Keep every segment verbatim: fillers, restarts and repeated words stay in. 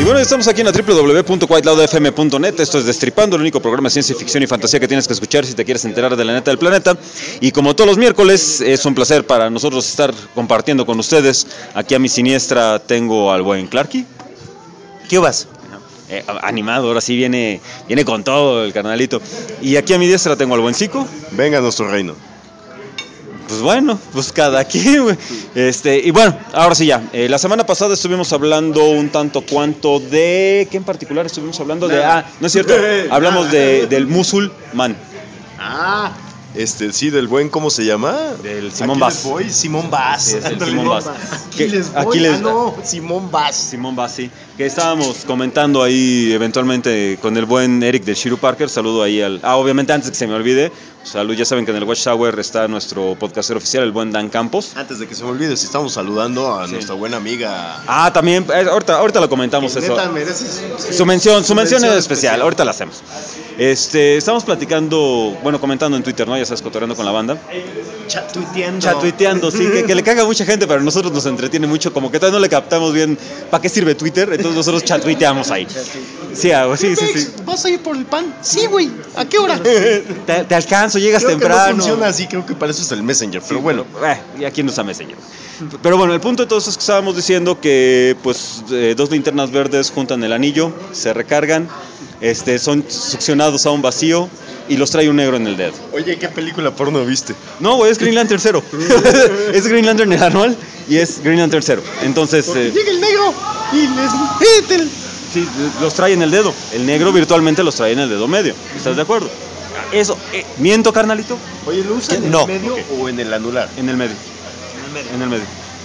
bueno, estamos aquí en la doble u doble u doble u punto white loud f m punto net. Esto es Destripando, el único programa de ciencia ficción y fantasía que tienes que escuchar si te quieres enterar de la neta del planeta. Y como todos los miércoles, es un placer para nosotros estar compartiendo con ustedes. Aquí a mi siniestra tengo al buen Clarky. ¿Qué vas? Eh, animado, ahora sí viene, viene con todo el carnalito. Y aquí a mi diestra tengo al buen Zico. Venga a nuestro reino. Pues bueno, pues cada quien, güey. Este, y bueno, ahora sí ya. Eh, la semana pasada estuvimos hablando un tanto cuanto de... ¿Qué en particular estuvimos hablando? De... Ah, no es cierto. Hablamos de, del musulmán. Ah, este, sí, del buen, ¿cómo se llama? Del Simón Baz. Voy, Simón Baz. Sí, es el Simón Baz. Aquí les voy, aquí les... ah, no, Simón Baz. Simón Baz, sí. Que estábamos comentando ahí eventualmente con el buen Eric de Shiru Parker. Saludo ahí al... Ah, obviamente antes que se me olvide, salud, ya saben que en el Watchtower está nuestro podcastero oficial, el buen Dan Campos. Antes de que se me olvide, si estamos saludando a sí. nuestra buena amiga... Ah, también, eh, ahorita, ahorita lo comentamos que eso. Neta, mereces, su mención, su, su mención, mención es especial, especial, ahorita la hacemos. Este, estamos platicando, bueno, comentando en Twitter, ¿no? Ya sabes, cotorreando con la banda. Chatuiteando. Chatuiteando, sí, que, que le caga a mucha gente, pero a nosotros nos entretiene mucho, como que todavía no le captamos bien para qué sirve Twitter, entonces nosotros chatuiteamos ahí. Sí, sí, sí, sí. ¿Vas a ir por el pan? Sí, güey. ¿A qué hora? te, te alcanzo, llegas creo temprano. Que no funciona así, creo que para eso es el Messenger, pero sí, bueno. Pero, eh, ¿y aquí no usa Messenger? Pero bueno, el punto de todo eso es que estábamos diciendo que pues eh, dos linternas verdes juntan el anillo, se recargan, este, son succionados a un vacío y los trae un negro en el dedo. Oye, ¿qué película porno viste? No, güey, es Green Lantern cero. Es Green Lantern el anual y es Green Lantern cero. Entonces... Eh, llega el negro y les... Sí, los trae en el dedo. El negro virtualmente los trae en el dedo medio. ¿Estás de acuerdo? Eso, eh, ¿miento, carnalito? Oye, ¿lo usan en no. el medio okay. o en el anular? En el medio. En el medio. En el medio.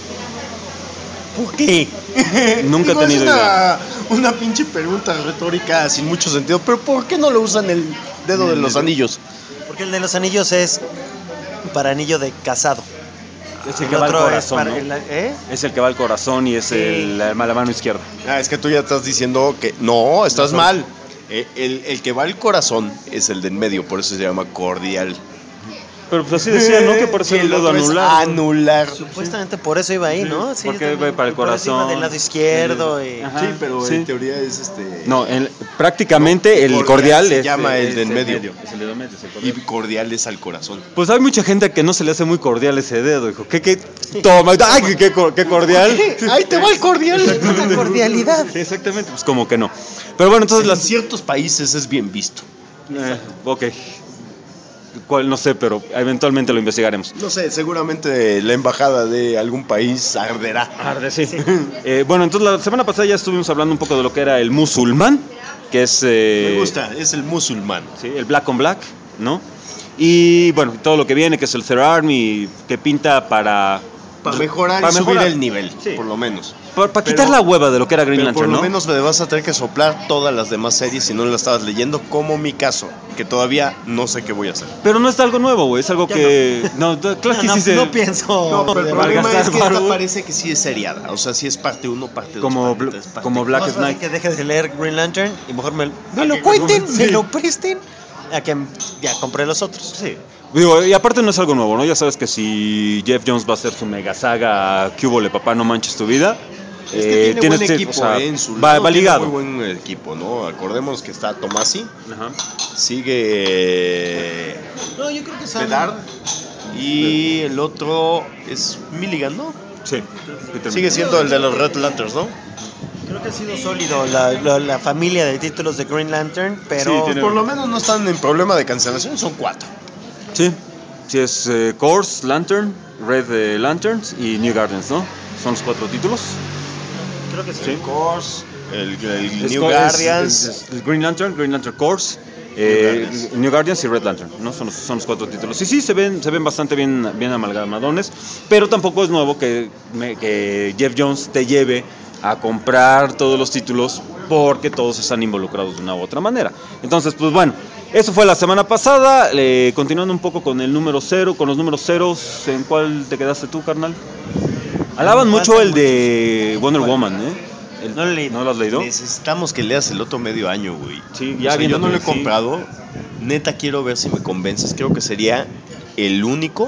¿Por qué? Nunca Digo, he tenido es una, idea. Una pinche pregunta retórica sin mucho sentido. ¿Pero por qué no lo usan el dedo de los anillos? Porque el de los anillos es para anillo de casado. Es el que va al corazón, para, ¿no? el, ¿eh? Es el que va al corazón y es sí. el, la, la mano izquierda. Ah, es que tú ya estás diciendo que... No, estás no, mal. El, el, el que va al corazón es el de en medio, por eso se llama cordial. Pero pues así decía, ¿no? Que por eso el dedo anular. Anular. Supuestamente por eso iba ahí, ¿no? Sí, porque va para el corazón. Del lado izquierdo. Y... Ajá, sí, pero sí. en teoría es este... No, el, prácticamente no, el cordial, cordial se es, llama es, el de en medio. medio. Es el dedo medio, es el cordial. Y cordial es al corazón. Pues hay mucha gente que no se le hace muy cordial ese dedo, hijo. ¿Qué, qué? Toma, ay, qué, qué, qué cordial. Ahí te va el cordial. La cordialidad. Sí, exactamente, pues como que no. Pero bueno, entonces... En las... ciertos países es bien visto. Eh, ok. ¿Cuál? No sé, pero eventualmente lo investigaremos. No sé, seguramente la embajada de algún país arderá. Arde, sí. eh, bueno, entonces la semana pasada ya estuvimos hablando un poco de lo que era el musulmán, que es... Eh, Me gusta, es el musulmán. Sí, el black on black, ¿no? Y bueno, todo lo que viene, que es el Third Army, que pinta para... Para mejorar para y mejorar. subir el nivel, sí. por lo menos. Para, para quitar la hueva de lo que era Green pero Lantern, por lo ¿no? menos me vas a tener que soplar todas las demás series si no las estabas leyendo, como mi caso, que todavía no sé qué voy a hacer. Pero no es algo nuevo, güey, es algo ya que... No, no claro que no, sí no, se... No pienso... No, pero el problema es que barro. esta parece que sí es seriada, o sea, sí es parte uno, parte dos, como, parte tres, parte como Black Knight. Que deje de leer Green Lantern y mejor me, me lo cuenten, sí. me lo presten, a que ya compré los otros. Sí. Digo, y aparte no es algo nuevo, ¿no? Ya sabes que si Jeff Jones va a hacer su mega saga, ¿qué hubo, le papá, no manches tu vida? Es que eh, tiene buen equipo, o sea, eh, en su va, va ligado. Tiene muy buen equipo, ¿no? Acordemos que está Tomasi, ajá. sigue no, yo creo que es Bedard y el otro es Milligan, ¿no? Sí. Sigue siendo el de los Red Lanterns, ¿no? Creo que ha sido sólido la, la, la familia de títulos de Green Lantern, pero... Sí, tiene... por lo menos no están en problema de cancelación, son cuatro. Sí, sí es eh, Corps, Lantern, Red eh, Lanterns y New Guardians, ¿no? Son los cuatro títulos. Creo que sí. sí. Corps, el, el New Co- Guardians. Es, es, es Green Lantern, Green Lantern Corps, eh, New, New Guardians y Red Lantern, ¿no? Son los, son los cuatro títulos. Sí, sí, se ven, se ven bastante bien, bien amalgamadones, pero tampoco es nuevo que, me, que Jeff Jones te lleve a comprar todos los títulos porque todos están involucrados de una u otra manera. Entonces, pues bueno, eso fue la semana pasada. Eh, continuando un poco con el número cero, con los números ceros, ¿en cuál te quedaste tú, carnal? Alaban mucho el de Wonder Woman, ¿eh? El, no, le, ¿No lo has leído? Necesitamos que leas el otro medio año, güey. Sí, ya o sea, viendo yo no lo he sí. comprado. Neta, quiero ver si me convences. Creo que sería el único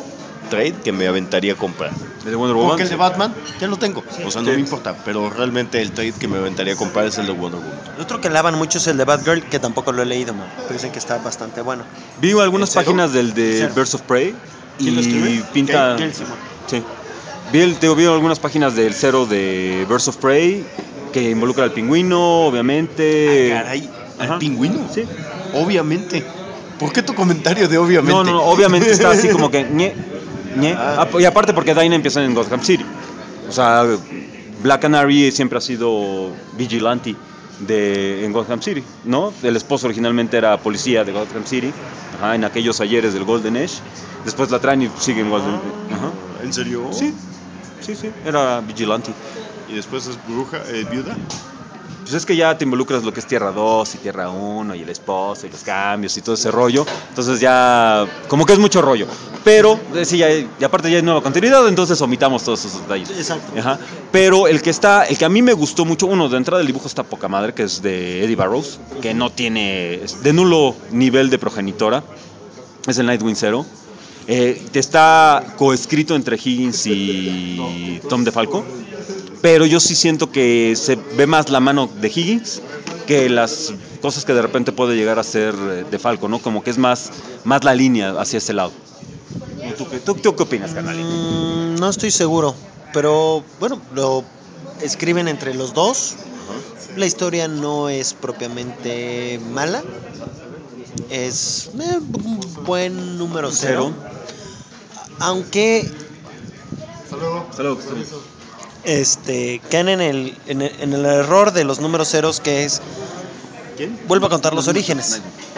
trade que me aventaría a comprar. ¿El de Wonder Woman? Porque el de Batman ya lo tengo, o sea, no Sí. me importa, pero realmente el trade que me aventaría a comprar es el de Wonder Woman. El otro que lavan mucho es el de Batgirl, que tampoco lo he leído, man, pero dicen que está bastante bueno. Vi algunas ¿En serio? páginas del de Cero. Birds of Prey ¿Quién lo y escribe? pinta... Gail- Gail Simone. Sí. Vi, el, te, vi algunas páginas del cero de Birds of Prey que involucra al pingüino, obviamente. Ah, caray, ¿al Ajá. pingüino? Sí. Obviamente. ¿Por qué tu comentario de obviamente? No, no, obviamente está así como que ñe, ñe. Ah. Ah, y aparte porque Dinah empieza en Gotham City. O sea, Black Canary siempre ha sido vigilante de, en Gotham City, ¿no? El esposo originalmente era policía de Gotham City, ajá, en aquellos ayeres del Golden Age. Después la traen y sigue en Golden ajá. ¿En serio? Sí, sí, sí, era vigilante. ¿Y después es bruja, eh, viuda? Pues es que ya te involucras lo que es Tierra dos y Tierra uno y el esposo y los cambios y todo ese rollo. Entonces ya, como que es mucho rollo. Pero, eh, sí, ya, y aparte ya hay nueva continuidad, entonces omitamos todos esos detalles. Exacto. Ajá. Pero el que está, el que a mí me gustó mucho, uno, de entrada el dibujo está poca madre, que es de Eddie Barrows, que no tiene, es de nulo nivel de progenitora. Es el Nightwing Zero. Eh, está coescrito entre Higgins y Tom DeFalco. Pero yo sí siento que se ve más la mano de Higgins que las cosas que de repente puede llegar a ser de Falco, ¿no? Como que es más, más la línea hacia ese lado. ¿Tú, qué- tú, tú qué opinas, carnal? Mm, no estoy seguro, pero bueno, lo escriben entre los dos. La historia no es propiamente mala. Es eh, un buen número cero. Aunque Saludos. este caen en el, en el, en el error de los números ceros, que es ¿Quién? vuelve a contar los orígenes.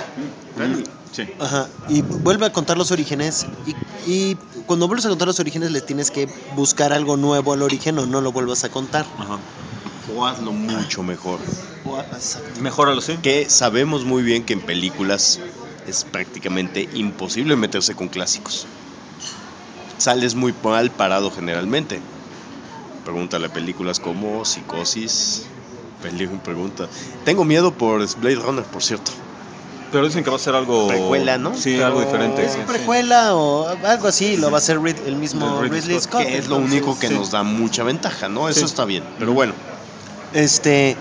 Sí. Ajá, y vuelve a contar los orígenes y, y cuando vuelves a contar los orígenes le tienes que buscar algo nuevo al origen o no lo vuelvas a contar. Ajá. O hazlo mucho mejor. Mejóralo, sí. Que sabemos muy bien que en películas es prácticamente imposible meterse con clásicos. Sales muy mal parado generalmente. Pregúntale a películas como Psicosis. Peli- Pregunta. Tengo miedo por Blade Runner, por cierto. Pero dicen que va a ser algo... Precuela, ¿no? Sí, Pero algo diferente. Es precuela o algo así, lo va a hacer Rid- el mismo El Ridley Ridley Scott, Scott. Que es lo entonces, único que sí. nos da mucha ventaja, ¿no? Eso Sí. está bien. Pero bueno, Este,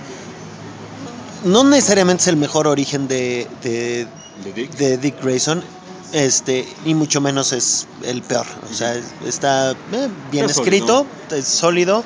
no necesariamente es el mejor origen de, de, ¿De Dick? de Dick Grayson, este, ni mucho menos es el peor. O sea, está eh, bien Está escrito, es sólido.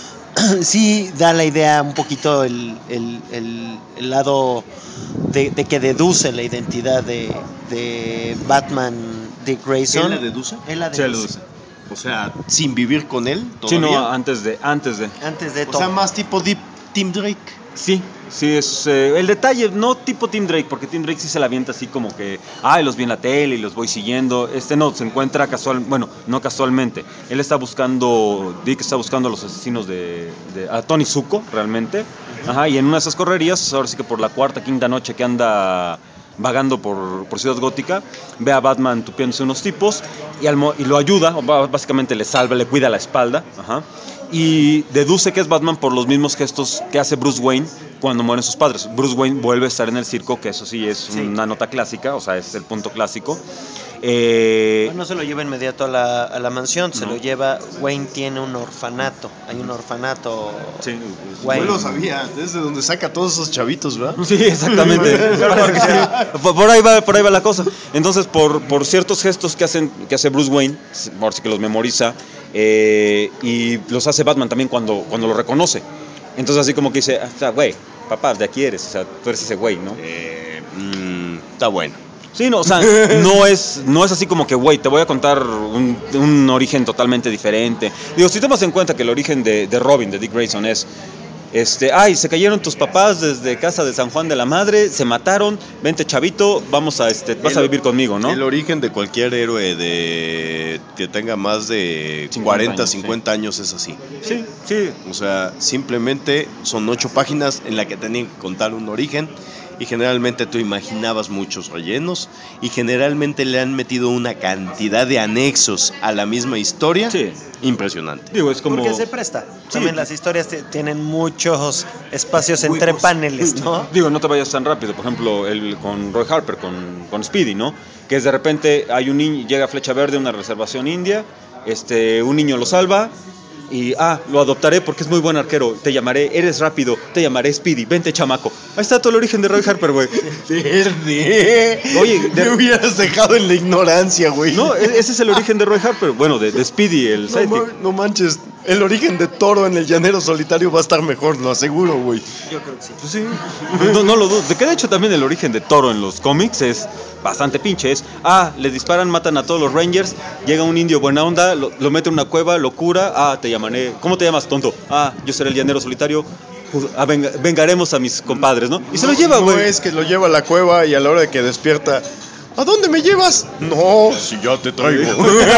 Sí da la idea un poquito el, el, el, el lado de, de que deduce la identidad de, de Batman Dick Grayson. ¿Él la deduce? Él la Sí, deduce. lo dice. o sea, sin vivir con él Sí, todavía. no, antes de, antes de. Antes de O todo. sea, más tipo Deep Tim Drake. Sí, sí, es eh, el detalle, no tipo Tim Drake, porque Tim Drake sí se la avienta así como que, ay, los vi en la tele y los voy siguiendo. Este no, se encuentra casual, bueno, no casualmente. Él está buscando, Dick está buscando a los asesinos de, de a Tony Zuko, realmente. Ajá, y en una de esas correrías, ahora sí que por la cuarta, quinta noche que anda vagando por, por Ciudad Gótica, ve a Batman tupiéndose unos tipos y, al mo- y lo ayuda, o ba- básicamente le salva, le cuida la espalda, ajá, y deduce que es Batman por los mismos gestos que hace Bruce Wayne cuando mueren sus padres. Bruce Wayne vuelve a estar en el circo, que eso sí es Sí. una nota clásica, o sea, es el punto clásico. Eh, No se lo lleva inmediato a la, a la mansión, se No. lo lleva. Wayne tiene un orfanato. Hay un orfanato. sí, Wayne. Yo lo sabía, desde donde saca todos esos chavitos, ¿verdad? Sí, exactamente. Parece que sí. Por por ahí va, por ahí va la cosa. Entonces, por, por ciertos gestos que hacen, que hace Bruce Wayne, por si que los memoriza, eh, y los hace Batman también cuando, cuando lo reconoce. Entonces, así como que dice, ah, güey, papá, de aquí eres, o sea, tú eres ese güey, ¿no? Eh, mm, está bueno. Sí, no, o sea, no es, no es así como que, güey, te voy a contar un, un origen totalmente diferente. Digo, si tomas en cuenta que el origen de, de Robin, de Dick Grayson, es, este, ay, se cayeron tus papás desde casa de San Juan de la Madre, se mataron, vente chavito, vamos a, este, vas a El- vivir conmigo, ¿no? El origen de cualquier héroe de que tenga más de cincuenta cuarenta, años, cincuenta años es así. Sí, sí, O sea, simplemente son ocho páginas en las que tenían que contar un origen y generalmente tú imaginabas muchos rellenos y generalmente le han metido una cantidad de anexos a la misma historia Sí. impresionante. digo, es como... Porque se presta. Sí. También las historias te- tienen muy, muchos espacios entre Huecos. paneles, ¿no? Digo, no te vayas tan rápido. Por ejemplo, el con Roy Harper, con, con Speedy, ¿no? Que es de repente hay un niño, llega a Flecha Verde, una reservación india, este, un niño lo salva y, ah, lo adoptaré porque es muy buen arquero, te llamaré, eres rápido, te llamaré Speedy, vente chamaco. Ahí está todo el origen de Roy Harper, güey. Verde. Oye, de- me hubieras dejado en la ignorancia, güey. No, e- ese es el origen de Roy Harper, bueno, de, de Speedy, el No, sidekick. ma- no manches, el origen de Toro en el Llanero Solitario va a estar mejor, lo aseguro, güey. Yo creo que sí. Pues sí, no, no lo dudo. De que de hecho también el origen de Toro en los cómics es bastante pinche. Es, ah, le disparan, matan a todos los Rangers, llega un indio buena onda, lo, lo mete en una cueva, lo cura, ah, te llamaré, ¿cómo te llamas, tonto? Ah, yo seré el llanero solitario, ju- ah, venga- vengaremos a mis compadres, ¿no? Y se lo lleva, No güey. es que lo lleva a la cueva y a la hora de que despierta, ¿a dónde me llevas? No, si ya te traigo.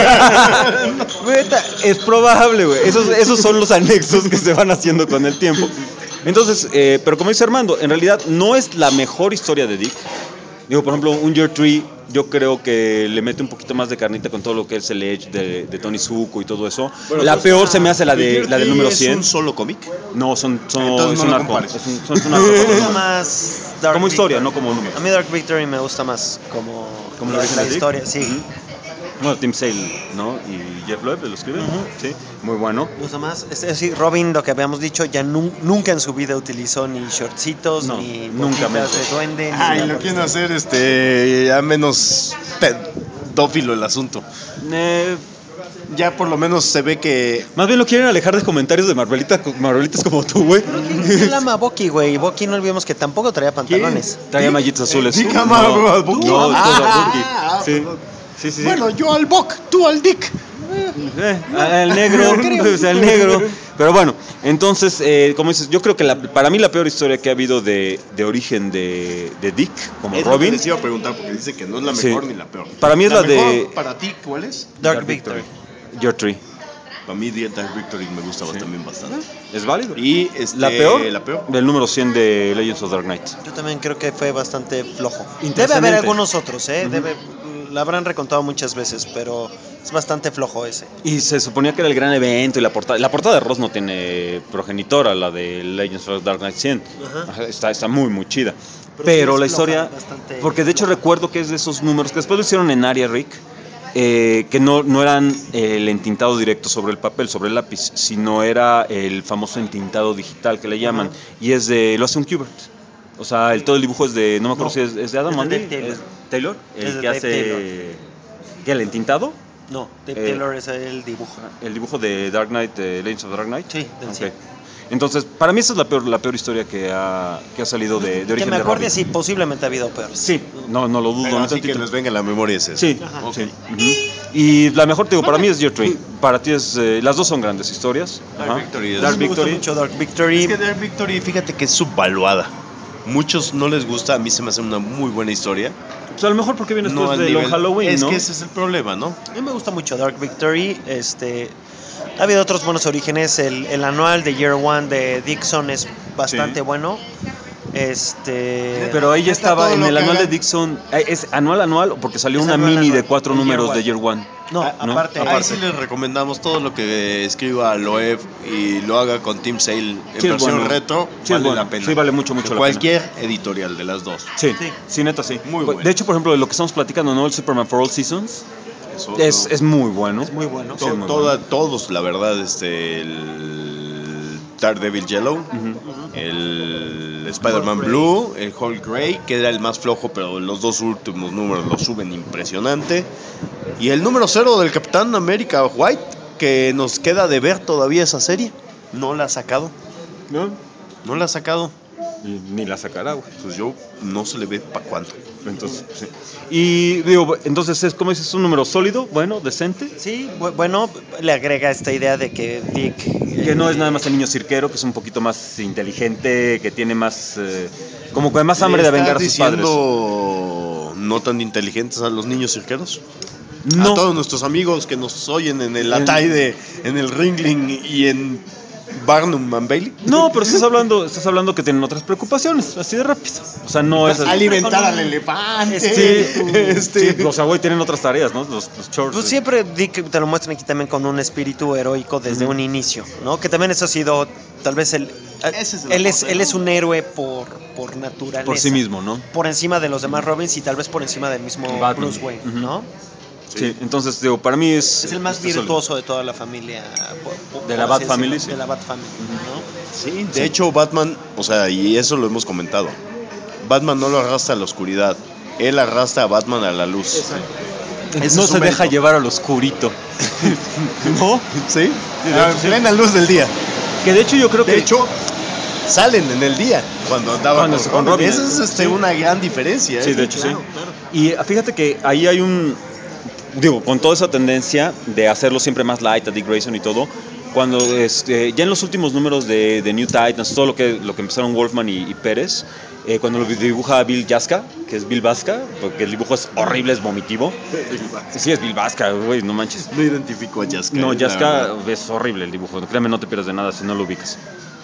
Neta, es probable, güey. Esos, esos son los anexos que se van haciendo con el tiempo. Entonces, eh, pero como dice Armando, en realidad no es la mejor historia de Dick. Digo, por ejemplo, un Year Tree, yo creo que le mete un poquito más de carnita con todo lo que es el Edge de, de Tony Zuko y todo eso. la peor se me hace la de la del número cien. ¿Es un solo cómic? No, son, son Entonces es no un lo arco. compares. Es un, son- es un arco. Me gusta más Dark Como historia, Victory. no como número. A mí Dark Victory me gusta más como, Como la, el origen la de Dick. historia, sí. Bueno, Tim Sale, ¿no? Y Jeff Loeb lo escriben. Ujú. Sí, muy bueno. Me gusta más. Es decir, Robin, lo que habíamos dicho, ya nu- nunca en su vida utilizó ni shortcitos, No, ni nunca botitas menos. de duende. ni Ay, nada lo por quieren el hacer este ya menos pedófilo el asunto. Eh, Ya por lo menos se ve que más bien lo quieren alejar de comentarios de Marvelita, Marvelitas como tú, güey. estilo. Él ama a Bucky, güey. Bucky no olvidemos que tampoco traía pantalones. Traía mallitas azules. Sí, No, cama, no, Bucky. no, Ah, Bucky. ah, Sí. perdón. Sí, sí, sí. bueno, yo al Buck, tú al Dick. Eh, el negro, o sea, el negro. Pero bueno, entonces, eh, como dices, yo creo que la- para mí la peor historia que ha habido de, de origen de, de Dick como Es lo que Robin, les iba a preguntar porque dice que no es la Sí. mejor ni la peor. Para mí es la de- mejor para ti, ¿cuál es? Dark, Dark Victory. Your Tree. Para mí The Dark Victory me gusta Sí. también bastante. ¿Es válido? Y este, la peor, la peor. del número cien de Legends of Dark Knight. Yo también creo que fue bastante flojo. Debe Intrascendente. haber algunos otros, ¿eh? Ujú. Debe, la habrán recontado muchas veces, pero es bastante flojo ese. Y se suponía que era el gran evento y la portada. La portada de Ross no tiene progenitora, la de Legends of Dark Knight cien. Ajá. Ajá, Está, está muy, muy chida. Pero Pero, sí es la floja, historia. bastante Porque de hecho floja. recuerdo que es de esos números que después lo hicieron en Aria Rick. eh, que no, no eran eh, el entintado directo sobre el papel, sobre el lápiz, sino era el famoso entintado digital que le llaman. Ajá. Y es de. Lo hace un Kubert. O sea, el, todo el dibujo es de. No me acuerdo No, si es, es de Adam es de Mundy. Dave Taylor. ¿Es Taylor? El Es de que Dave hace. Taylor. ¿Qué? ¿El entintado? No, Dave Eh, Taylor es el dibujo. El dibujo de Dark Knight, de Legends of Dark Knight. Sí, del Ok. cien. Entonces, para mí esa es la peor, la peor historia que ha, que ha salido de, de Que origen me de acuerde, Robin. sí, posiblemente ha habido peores. Sí, no, no lo dudo. Pero no así que tantito. les venga a la memoria ese. Sí, Ajá. sí. Ujú. Y la mejor, te digo, para mí es Year Tree. Para ti es. eh, las dos son grandes historias. Dark Ajá. Victory es- Dark Me gusta Victory. mucho Dark Victory. Es que Dark Victory, fíjate que es subvaluada. Muchos no les gusta, a mí se me hace una muy buena historia. Pues a lo mejor porque viene después al de Long nivel- Halloween, es ¿no? que ese es el problema, ¿no? A mí me gusta mucho Dark Victory. Este, ha habido otros buenos orígenes. El, el anual de Year One de Dixon es bastante Sí. bueno. Este, Pero ahí ya Está estaba todo en lo el que anual de hagan. Dixon. eh, ¿Es anual, anual? Porque salió Es una anual, mini anual, de cuatro el Year números de One. Year One. no, A- ¿no? aparte, Ahí Aparte. sí les recomendamos todo lo que escriba Loeb y lo haga con Tim Sale en Sí, es versión bueno. retro, Sí, es vale bueno. la pena. Sí, vale mucho, mucho En la cualquier editorial de las dos. Sí, Sí. sí, neta, sí. Muy Pues, bueno. De hecho, por ejemplo, de lo que estamos platicando, ¿no? El Superman for All Seasons. Eso, Es, ¿no? es muy bueno. es muy bueno. Sí, To- es muy toda- bueno. todos, la verdad, este, el Daredevil Yellow, Ujú. el Spider-Man Hulk Blue, el Hulk Grey, que era el más flojo, pero los dos últimos números lo suben impresionante. Y el número cero del Capitán América White, que nos queda de ver todavía esa serie. No la ha sacado, ¿No? no la ha sacado. Y ni la sacará, güey. Pues yo no se le ve para cuándo. Entonces, sí. Y digo, entonces es como dices, un número sólido, bueno, decente. Sí, bu- bueno, le agrega esta idea de que Dick. Que no es nada más el niño cirquero, que es un poquito más inteligente, que tiene más. eh, como con más hambre de ¿Le vengar a estás sus padres. diciendo no tan inteligentes a los niños cirqueros? No. A todos nuestros amigos que nos oyen en el Ataide, en el Ringling y en Barnum and Bailey. No, pero estás hablando, estás hablando que tienen otras preocupaciones, así de rápido. O sea, no es. Alimentar al elefante. Sí, este. sí, o sea, güey, tienen otras tareas, ¿no? Los, los chores. Pues eh. siempre Dick te lo muestran aquí también con un espíritu heroico desde Ujú. un inicio, ¿no? Que también eso ha sido tal vez el, Ese es el él, es, aporte, él ¿no? es un héroe por, por naturaleza. Por sí mismo, ¿no? Por encima de los demás Robins y tal vez por encima del mismo Batman. Bruce Wayne, Ujú. ¿no? Sí, entonces, digo, para mí es... Es el más está sólido. virtuoso de toda la familia. por- por De la así Bat decirlo, Family, sí. De la Bat Family, ¿no? Sí, de hecho Batman, o sea, y eso lo hemos comentado, Batman no lo arrastra a la oscuridad, él arrastra a Batman a la luz. Ese No es su se deja mérito. llevar al oscurito. ¿No? Sí, de a hecho, sí. plena luz del día. Que de hecho yo creo De que... hecho, salen en el día cuando andaban Cuando con se- con Robin. Robin. Esa es este, Sí. una gran diferencia. ¿eh? Sí, de hecho, Claro, sí. claro. Y ah, fíjate que ahí hay un... Digo, con toda esa tendencia de hacerlo siempre más light a Dick Grayson y todo, cuando este, ya en los últimos números de, de New Titans, todo lo que, lo que empezaron Wolfman y, y Pérez, eh, cuando lo dibuja Bill Jaska, que es Bill Vasca, porque el dibujo es horrible, es vomitivo. Sí, es Bill Vasca, güey, no manches. No identifico a Jaska. No, la Jaska verdad. es horrible el dibujo, créeme, no te pierdas de nada si no lo ubicas.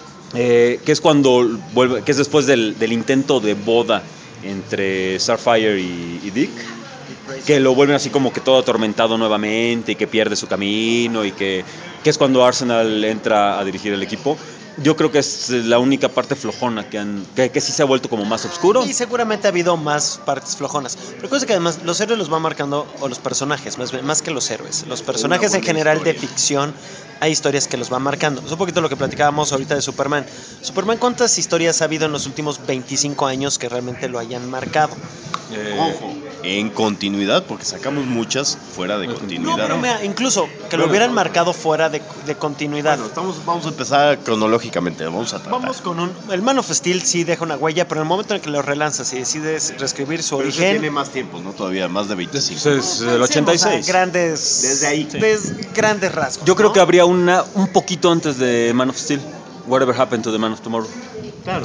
Eh, que es cuando vuelve, que es después del, del intento de boda entre Starfire y, y Dick, que lo vuelven así como que todo atormentado nuevamente y que pierde su camino y que, que es cuando Arsenal entra a dirigir el equipo. Yo creo que es la única parte flojona que, han, que, que sí se ha vuelto como más oscuro. Y seguramente ha habido más partes flojonas. Pero cosa que además los héroes los van marcando, o los personajes, más, bien, más que los héroes. Los personajes en buena general historia. de ficción, hay historias que los van marcando. Es un poquito lo que platicábamos ahorita de Superman. Superman, ¿cuántas historias ha habido en los últimos veinticinco años que realmente lo hayan marcado? Eh, Ojo, en continuidad, porque sacamos muchas fuera de No, continuidad. No, pero mira, incluso que lo Bueno, hubieran no. marcado fuera de, de continuidad. Bueno, estamos, vamos a empezar cronológicamente, vamos a tratar. Vamos con un... El Man of Steel sí deja una huella, pero en el momento en que lo relanzas y decides reescribir su Pero ese origen... tiene más tiempo, ¿no? Todavía, más de veinticinco. pues es el ochenta y Pensemos a seis. Grandes... Desde ahí. des- grandes rasgos. Yo creo ¿no? que habría una un poquito antes de Man of Steel. Whatever Happened to the Man of Tomorrow. Claro.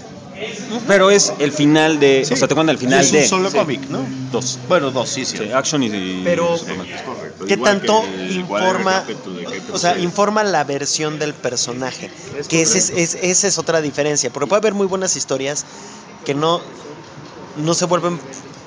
Pero es el final de... O sea, te cuenta el final es de... un solo Sí. cómic, ¿no? Dos. Bueno, dos, sí, sí. Sí, Action y... y Pero- Superman. Es correcto. ¿Qué Igual tanto que el informa, Whatever Happened to the Captain o sea, America. informa la versión del personaje? Es Que ese es, correcto. es- esa es otra diferencia, porque puede haber muy buenas historias que no, no se vuelven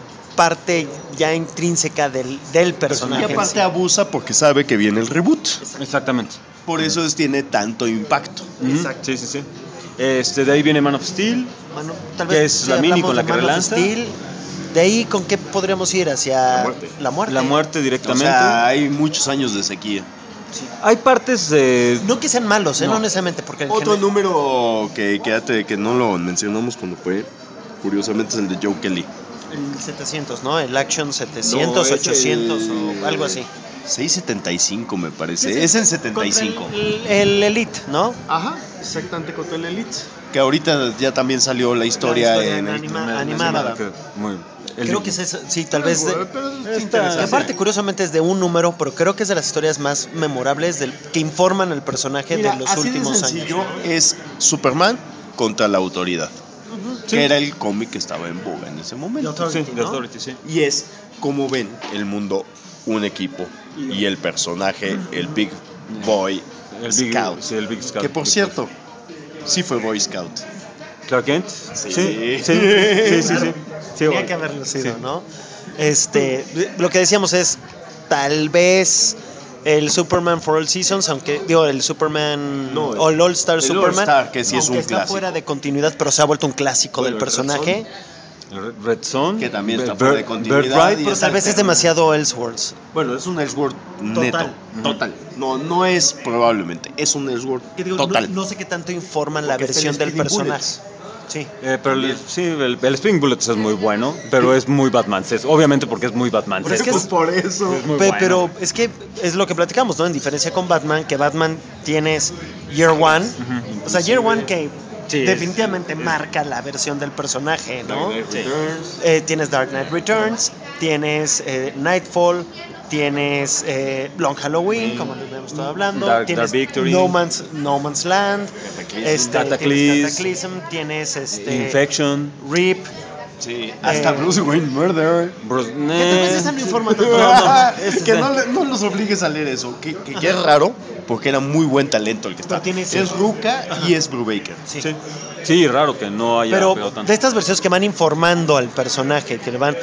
parte ya intrínseca del, del personaje. Y en aparte sí. abusa porque sabe que viene el reboot. Exactamente. Por eso es, tiene tanto impacto. Ujú, Exacto. Sí, sí, sí. Este, de ahí viene Man of Steel. Bueno, tal que vez es si la mini hablamos con la de que Man of relanza. Steel, de ahí, ¿con qué podríamos ir? Hacia La muerte. la muerte. La muerte O directamente. sea, hay muchos años de sequía. Hay partes de... No que sean malos, ¿eh? no. No. necesariamente, porque en Otro general- número que, que, que no lo mencionamos cuando fue, curiosamente, es el de Joe Kelly. el setecientos, ¿no? El Action setecientos, No, es ochocientos el- o algo así. seiscientos setenta y cinco me parece. Es el setenta y cinco. Contra El, el Elite, ¿no? Ajá, exactamente contra el Elite. Que ahorita ya también salió la historia, La historia en en el- anima- en el- animada. que- muy- el- Creo que es esa, sí, tal vez. de- Pero es Está- interesante. que aparte, curiosamente, es de un número, pero creo que es de las historias más memorables del, que informan al personaje Mira, de los así últimos de años. sencillo es Superman contra la autoridad, Sí. que era el cómic que estaba en boga en ese momento. The Authority, Sí, ¿no? The Authority, sí. Y es como ven el mundo, un equipo y el personaje, el Big Boy El Big Scout. sí, el Big Scout. Que por cierto, sí fue Boy Scout. Clark Kent. Sí. Sí, sí, sí, sí, sí, sí. Sí, Tenía o- que haberlo sido, sí. ¿no? Este, lo que decíamos es, tal vez el Superman for All Seasons, aunque digo el Superman No, el- o el All Star el Superman, All-Star, que sí es aunque un está clásico. fuera de continuidad, pero se ha vuelto un clásico Bueno, del el Red personaje. El Red- Red Son. Que también está Bird- fuera de continuidad Birthright, y Pero es tal vez es alterno. demasiado Elseworlds. Bueno, es un Elseworld neto. Total. Total. No, no es probablemente, es un Elseworld Que digo, total. No, no sé qué tanto informan la Porque está el versión del Speeding personaje. Bullets. Sí. Eh, pero el, sí, el, el Spring Bullets es muy bueno, pero es muy Batman. Es, obviamente porque es muy Batman. Pero es que es- por eso. es muy Pe- bueno. Pero es que es lo que platicamos, ¿no? En diferencia con Batman, que Batman tienes Year One, Ujú. o sea, Year One que Sí, definitivamente es- es- marca la versión del personaje, ¿no? Dark Knight Returns. Eh, tienes Dark Knight Returns, tienes eh, Nightfall, tienes eh, Long Halloween, como lo hemos estado hablando, Dark- tienes Dark Victory. No Man's, No Man's Land, Cataclysm. este, Cataclysm. tienes Cataclysm, tienes este, Infection. Rip. Sí, hasta Eh, Bruce Wayne Murder. Bruce, Que tal vez eh, esa no informa tanto. No, no, es- que no, le- no los obligues a leer eso. Que, que, que es raro, porque era muy buen talento el que está. Pero tienes- Es Ruka y es Brubaker. Sí. sí. Sí, raro que no haya Pero pegado tanto. de estas versiones que van informando al personaje, que le van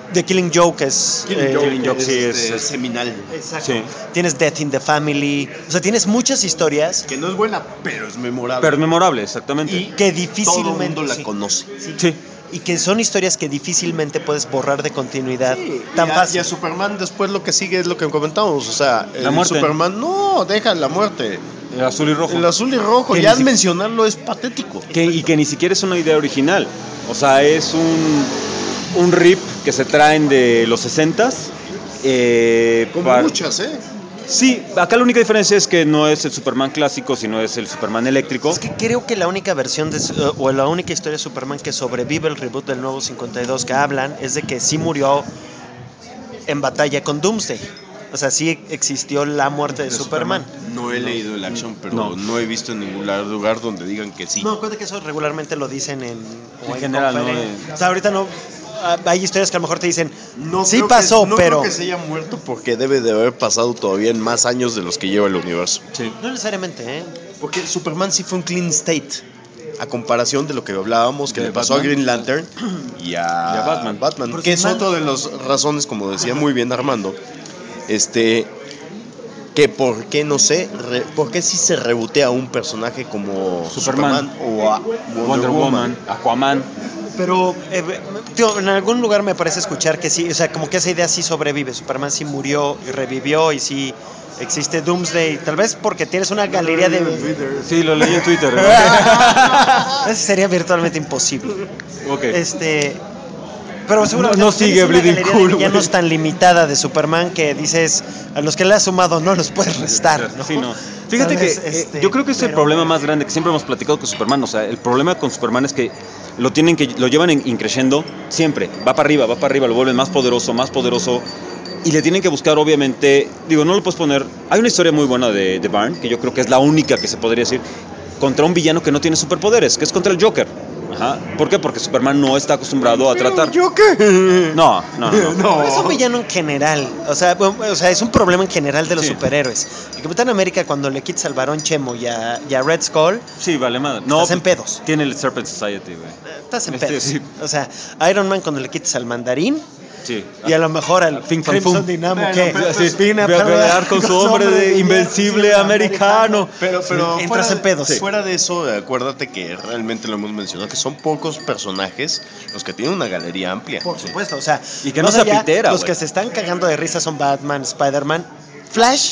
The Killing Joke es... Killing eh, Joke, Killing Joke, sí, es, es- este, es- seminal. Exacto. Sí. Tienes Death in the Family. O sea, tienes muchas historias Que no es buena, pero es memorable. Pero es memorable, exactamente. y que todo el difícilmente... mundo la sí. conoce. Sí. Y que son historias que difícilmente puedes borrar de continuidad Sí, tan y a, fácil. y a Superman después lo que sigue es lo que comentamos, o sea, el La muerte. Superman, no, deja la muerte. El azul y rojo. El azul y rojo, Que ya ni al si- mencionarlo es patético. Que- y que ni siquiera es una idea original. O sea, es un, un rip que se traen de los sesentas. Eh, Como para- muchas, ¿eh? Sí, acá la única diferencia es que no es el Superman clásico, sino es el Superman eléctrico. Es que creo que la única versión de, uh, o la única historia de Superman que sobrevive el reboot del nuevo cincuenta y dos que hablan es de que sí murió en batalla con Doomsday. O sea, sí existió la muerte de, De Superman. No he leído el action, pero No. no. he visto en ningún lugar donde digan que sí. No, acuérdate que eso regularmente lo dicen en, o En general, ¿no? conferen- O sea, ahorita no. ah, Hay historias que a lo mejor te dicen, No sí creo que- pasó, no pero. creo que se haya muerto porque debe de haber pasado todavía en más años de los que lleva el universo. Sí. No necesariamente, ¿eh? Porque Superman sí fue un clean state. A comparación de lo que hablábamos que De le pasó Batman. a Green Lantern y a, Y a Batman. Porque que es Man- otra de las razones, como decía muy bien Armando, este que por qué no sé, re- por qué si se rebotea a un personaje como Superman. Superman, o a Wonder, Wonder Woman. Woman, Aquaman. Pero eh, tío, en algún lugar me parece escuchar que sí, o sea, como que esa idea sí sobrevive. Superman sí murió y revivió y sí existe Doomsday. Tal vez porque tienes una galería de... Sí, lo leí en Twitter. Eso sería virtualmente imposible. Ok. Este... Pero seguro No- que no tienes sigue una Bleeding galería Cool, de villanos güey. tan limitada de Superman que dices, a los que le has sumado no los puedes restar, ¿no? Sí, no. Fíjate que ¿Sabes? eh, Este, yo creo que es el pero- problema más grande que siempre hemos platicado con Superman. O sea, el problema con Superman es que lo tienen que lo llevan en, increciendo siempre. Va para arriba, va para arriba, lo vuelven más poderoso, más poderoso. Y le tienen que buscar, obviamente, digo, no lo puedes poner. Hay una historia muy buena de, de Byrne, que yo creo que es la única que se podría decir, contra un villano que no tiene superpoderes, que es contra el Joker. Ajá. ¿Por qué? Porque Superman no está acostumbrado a tratar. ¿Joker? No, no, no. No. Es un villano en general, o sea, bueno, o sea, es un problema en general de los Sí. superhéroes. El Capitán América cuando le quitas al Barón Chemo y a, y a Red Skull, Sí, vale madre. No, estás en pedos. tiene el Serpent Society, güey. Estás en Este, pedos. sí. O sea, Iron Man cuando le quitas al Mandarín Sí. y a lo mejor al Fin Fan Crimson Fum. Dynamo Bueno, que pero- Sí, viene a ve a pelear con su hombre de invencible americano. Pero, pero Sí, fuera, entras en pedos. sí. Fuera de eso, acuérdate que realmente lo hemos mencionado, que son pocos personajes los que tienen una galería amplia. Por supuesto, o sea, Y que no más sea allá, pitera, los güey. que se están cagando de risa son Batman, Spider-Man, Flash.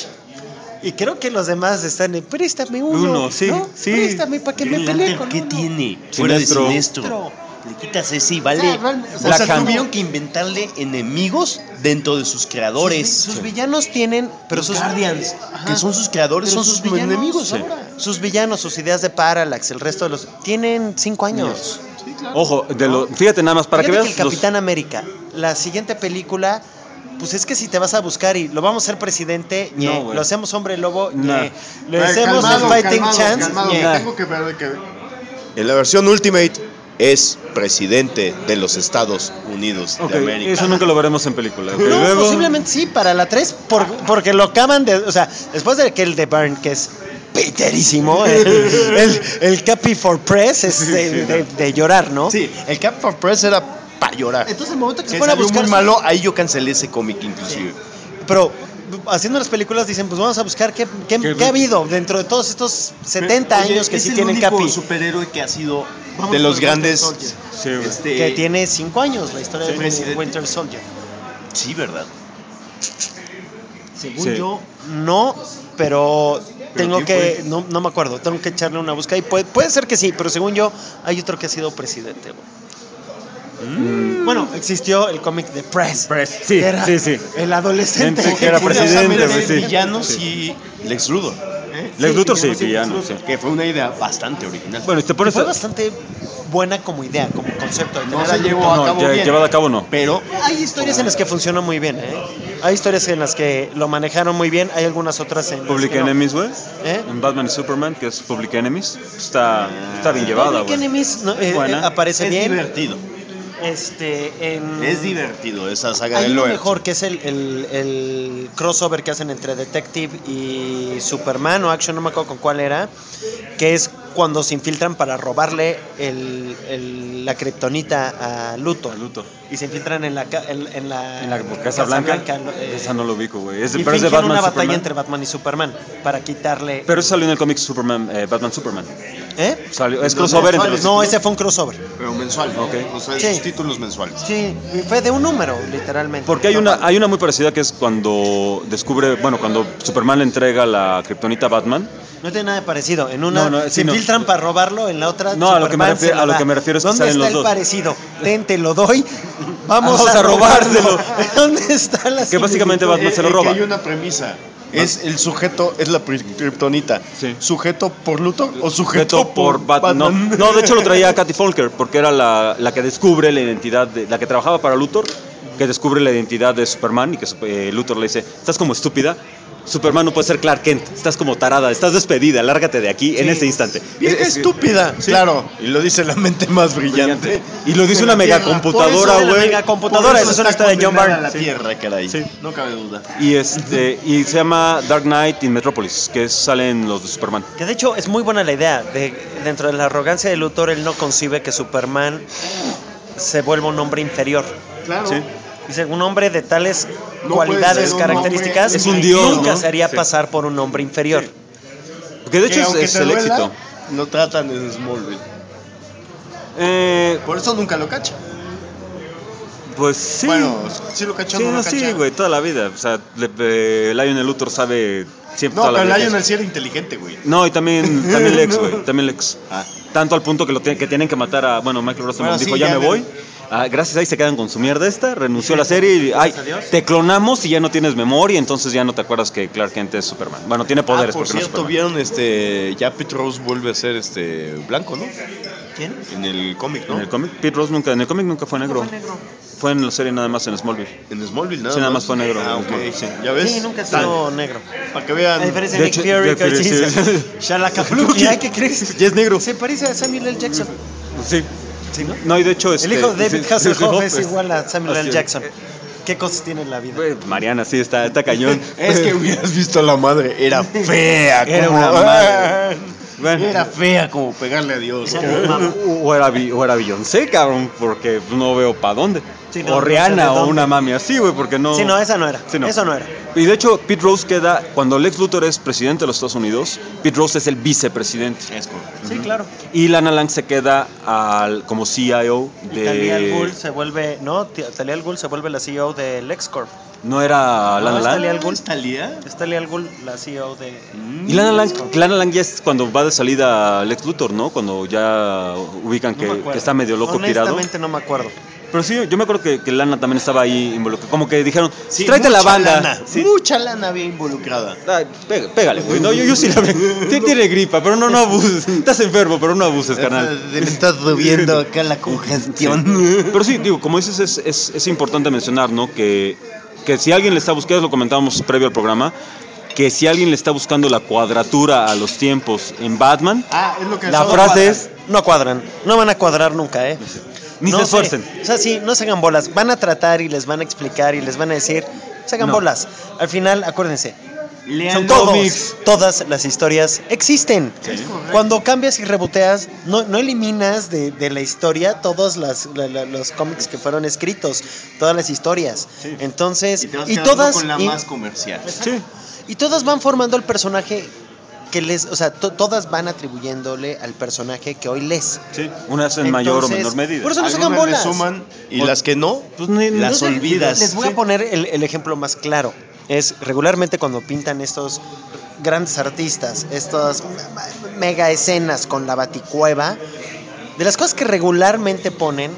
Y creo que los demás están en préstame uno. Uno, sí, ¿no? sí. Préstame para que me Green pelee Lantern, con ¿qué uno. tiene? Fuera de Sinestro. siniestro. Le quitas ese y vale. O sea, realmente, o O sea, sea, Black Hand. tuvieron que inventarle enemigos dentro de sus creadores. Sus, sus villanos tienen, pero Los sus Guardians, Ajá. que son sus creadores, Pero son sus, villanos, enemigos sí. ahora. Sus villanos, sus ideas de Parallax, el resto de los tienen cinco años. Ojo, de lo, fíjate nada más, para Fíjate que que veas el los- Capitán América, la siguiente película, pues es que si te vas a buscar y lo vamos a hacer presidente, No, ñe, güey. lo hacemos hombre lobo, No. ñe, lo hacemos el fighting chance, ñe. que ver que en la versión Ultimate es presidente de los Estados Unidos Ok, de América. eso nunca lo veremos en película. ok. No, Luego, posiblemente sí, para la tres, por- porque lo acaban de, o sea, después de que el de Byrne, que es piterísimo, el, el, el Cappy for Press es de, de- de llorar, ¿no? Sí, el Cap for Press era para llorar. Entonces el momento que se Que pone a salió buscar muy su- malo, ahí yo cancelé ese cómic inclusive. Pero haciendo las películas dicen, pues vamos a buscar qué, qué, ¿Qué- qué ha habido dentro de todos estos setenta Oye, años que es sí el tienen único Capi. superhéroe que ha sido Vamos de por los Winter grandes. Soldier. Sí, güey. este, Que tiene cinco años la historia Sí, de presidente. Winter Soldier. Sí, ¿verdad? Según Sí. yo, no, pero tengo quién que, fue? no, no me acuerdo, tengo que echarle una búsqueda y puede, puede ser que sí, pero según yo, hay otro que ha sido presidente. güey. Mm. Bueno, existió el cómic de Press. Press, sí, que era sí, sí. El adolescente Gente que era Curiosamente, presidente, güey, sí. villanos Sí. y Lex Luthor. ¿Eh? Lex Sí, Luthor sí, villanos y villano, Lex sí. Luthor. Que fue una idea bastante original. Bueno, y te Que pones fue a- bastante buena como idea, como concepto. de No tener se al- llevó a no, cabo lle- bien. llevado a cabo no. Pero Hay historias en las que funcionó muy bien, ¿eh? Hay historias en las que lo manejaron muy bien, hay algunas otras en las Public que no. Enemies, güey. ¿Eh? En Batman y Superman, que es Public Enemies. Está, está bien llevada, Public güey. Enemies no, eh, Buena. eh, aparece es bien. divertido. Este, en... Es divertido esa saga Hay de uno Loeb. mejor que es el, el, el crossover que hacen entre Detective y Superman o Action, no me acuerdo con cuál era, que es cuando se infiltran para robarle el, el, la kriptonita a Luthor. A Luthor. Y se infiltran en la, ca- en, en la, En la Casa Blanca. eh, Esa no lo ubico, güey. Es, y pero es de fingen Batman una batalla Superman. entre Batman y Superman para quitarle... Pero eso salió en el cómic Superman, eh, Batman Superman. ¿Eh? Salió, es No, crossover no, entre los No, ese fue un crossover. Pero mensual, ¿no? Ok. O sea, Sí. esos títulos mensuales. Sí, fue de un número, literalmente. Porque hay una, hay una muy parecida que es cuando descubre, bueno, cuando Superman le entrega la kriptonita a Batman. No tiene nada de parecido. En una No, no, se sí, no. infiltran para robarlo, en la otra No, a lo que me Superman refiero- se la a lo da. que me refiero es que ¿Dónde salen está los el dos? parecido? Ten, te lo doy. Vamos, Vamos a, a robárselo. robárselo. ¿Dónde está la Que básicamente similitud? Batman se lo Eh, eh, roba. que hay una premisa. Es el sujeto, es la pri- kriptonita. Sí. ¿Sujeto por Luthor o Sujeto sujeto por Batman. No, no, de hecho lo traía Katy Falker, porque era la, la que descubre la identidad, de, la que trabajaba para Luthor, que descubre la identidad de Superman y que eh, Luthor le dice, estás como estúpida, Superman no puede ser Clark Kent, estás como tarada, estás despedida, lárgate de aquí en este instante. Vieja Es- es- estúpida. Sí. Claro. Y lo dice la mente más brillante. Y lo dice de una la Tierra. megacomputadora, Por eso de la güey. megacomputadora, Por esa es una está historia de John condenada Byrne. a la Sí. Tierra, caray. Sí. No cabe duda. Y este y se llama Dark Knight in Metropolis, que es- salen los de Superman. Que de hecho es muy buena la idea. De, dentro de la arrogancia de Luthor, él no concibe que Superman se vuelva un hombre inferior. Claro. Sí. Dice, un hombre de tales No cualidades, puede ser un características, hombre Es un dios, nunca ¿no? se haría Sí. pasar por un hombre inferior. Porque de Que hecho es, aunque es te el duela, éxito. Lo tratan en Smallville. Eh, Por eso nunca lo cacha. pues sí. Bueno, sí lo cacha o sí, no lo no, cacha. sí, güey, toda la vida. O sea, le, eh, Lionel Luthor sabe siempre No, toda la pero vida. que Lionel es- sí era inteligente, güey. No, y también, también Lex, No. güey. También Lex. Ah. Tanto al punto que lo tiene- que tienen que matar a. Bueno, Michael Rosenbaum Bueno, sí, dijo, ya, ya me me- voy. Ah, gracias, ahí se quedan con su mierda esta. Renunció a la serie y. Ay, a Dios. te clonamos y ya no tienes memoria, entonces ya no te acuerdas que Clark Kent es Superman. Bueno, tiene poderes, Ah, por porque no es cierto, Superman. vieron este. Ya Pete Rose vuelve a ser este blanco, ¿no? ¿Quién? En el cómic, ¿no? En el cómic, Pete Rose nunca, en el cómic nunca fue negro. Fue negro. Fue en la serie nada más en Smallville. En Smallville, nada Sí, nada más fue negro. Ah, En ok. Smallville, sí. ¿Ya ves? Sí, nunca ha sido negro. Para que vean. A diferencia De de hecho, Nick Fury, Nick que Fury, sí sí. dice, Shalakapaluki. Ay, ¿qué crees? Ya es negro. Se parece a Samuel L. Jackson. Sí. ¿Sí, no? No, y de hecho. El este, hijo de David sí, Hasselhoff sí, es igual a Samuel así L. es. Jackson. ¿Qué cosas tiene en la vida? Güey, Mariana, sí, está, está cañón. Es que hubieras visto a la madre. Era fea. Era como- una madre. Bueno. Era fea como pegarle a Dios. O, o era, Bi- o era Beyoncé, cabrón, porque no veo para dónde. Sí, no, o no sé de Rihanna o dónde. una mami así, güey, porque no. Sí, no, esa no era. Sí, no. Eso no era. Y de hecho, Pete Rose queda, cuando Lex Luthor es presidente de los Estados Unidos, Pete Rose es el vicepresidente. Es correcto. Sí, claro. Y Lana Lang se queda al, como C I O Y Talia al Ghul de. se vuelve, no, T- Talia al Ghul se vuelve la C E O de LexCorp. No era Lana es Lang. Talia al Ghul. ¿Es Thalía? Es Talia al Ghul la C E O de... Y Lana Lang, Lana Lang ya es cuando va de salida Lex Luthor, ¿no? Cuando ya ubican No que, me acuerdo. que está medio loco tirado. Honestamente no me acuerdo. Pero sí, yo me acuerdo que, que Lana también estaba ahí involucrada. Como que dijeron, Sí, tráete la mucha banda. lana, Sí. Mucha lana había involucrada. Ay, pega- pégale, güey. No, yo, yo sí la veo. Tiene, tiene gripa, pero no, no abuses. Estás enfermo, pero no abuses, carnal. Me está subiendo acá la congestión. Pero sí, digo, como dices, es, es, es importante mencionar, ¿no? Que, que si alguien le está buscando, lo comentábamos previo al programa, que si alguien le está buscando la cuadratura a los tiempos en Batman, Ah, es lo que la no frase cuadra. es, No cuadran. No van a cuadrar nunca, ¿eh? ni No se sé. esfuercen. O sea, sí, no se hagan bolas. Van a tratar y les van a explicar y les van a decir, se hagan No. bolas. Al final, acuérdense, Lean Son todos, cómics. todas las historias existen. Cuando cambias y reboteas, no, no eliminas de, de la historia todos las, la- la- los cómics que fueron escritos, todas las historias. Sí. Entonces, Y te vas y quedando todas con la y, más comercial. Sí. y todas van formando el personaje que les, o sea, to- todas van atribuyéndole al personaje que hoy lees. Sí, unas en mayor o Entonces, menor medida. por eso no se hagan Algunas le bolas. suman y O- las que no, Pues ni- las no sé, olvidas. Les voy Sí. a poner el, el ejemplo más claro. Es regularmente cuando pintan estos grandes artistas, estas mega escenas con la baticueva, de las cosas que regularmente ponen,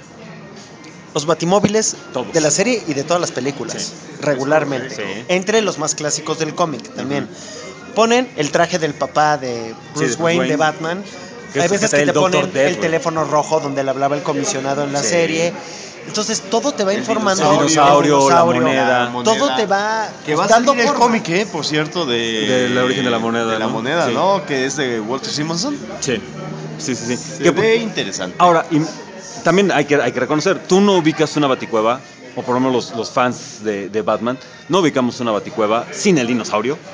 los batimóviles Todos. de la serie y de todas las películas, Sí. regularmente. Sí. Entre los más clásicos del cómic también. Ponen el traje del papá de Bruce, de Bruce Wayne, Wayne. de Batman. Que Hay es- veces que que está te el Doctor ponen Death, el güey. teléfono rojo donde le hablaba el comisionado en la Sí. serie. Entonces todo te va El informando. El dinosaurio, el la dinosaurio, moneda. la Todo te va Que va a dando salir el forma. cómic, ¿eh? Por cierto, de... Del origen de la moneda, De la ¿no? moneda, Sí. ¿no? Que es de Walter Simonson. Sí, sí, sí. sí. Se Que- ve interesante. Ahora, y también hay que, hay que reconocer, tú no ubicas una baticueva, o por lo menos los, los fans de, de Batman, no ubicamos una baticueva sin el dinosaurio.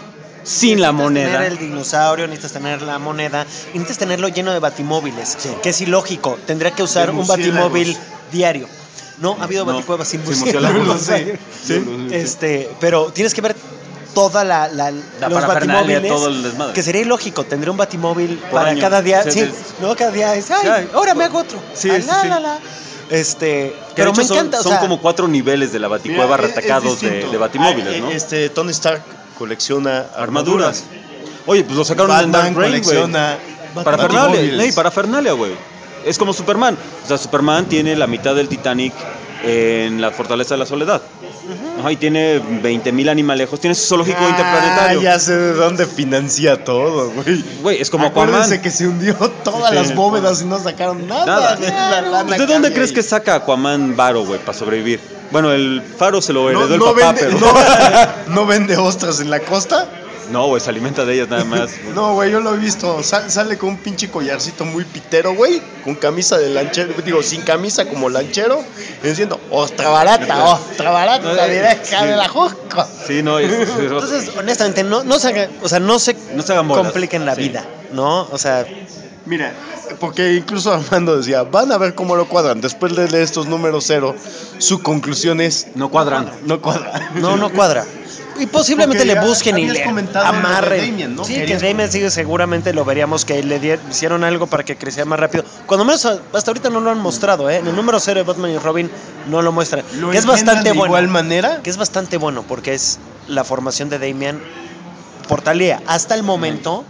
sin la Necesitas moneda. tener el dinosaurio, necesitas tener la moneda, y necesitas tenerlo lleno de batimóviles, Sí. que es ilógico. Tendría que usar De un murciélagos. batimóvil diario. No, ha habido No, baticuevas sin sin murciélagos. murciélagos. Sí. Este, pero tienes que ver toda la, la, La los parafernalia, batimóviles, todo el desmadre. que sería ilógico. Tendría un batimóvil Por para año. cada día. Sí, Sí, sí. no, cada día es, ay, Sí, ay. ahora me hago otro. Sí, Ah, sí, la, sí. la, la. Este, Que pero de hecho me son, encanta, o son sea, como cuatro niveles de la baticueva Mira, es- es retacados de, distinto. de batimóviles, Ah, ¿no? Este, Tony Stark colecciona Armaduras. Oye, pues lo sacaron en Batman Dark Reign, güey. colecciona Parafernalia, batimóviles. ley, parafernalia, güey. Es como Superman. O sea, Superman tiene la mitad del Titanic en la Fortaleza de la Soledad. Ajá, y tiene veinte mil animalejos. Tiene su zoológico Ah, interplanetario. ya sé de dónde financia todo, güey. Güey, es como Acuérdense Aquaman. que se hundió todas Sí. las bóvedas y no sacaron nada. Nada. de la lana Pues, ¿de dónde había crees ahí. que saca Aquaman varo, güey, para sobrevivir? Bueno, el faro se lo heredó no, el no papá, vende, pero... no, no vende ostras en la costa? No, güey, se alimenta de ellas nada más. No, güey, yo lo he visto. Sa- sale con un pinche collarcito muy pitero, güey. Con camisa de lanchero. Digo, sin camisa como lanchero. Y diciendo, ostra barata, ostra barata, No, eh, directa sí. de la Jusco. Sí, no, es... es- entonces, honestamente, no, no se hagan, o sea, no se, No se hagan bolas. compliquen la Sí. vida, ¿no? O sea, Mira, porque incluso Armando decía, van a ver cómo lo cuadran. Después de leer estos números cero, su conclusión es, no cuadran. no cuadra. no, no cuadra. Y posiblemente Porque le ya busquen y habías le comentado lo de amarren. Damian, ¿no? Sí, Querías que Damian sigue, seguramente lo veríamos que le die- hicieron algo para que creciera más rápido. Cuando menos a- hasta ahorita no lo han mostrado, ¿eh? En el número cero de Batman y Robin no lo muestran. ¿Lo Que es engendran bastante de bueno. igual manera? Que es bastante bueno porque es la formación de Damian por Thalía. Hasta el momento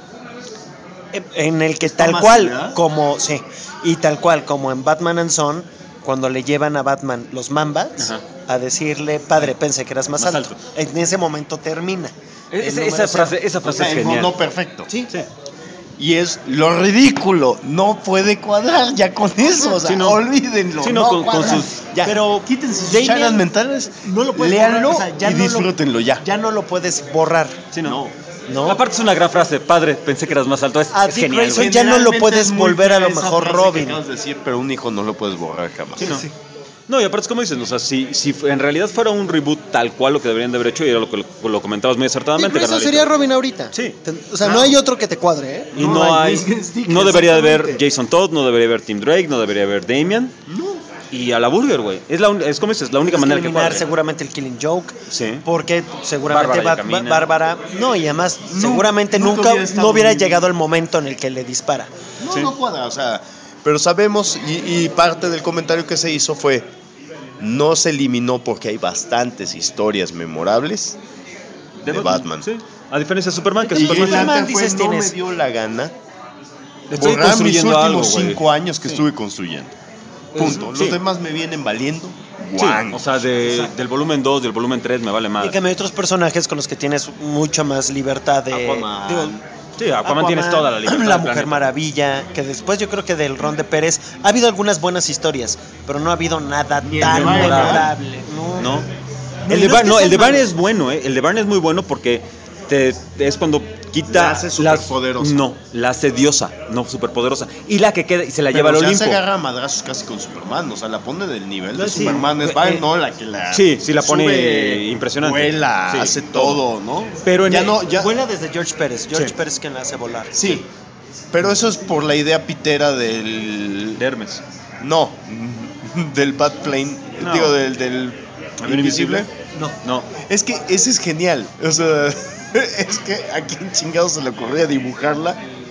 en- en el que tal más, cual ¿verdad? como sí, y tal cual como en Batman and Son, cuando le llevan a Batman los Mambats Ajá. a decirle, padre, pensé que eras más, Más alto. alto. En ese momento termina. Es- El esa, número esa cero. frase, esa O frase sea, es genial. no perfecto. Sí. Sí. Y es lo ridículo. No puede cuadrar ya con eso. O sea, Sí, no. olvídenlo. Sí, no, con- con cuadra. sus- Ya, Pero quítense sus Damian chagas mentales. no lo puedes léanlo borrar, o sea, ya y no lo- disfrútenlo ya. Ya no lo puedes borrar. Sí, no. No. ¿No? Aparte es una gran frase. Padre, pensé que eras más alto. Es, A es Dick genial, Grayson güey. ya no lo Generalmente puedes es muy volver a lo fea esa mejor frase que Robin. acabas de decir, pero un hijo no lo puedes borrar jamás. Sí, no. No, y aparte es como dicen, o sea, si, si fu- en realidad fuera un reboot tal cual lo que deberían de haber hecho, y era lo que lo, lo comentabas muy Dick acertadamente, Grayson carnalito. sería Robin ahorita. Sí. Ten- O sea, no Claro. hay otro que te cuadre, ¿eh? Y no, No hay, hay Dick, no debería de haber exactamente. Jason Todd, no debería haber Tim Drake, no debería haber Damian. No. Y a la Burger, güey. Es, la un- es como dices, la única Tienes manera que que eliminar cuadre. seguramente el Killing Joke. Sí. Porque seguramente Bárbara ya Bat- camina. Bárbara. No, y además, No, seguramente nunca nunca, hubiera estado no hubiera bien. llegado el momento en el que le dispara. No, Sí. no cuadra, o sea, pero sabemos, y, y parte del comentario que se hizo fue, no se eliminó porque hay bastantes historias memorables de, Batman. Sí. A diferencia de Superman, que Y Y Superman... Green Lantern Lantern fue, dices, no tienes- me dio la gana Estoy borrar mis construyendo últimos algo, güey. cinco años que Sí. estuve construyendo. Punto. Sí. Los demás me vienen valiendo. Sí, guang. o sea, de- del volumen dos, del volumen tres me vale Y más. que hay otros personajes con los que tienes mucha más libertad de. Aquaman. digo, Sí, Aquaman, tienes toda la libertad. La del Mujer planeta. Maravilla, que después yo creo que del Ron de Pérez ha habido algunas buenas historias, pero no ha habido nada Ni el tan de Barney, memorable. No. No. No, El y de, no Bar- es que no, el sean de Barney malos. es bueno, ¿eh? El de Barney es muy bueno porque te, es cuando quita La hace las superpoderosa. No, la hace diosa, no superpoderosa. Y la que queda y se la Pero lleva al ya Olimpo. se agarra a madrazos casi con Superman, o sea, la pone del nivel No, de sí. Superman. Es Eh, Barney, eh, no la que la. sí, sí la pone sube, impresionante. Vuela, Sí, hace todo. todo, ¿no? Pero en ya el- no, ya. Vuela desde George Pérez. George Sí. Pérez es quien la hace volar. Sí, pero eso es por la idea pitera del. De Hermes. No, del Bad Plane. No. Digo, del, del ¿Avión Invisible. No. No. Es que ese es genial. O sea, es que a quién chingado se le ocurría dibujarla.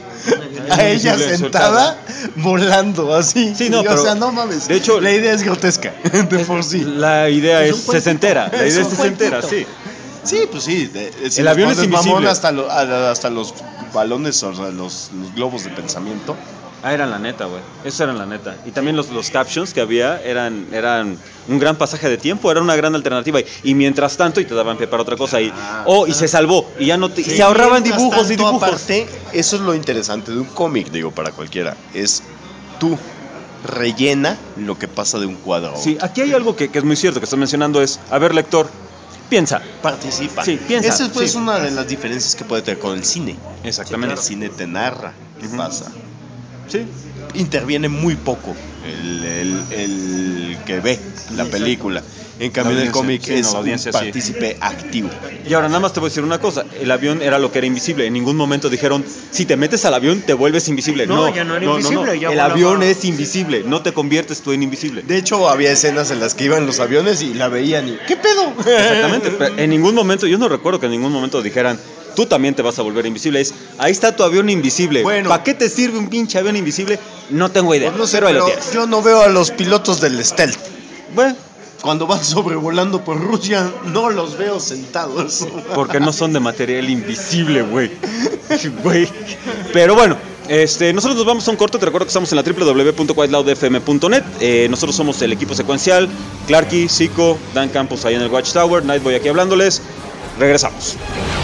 A ella Invisible, sentada volando así. Sí, no, Y, pero- o sea, no mames. de hecho- la idea es grotesca de por sí. La idea Es es, un cuentito. sesentera. La Es idea es un sesentera, cuentito. sí. Sí, pues sí. de- de- si El nos avión es pones mamón invisible. hasta, lo- a- hasta los balones, o sea, los, los globos de pensamiento. Ah, eran la neta, güey. Eso eran la neta. Y también los, los captions que había eran, eran un gran pasaje de tiempo, era una gran alternativa. Y, y mientras tanto, y te daban pie para otra cosa. Y, oh, y se salvó. Y ya no te, y se ahorraban Mientras dibujos y tanto, dibujos. Aparte, eso es lo interesante de un cómic, digo, para cualquiera. Es tú rellena lo que pasa de un cuadro. a otro. Sí, aquí hay algo que, que es muy cierto que estás mencionando es, a ver, lector, piensa. Participa. Sí, piensa, Esa pues, es sí. una de las diferencias que puede tener con el cine. Exactamente. El cine te narra qué Ujú. pasa. Sí. Interviene muy poco el, el, el que ve la película. En cambio, en el cómic sí, es no, la un audiencia, sí. partícipe activo. Y ahora nada más te voy a decir una cosa, el avión era lo que era invisible, en ningún momento dijeron, si te metes al avión te vuelves invisible. No, No, ya no era no, invisible, no, no. ya El volaba. avión es invisible, no te conviertes tú en invisible. De hecho, había escenas en las que iban los aviones y la veían y ¿qué pedo? Exactamente, pero en ningún momento, yo no recuerdo que en ningún momento dijeran, tú también te vas a volver invisible. Es, ahí está tu avión invisible. Bueno. ¿Para qué te sirve un pinche avión invisible? No tengo idea. Pues no sé, pero ahí lo pero tienes. yo no veo a los pilotos del stealth. Bueno, Cuando van sobrevolando por Rusia, no los veo sentados. porque no son de material invisible, güey. Güey. Pero bueno, este, nosotros nos vamos a un corto. Te recuerdo que estamos en la doble u doble u doble u punto quiet loud f m punto net. Eh, nosotros somos el equipo secuencial. Clarky, Zico, Dan Campos ahí en el Watchtower, Nightboy aquí hablándoles. Regresamos.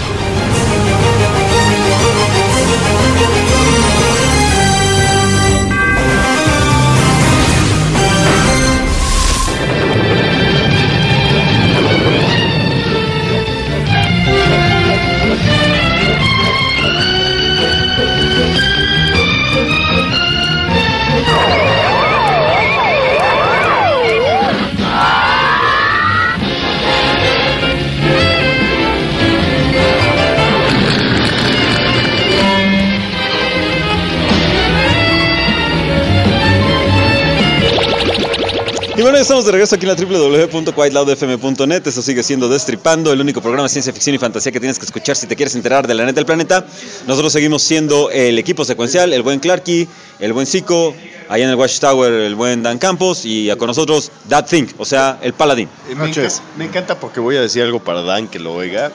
Y bueno, ya estamos de regreso aquí en la doble u doble u doble u punto quiet loud f m punto net. Eso sigue siendo Destripando, el único programa de ciencia ficción y fantasía que tienes que escuchar si te quieres enterar de la neta del planeta. Nosotros seguimos siendo el equipo secuencial, el buen Clarky, el buen Zico, allá en el Watchtower el buen Dan Campos y con nosotros That Thing, o sea, el paladín. Eh, Me, enca- me encanta porque voy a decir algo para Dan que lo oiga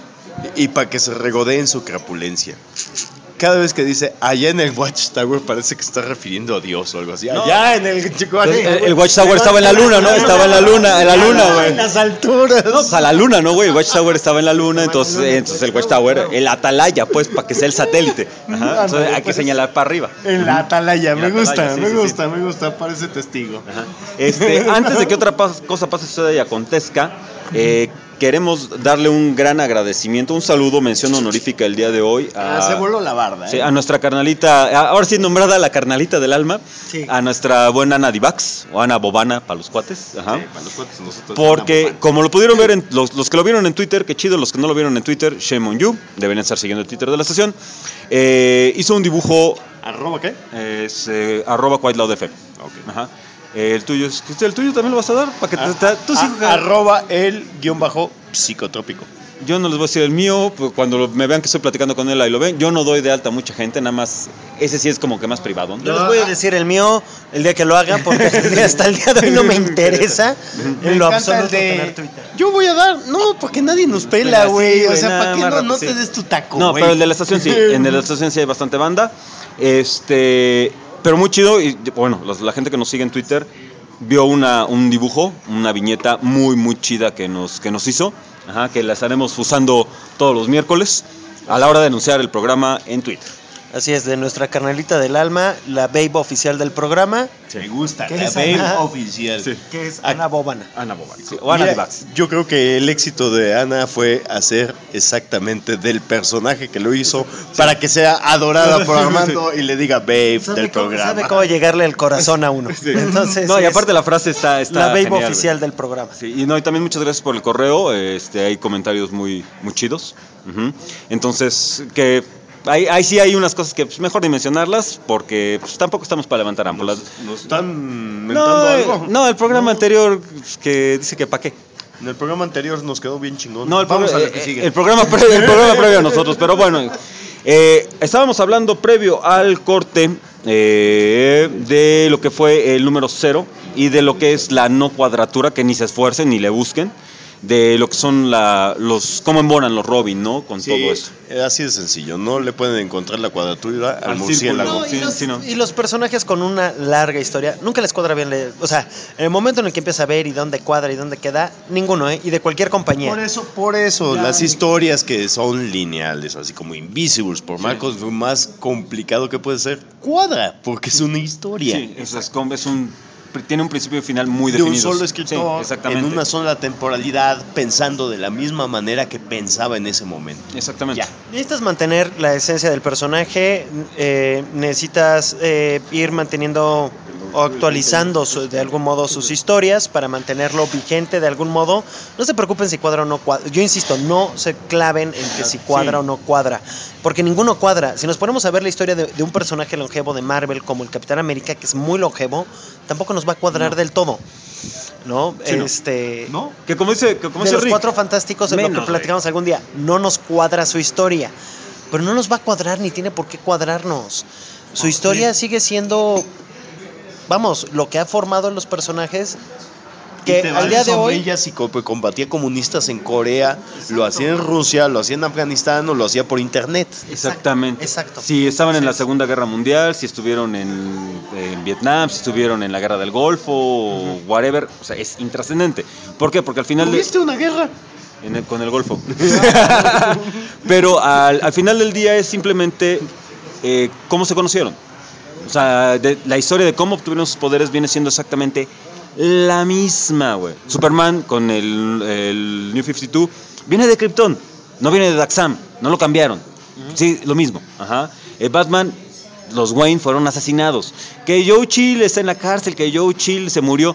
y para que se regodee en su crapulencia. Cada vez que dice allá en el Watchtower parece que está refiriendo a Dios o algo así. No. Allá en el... El, el Watchtower estaba en la luna, ¿no? Estaba en la luna, en la luna, güey. En las alturas. No, pues a la luna, ¿no, güey? El Watchtower estaba en la luna, entonces, eh, entonces el Watchtower, el atalaya, pues, para que sea el satélite. Ajá. Entonces hay que señalar para arriba. En la atalaya, En me la gusta, atalaya, sí, me sí, gusta, me gusta, parece testigo. Ajá. Este, antes de que otra pas- cosa pase, suceda y acontezca, eh, queremos darle un gran agradecimiento, un saludo, mención honorífica el día de hoy a, Ah, se voló la barda, ¿eh? sí, a nuestra carnalita, ahora sí nombrada la carnalita del alma, Sí. a nuestra buena Ana Divax, o Ana Bobana para los cuates. Ajá. Sí, para los cuates nosotros Porque estamos como lo pudieron ver, en, los, los que lo vieron en Twitter, qué chido, los que no lo vieron en Twitter, shame on you, deberían estar siguiendo el Twitter de la estación, eh, hizo un dibujo, mal. ¿Arroba qué? es, eh, arroba quietloudfm. Ok. Ajá. Eh, el tuyo, es- ¿el tuyo también lo vas a dar? Para que te, Ah, te- tú sí, ah, arroba el guión bajo psicotrópico. yo no les voy a decir el mío, pues, cuando lo- me vean que estoy platicando con él, ahí lo ven. Yo no doy de alta a mucha gente, nada más, ese sí es como que más privado. Yo les voy a decir el mío el día que lo haga, porque hasta el día de hoy no me interesa Me en lo encanta absoluto el de- tener Twitter. Yo voy a dar, no, porque nadie nos pela, Sí, güey. O güey, sea, nada ¿para qué más no, rato, no sí. te des tu taco, No, güey? pero el de la estación sí, en el de la estación sí hay bastante banda. Este, pero muy chido y bueno, los- la gente que nos sigue en Twitter vio una, un dibujo, una viñeta muy muy chida que nos que nos hizo, ajá, que la estaremos usando todos los miércoles a la hora de anunciar el programa en Twitter. Así es, de nuestra carnalita del alma, la babe oficial del programa, Me gusta, ¿Qué la es babe Ana? oficial. Sí. que es Ah, Ana Bobana. Ana Bobana, sí, o Ana Mira, Divax. yo creo que el éxito de Ana fue hacer exactamente del personaje que lo hizo para que sea adorada por Armando y le diga babe ¿Sabe del cómo, programa. sabe cómo llegarle el corazón a uno. Entonces, No, y sí, es aparte la frase está, está la babe genial, güey. oficial del programa. Sí, y no, y también muchas gracias por el correo, este, hay comentarios muy, muy chidos. Ujú. Entonces, que ahí, ahí sí hay unas cosas que pues, mejor ni mencionarlas, porque pues, tampoco estamos para levantar ámpulas. ¿Nos, nos están mentando No, eh, algo? no, el programa anterior pues, que dice que pa' qué. En el programa anterior nos quedó bien chingón. No, el, Vamos progr- a lo que eh, sigue. el programa previo, el programa previo a nosotros, pero bueno, eh, estábamos hablando previo al corte eh, de lo que fue el número cero y de lo que es la no cuadratura, que ni se esfuercen ni le busquen, de lo que son la, los, cómo embonan los Robin, ¿no? Con Sí, todo eso. eh, así de sencillo. No le pueden encontrar la cuadratura al, Al murciélago. círculo. No, y, Sí, los, sí, no. y los personajes con una larga historia, nunca les cuadra bien. le- o sea, en el momento en el que empieza a ver y dónde cuadra y dónde queda, ninguno, ¿eh? Y de cualquier compañía. Por eso, por eso, Ya. las historias que son lineales, así como Invisibles, por más, cos- más complicado que puede ser, cuadra, porque es una historia. Sí, es, es, como- es un tiene un principio y final muy de un definidos. solo escritor, Sí, exactamente. en una sola temporalidad, pensando de la misma manera que pensaba en ese momento. Exactamente. Ya. Necesitas mantener la esencia del personaje, eh, necesitas eh, ir manteniendo o actualizando su- de algún modo sus historias para mantenerlo vigente de algún modo. No se preocupen si cuadra o no cuadra. Yo insisto, no se claven en que si cuadra Sí. o no cuadra, porque ninguno cuadra. Si nos ponemos a ver la historia de, de un personaje longevo de Marvel como el Capitán América, que es muy longevo, tampoco nos va a cuadrar No. del todo, ¿no? Sí, no. este, ¿No? Que como dice, que como de dice los Rick, Cuatro Fantásticos, en lo menos, que platicamos algún día, no nos cuadra su historia, pero no nos va a cuadrar ni tiene por qué cuadrarnos. Su historia sigue siendo, vamos, lo que ha formado los personajes, que al día de hoy ella si co- combatía comunistas en Corea, lo hacía en Rusia, lo hacía en Afganistán o lo hacía por internet. exactamente. Exacto. Si estaban en la Segunda Guerra Mundial, si estuvieron en, en Vietnam, si estuvieron en la Guerra del Golfo, o whatever, o sea, es intrascendente. ¿Por qué? Porque al final de, ¿Tuviste una guerra? en el- con el Golfo. Pero al, al final del día es simplemente eh, cómo se conocieron. O sea, de- la historia de cómo obtuvieron sus poderes viene siendo exactamente la misma, güey. Superman con el, el New cincuenta y dos viene de Krypton, no viene de Daxam, no lo cambiaron. Sí, lo mismo. Ajá. Eh, Batman, los Wayne fueron asesinados. Que Joe Chill está en la cárcel, que Joe Chill se murió.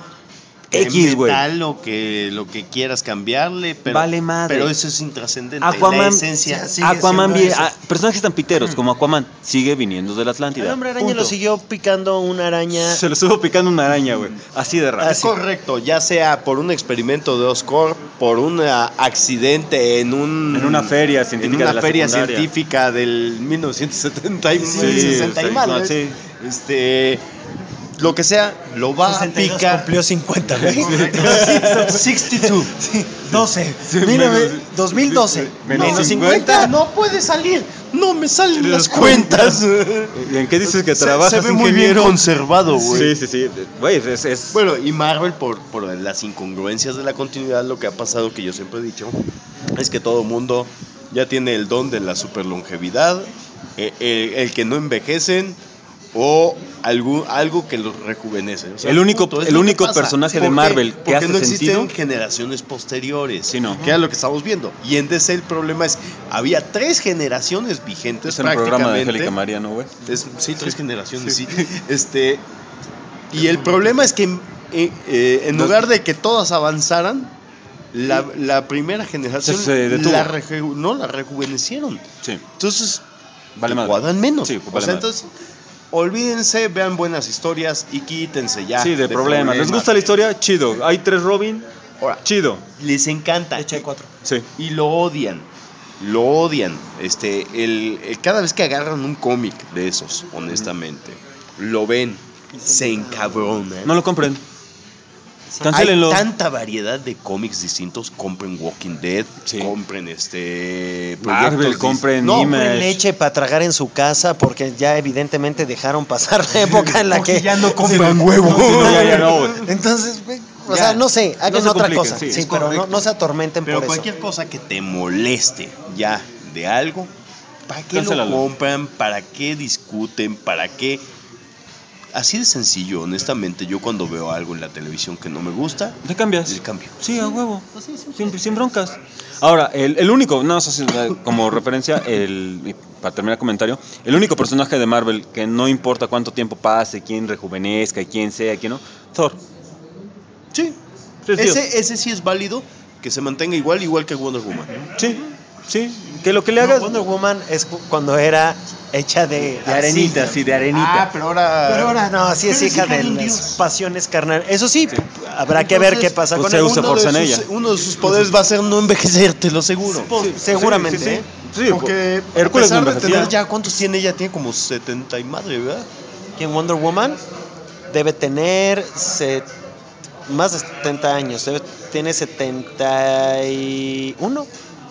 X, güey. Metal, lo que, lo que quieras cambiarle, pero, Vale madre. pero eso es intrascendente. Aquaman, La esencia sigue Aquaman siendo vie- eso. ah, personajes tan piteros como Aquaman sigue viniendo de la Atlántida. el hombre araña Punto. lo siguió picando una araña. Se lo estuvo picando una araña, güey. Así de raro. Es correcto, ya sea por un experimento de Oscorp, por un ah, accidente en un En una feria en científica una de la feria secundaria. científica del mil novecientos setenta y Sí, sesenta y sí, mal, no, ¿eh? sí. Este, lo que sea, lo va a sesenta y dos picar. cumplió cincuenta, güey. sesenta y dos. doce. Sí, Mira, menos- güey, dos mil doce. menos Menos cincuenta. cincuenta. No puede salir, no me salen Las las cuentas. ¿Y en qué dices que Se- trabajas, se, ve muy bien ingeniero? conservado, güey. Sí, sí, sí. Güey, es, es- Bueno, y Marvel, por, por las incongruencias de la continuidad, lo que ha pasado, que yo siempre he dicho, es que todo mundo ya tiene el don de la superlongevidad, eh, el, el que no envejecen o algún, algo que los rejuvenece. O sea, El único- punto, es el lo que único pasa. personaje de ¿Por qué? Marvel que Porque hace no existen sentido. generaciones posteriores, Sí, no. que era lo que estamos viendo. Y en D C el problema es, había tres generaciones vigentes es el programa de prácticamente. Angélica María, ¿no, güey? Es- sí, tres generaciones, sí. Este, y el problema es que eh, eh, en lugar de que todas avanzaran, la, la primera generación Se- se detuvo. la reju- no la rejuvenecieron. Sí. Entonces, Vale madre. cuadran menos. Sí, O vale sea, madre. entonces, olvídense, vean buenas historias y quítense ya. Sí, de, problemas. ¿Les gusta la historia? Chido. Hay tres Robin. Ahora, Chido. les encanta. Echa de cuatro. Sí. Y lo odian. Lo odian. Este, el, el- cada vez que agarran un cómic de esos, honestamente, lo ven, se encabronan. No lo compren. Hay Cancélenlo. tanta variedad de cómics distintos. Compren Walking Dead, Sí. compren este Marvel, proyectos dis- compren No, Image. Compren leche para tragar en su casa porque ya evidentemente dejaron pasar la época en la que ya no compran huevo. Sí, no, ya, ya no, güey. Entonces, güey, o Ya. sea, no sé, hagan se otra compliquen, cosa. sí, Sí, es pero no, correcto. no se atormenten Pero por cualquier eso. cosa que te moleste ya de algo, ¿para qué Cancélalo. lo compran? ¿Para qué discuten? ¿Para qué? Así de sencillo, honestamente, yo cuando veo algo en la televisión que no me gusta, ¿Te cambias? le cambio. Sí, a huevo. Sin, sin broncas. Ahora, el, el único, nada más así, como referencia, el, y para terminar el comentario, el único personaje de Marvel que no importa cuánto tiempo pase, quién rejuvenezca, quién sea, quién no, Thor. Sí, Sí, es Dios. ese, ese sí es válido, que se mantenga igual, igual que Wonder Woman. Sí, sí. Que lo que le No, hagas. Wonder Woman es cu- cuando era hecha de, de arenita, sí, de arenita. Ah, pero ahora... Pero ahora no, así es Pero es hija hija de de un las dios. pasiones carnales. Eso sí, p- habrá que ver qué pasa pues con se el usa mundo. por- uno, fuerza de en sus, ella. uno de sus poderes va a ser no envejecer, te lo seguro. Pues, Sí, seguramente. sí, sí, sí. ¿eh? Sí, Porque Hércules a pesar de envejecía. tener ya, ¿cuántos tiene ella? Tiene como setenta y madre, ¿verdad? ¿Quién Wonder Woman? Debe tener se- más de setenta años. Debe, tiene setenta y uno.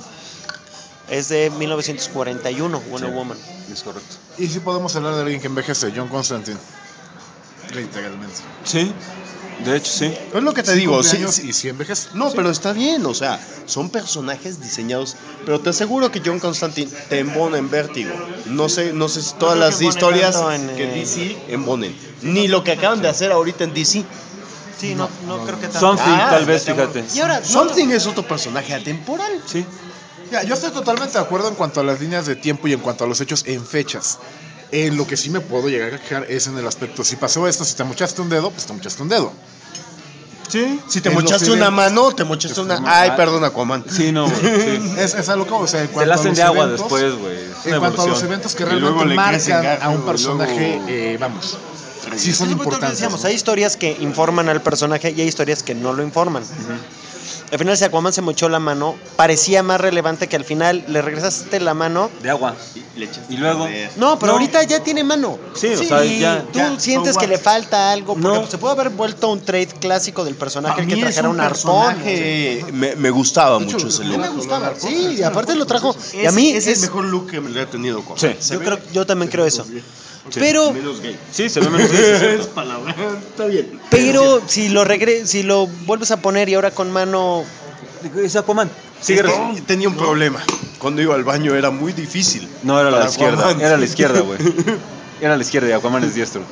Es de mil novecientos cuarenta y uno, Wonder Sí. Woman. Es correcto. Y si podemos hablar de alguien que envejece, John Constantine. Literalmente. Sí, de hecho, sí. Es lo que te Sí, digo, cumple sí, años sí. y sí envejece. No, pero está bien, o sea, son personajes diseñados, pero te aseguro que John Constantine te embona en Vértigo. No sé, no sé si todas creo las que embone historias tanto en, que eh, D C embonen, ni lo que acaban de hacer ahorita en D C. Sí, no, no creo que tanto. Something, Ah, tal vez, ya fíjate. Y ahora, no, Something es otro personaje atemporal. Sí. Ya, yo estoy totalmente de acuerdo en cuanto a las líneas de tiempo y en cuanto a los hechos en fechas. En lo que sí me puedo llegar a quejar es en el aspecto, si pasó esto, si te mochaste un dedo, pues te mochaste un dedo. Sí. Si te En mochaste los una eventos- mano, te mochaste una... Ay, perdón, Aquaman. Sí, no, güey. Sí. Es, es algo como, o sea, en Se cuanto la a hacen los de agua eventos, después, güey. Es una En cuanto a los evolución. eventos que Y luego realmente le crecen marcan a un garfios, personaje, luego- eh, vamos, sí son Es lo que importantes. decíamos, ¿no? hay historias que informan al personaje y hay historias que no lo informan. Al final, si Aquaman se mochó la mano, parecía más relevante que al final le regresaste la mano. De agua. Le echaste Y luego- perder. No, pero No. ahorita ya tiene mano. Sí, o sea, y ya- tú ya, sientes so que what? le falta algo, porque No. se puede haber vuelto un trade clásico del personaje A que mí es trajera un un arpón. personaje... Me, me gustaba De hecho, mucho ese a mí A mí look. me gustaba. Arpón, Sí, y sí, aparte lo trajo. Es, Y a mí es es, el mejor look que me ha tenido Aquaman. Sí. Se yo ve creo, yo también creo eso. Sí. Pero, menos gay. Sí, se ve menos bien, sí, es cierto. Es palabra. Está bien. pero si lo regre si lo vuelves a poner y ahora con mano. Es Aquaman. Sigue Es que res- tenía un problema. Cuando iba al baño era muy difícil. No, era la Para izquierda. Aquaman. Era la izquierda, güey. Era la izquierda y Aquaman es diestro.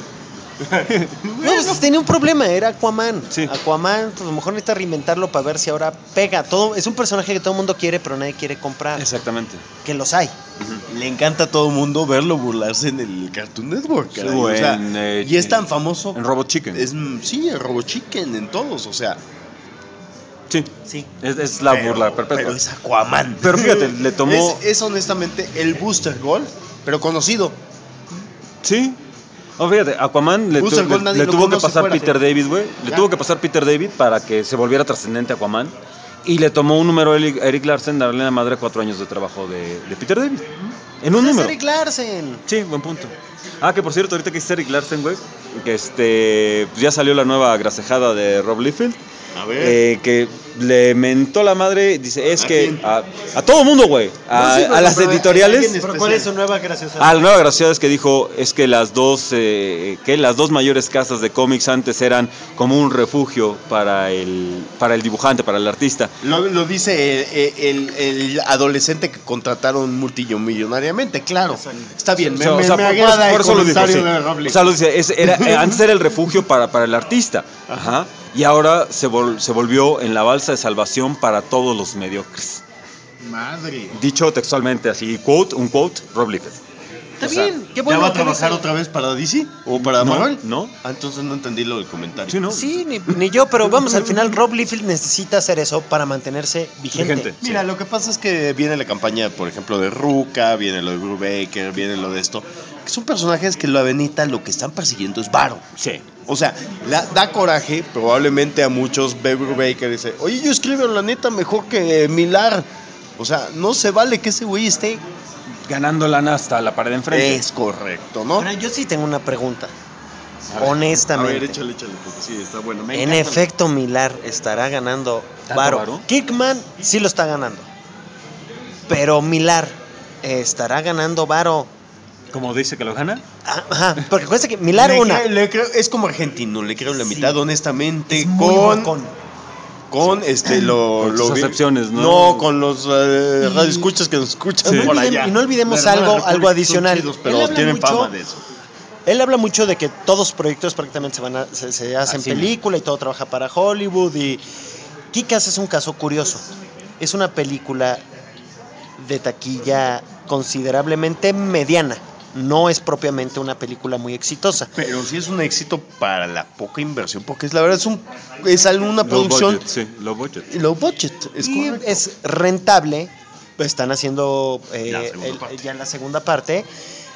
No, pues tenía un problema, era Aquaman. Sí. Aquaman, pues a lo mejor necesita reinventarlo para ver si ahora pega. Todo, es un personaje que todo el mundo quiere, pero nadie quiere comprar. Exactamente. Que los hay. Le encanta a todo el mundo verlo burlarse en el Cartoon Network. Sí, caray, o o sea, en, eh, y es tan famoso. En Robot Chicken. Es, sí, en Robot Chicken, en todos. O sea, Sí. Sí. Es, es la pero- burla perpetua. Pero es Aquaman. Pero fíjate, le tomó- Es, es honestamente el Booster Gold, pero conocido. Sí. No, fíjate, Aquaman le, Booster tu- Gold le- nadie le lo tuvo que conoce pasar fuera, Peter gente. David, güey. Le Ya. tuvo que pasar Peter David para que se volviera trascendente Aquaman. Y le tomó un número a Eric Eric Larsen darle la madre cuatro años de trabajo de, de Peter David. En un Es número. Eric Larsen. Sí, buen punto. Ah, que por cierto, ahorita que es Eric Larsen, güey, que este, pues ya salió la nueva grasejada de Rob Liefeld. A ver. Eh, que le mentó la madre, dice, es ¿A que quién? a, a todo mundo, güey, a, No, sí, pero- a las pero, editoriales. alguien Pero ¿cuál es su nueva graciosa? Ah, la nueva graciosa es que dijo es que las dos eh, que las dos mayores casas de cómics antes eran como un refugio para el para el dibujante, para el artista. Lo, lo dice el, el- el adolescente que contrataron multimillonariamente, claro. Está bien, me, O sea, me- o sea, me por- agrada por, por el eso lo dijo. comentario Sí. de Rob O Liefeld. sea, lo dice, es- era, eh, antes era el refugio para, para el artista. Ajá. Y ahora se, vol- se volvió en la balsa de salvación para todos los mediocres. Madre. Dicho textualmente así, quote, un quote, Rob Liefeld. Está o sea, bien, qué ¿Ya bueno. va a que trabajar dice- otra vez para D C? ¿O para No, Marvel? no. Ah, entonces no entendí lo del comentario. Sí, ¿no? Sí, ni, ni yo, pero vamos, al final Rob Liefeld necesita hacer eso para mantenerse vigente. Vigente. Mira, lo que pasa es que viene la campaña, por ejemplo, de Ruka, viene lo de Brubaker, viene lo de esto, que son personajes que la Benita lo que están persiguiendo es varo. Sí. O sea, la- da coraje, probablemente a muchos ve Brubaker y dice, oye, yo escribo la neta mejor que Milar. O sea, no se vale que ese güey esté... Ganando lana hasta la pared de enfrente. Es correcto, ¿no? Pero yo sí tengo una pregunta. A ver, Honestamente. A ver, échale, échale, porque sí, está bueno. Me En encanta. efecto, Milar estará ganando ¿Tanto varo. varo? Kickman sí lo está ganando. Pero Milar estará ganando varo. Como dice que lo gana. Ah, Ajá, porque acuérdense que Milar Le una. creo- le creo- es como argentino, le creo la Sí. mitad, honestamente, Es muy con, bocón. con este lo, Con lo sus vi- acepciones, ¿no? No, con los eh, Y- radioescuchas que nos escuchan Y no, por olvidem- allá. y no olvidemos La hermana algo, República algo son adicional. chidos, Él pero habla tienen mucho- fama de eso. Él habla mucho de que todos los proyectos prácticamente se van a, se, se hacen Así. película y todo trabaja para Hollywood. Y Kick-Ass es un caso curioso. Es una película de taquilla considerablemente mediana. No es propiamente una película muy exitosa. Pero sí es un éxito para la poca inversión, porque es la verdad es un es una Low producción budget, sí, low budget. low budget, es y correcto. es rentable. Están haciendo eh, La segunda el- parte. ya la segunda parte.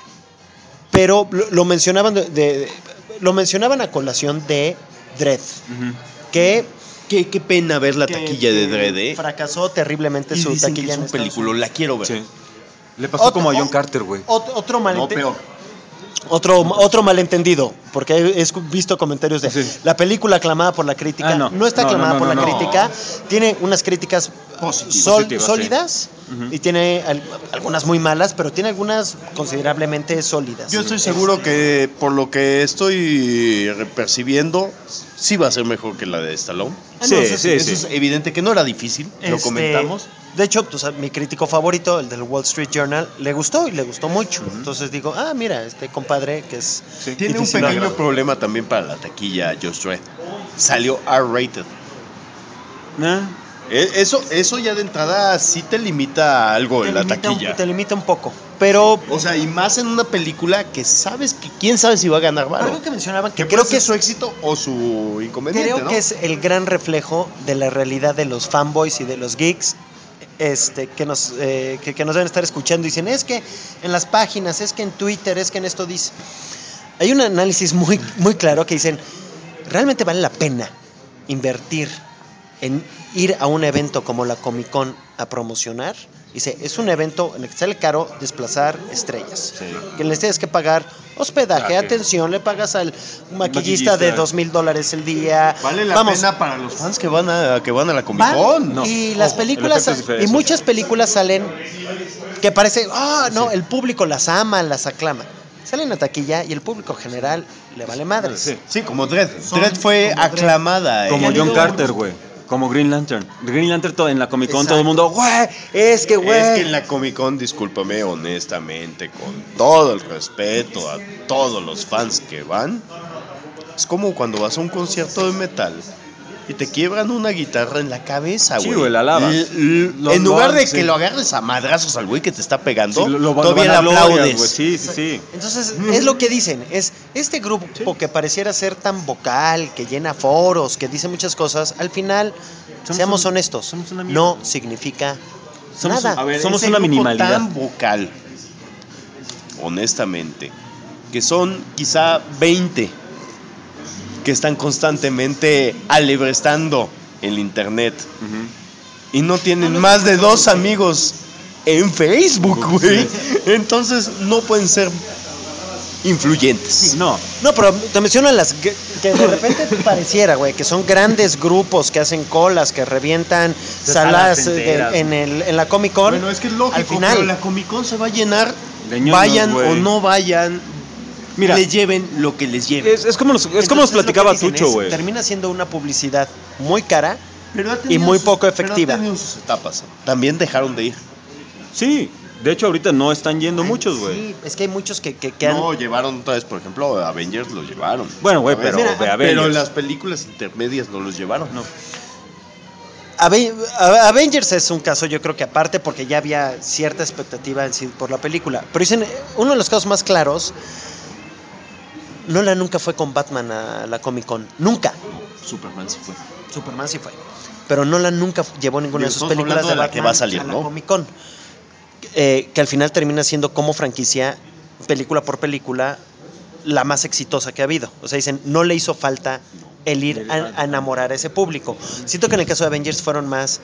Pero lo, lo mencionaban de, de- lo mencionaban a colación de Dredd, Ujú. que, Qué, qué pena ver la que- taquilla de que Dredd, ¿eh? fracasó terriblemente Y su dicen que taquilla es en un Estados película, la quiero ver. Sí. Le pasó Otro- como a John o- Carter, güey. Ot- otro, No, malente- peor. otro, otro malentendido, porque he he visto comentarios de Sí. la película aclamada por la crítica. Ah, no. no. está No, aclamada no, no, por no, la no. crítica, tiene unas críticas Positivas. sol- Positivas, sólidas Ujú. y tiene al- algunas muy malas, pero tiene algunas considerablemente sólidas. Yo estoy seguro que por lo que estoy percibiendo, sí va a ser mejor que la de Stallone. Ah, Sí, no, eso sí, Eso sí. es evidente que no era difícil, lo Este, comentamos. De hecho, tú sabes, mi crítico favorito, el del Wall Street Journal, le gustó y le gustó mucho. Entonces digo, ah, mira, este compadre que es... Sí. Tiene un difícil pequeño lograr. problema también para la taquilla Just Dredd. salió R-rated. ¿Eh? Eh, Eso, eso ya de entrada sí te limita a algo en la limita un- taquilla. te limita un poco. Pero O sea, y más en una película que sabes que quién sabe si va a ganar varo. algo que mencionaban, que Que creo creo que que es es su éxito o su inconveniente, Creo ¿no? que es el gran reflejo de la realidad de los fanboys y de los geeks este, que, nos, eh, que, que nos deben estar escuchando. Y dicen, es que en las páginas, es que en Twitter, es que en esto dice. Hay un análisis muy, muy claro que dicen, ¿realmente vale la pena invertir en ir a un evento como la Comic Con a promocionar? Dice, es un evento en el que sale caro desplazar estrellas. Sí. Que les tienes que pagar hospedaje, Hospedaje. atención, le pagas al maquillista, Maquillista. de dos mil dólares el día. Vale la Vamos, pena para los fans que van a, que van a la Comic van, Con. No. y las Ojo, películas el efecto es diferente. y muchas películas salen que parece, ah, no, el público las ama, las aclama. Salen a taquilla y el público general le vale madres. Sí. Sí, como Dredd. Son Dredd fue como Dredd. aclamada. eh. Como Ya John digo- Carter, güey. Como Green Lantern. Green Lantern todo- en la Comic Con Exacto. todo el mundo, güey, es que, güey. Es que en la Comic Con, discúlpame honestamente, con todo el respeto a todos los fans que van, es como cuando vas a un concierto de metal y te quiebran una guitarra en la cabeza, Sí, güey. güey, la lava. L- l- Lo- en lo lugar de sí. que lo agarres a madrazos al güey que te está pegando, Sí, lo- lo- todavía lo le vanaglorias, aplaudes. güey. Sí, sí, sí. Entonces, es lo que dicen, es este grupo que pareciera ser tan vocal, que llena foros, que dice muchas cosas, al final, Somos seamos un- honestos, somos una mierda. no significa Somos nada. un- a ver, somos Ese una grupo minimalidad. tan vocal, honestamente, que son quizá veinte que están constantemente alebrestando el internet Ujú. y no tienen más de dos amigos en Facebook, güey. Entonces no pueden ser influyentes. No, No, pero te mencionan las que que de repente te pareciera, güey, que son grandes grupos que hacen colas, que revientan De salas salas eh, de- enteras. en, el, en la Comic Con. Bueno, es que es lógico, al final, pero la Comic Con se va a llenar, De ñoños, vayan güey. o no vayan, mira, le lleven lo que les lleven. es, es como nos, es como nos entonces, lo platicaba que dicen Tucho, es, güey. Termina siendo una publicidad muy cara. Pero ha y muy sus- poco pero ha efectiva. tenido sus etapas. También dejaron de ir. Sí, de hecho ahorita no están yendo muchos, güey. Sí, es que hay muchos que, que, que han... No, llevaron otra vez, por ejemplo, Avengers los llevaron. Bueno, güey, A ver, pero mira, ve pero Avengers. las películas intermedias no los llevaron. No. Ave- A- Avengers es un caso, yo creo que aparte, porque ya había cierta expectativa en sí por la película. Pero dicen, uno de los casos más claros, Nolan nunca fue con Batman a la Comic Con. Nunca. Superman sí fue. Superman sí fue. Pero Nolan nunca llevó ninguna de sus Estamos películas de hablando de la Batman que va a salir, a la ¿no? Comic Con. Eh, que al final termina siendo como franquicia, película por película, la más exitosa que ha habido. O sea, dicen, no le hizo falta el ir a, a enamorar a ese público. Siento que en el caso de Avengers fueron más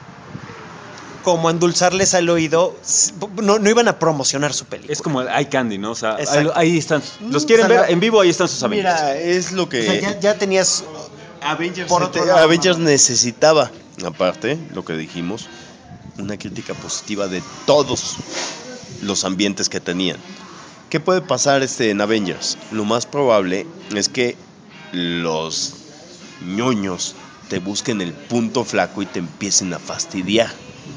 como a endulzarles al oído, s- no, no iban a promocionar su película. Es como el eye candy, ¿no? O sea, ahí, Exacto. ahí están. Los Mm, quieren o sea, ver la- en vivo, ahí están sus Avengers. Mira, es lo que O sea, ya, ya tenías Avengers, por se otro te- lado, Avengers ¿no? necesitaba, aparte, lo que dijimos, una crítica positiva de todos los ambientes que tenían. ¿Qué puede pasar este en Avengers? Lo más probable es que los ñoños te busquen el punto flaco y te empiecen a fastidiar.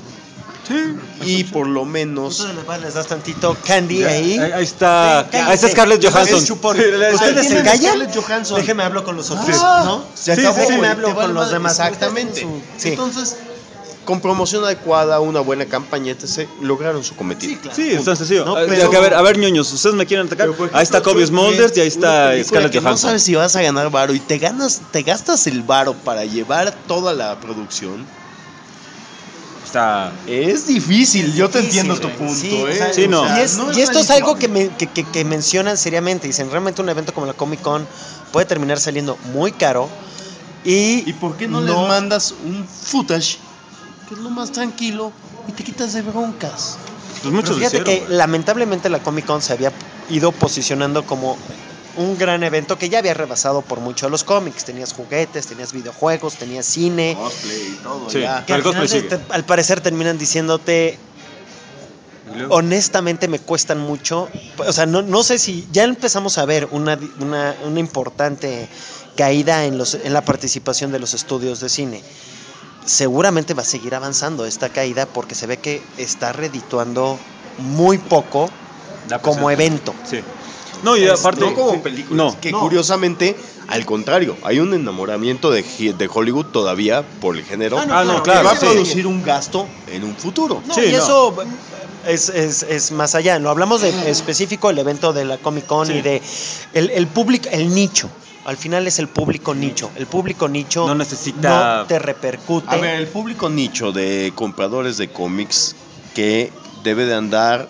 Y por lo menos Entonces les, les das tantito candy Ya, ahí. ahí, ahí está, Sí, ahí está Scarlett cállate. Johansson. Es chupón. Sí, le- ¿Ustedes tienen se callan? Scarlett Johansson. Déjeme hablo con los otros, Ah, ¿no? se Sí, acabó, déjeme güey, hablo te con vale los madre. demás. Exactamente. Sí. Entonces, con promoción adecuada, una buena campaña, etcétera, lograron su cometido. Sí, claro. Sí, es tan sencillo. No, Eh, pero- que a ver, a ver, ñoños, ustedes me quieren atacar. Pero, por Ahí está ejemplo, Kobe tú Smulders y ahí ves está una película Scarlett que No Johansson. sabes si vas a ganar varo y te ganas, te gastas el varo para llevar toda la producción. Está. Es difícil, yo te Difícil, entiendo tu güey. punto, Sí, ¿eh? o sea, Sí, no. Y, es- no y esto es algo que, redituable. me- que, que- que mencionan seriamente. Dicen, realmente un evento como la Comic Con puede terminar saliendo muy caro. Y, ¿Y por qué no, les mandas un footage, que es lo más tranquilo, y te quitas de broncas? Pues muchos Pero fíjate lo que hicieron, güey. lamentablemente la Comic Con se había ido posicionando como un gran evento que ya había rebasado por mucho a los cómics. Tenías juguetes, tenías videojuegos, tenías cine. Cosplay y todo, Sí. ya. Que Pero al, el cosplay final sigue. te- al parecer terminan diciéndote, Y luego- honestamente me cuestan mucho. O sea, no, no sé si ya empezamos a ver una, una, una importante caída en, los, en la participación de los estudios de cine. Seguramente va a seguir avanzando esta caída porque se ve que está redituando muy poco Da como presente. evento. Sí. No, y Es- aparte... No como películas, No. que No. curiosamente, al contrario, hay un enamoramiento de, Hi- de Hollywood todavía por el género. Ah, no, Ah, no, que claro, va a sí. producir un gasto en un futuro. No, Sí, y no. eso es, es, es más allá. Lo hablamos de específico el evento de la Comic Con Sí. y de el, el público, el nicho. Al final es el público nicho. El público nicho No necesita- no te repercute. A ver, el público nicho de compradores de cómics que debe de andar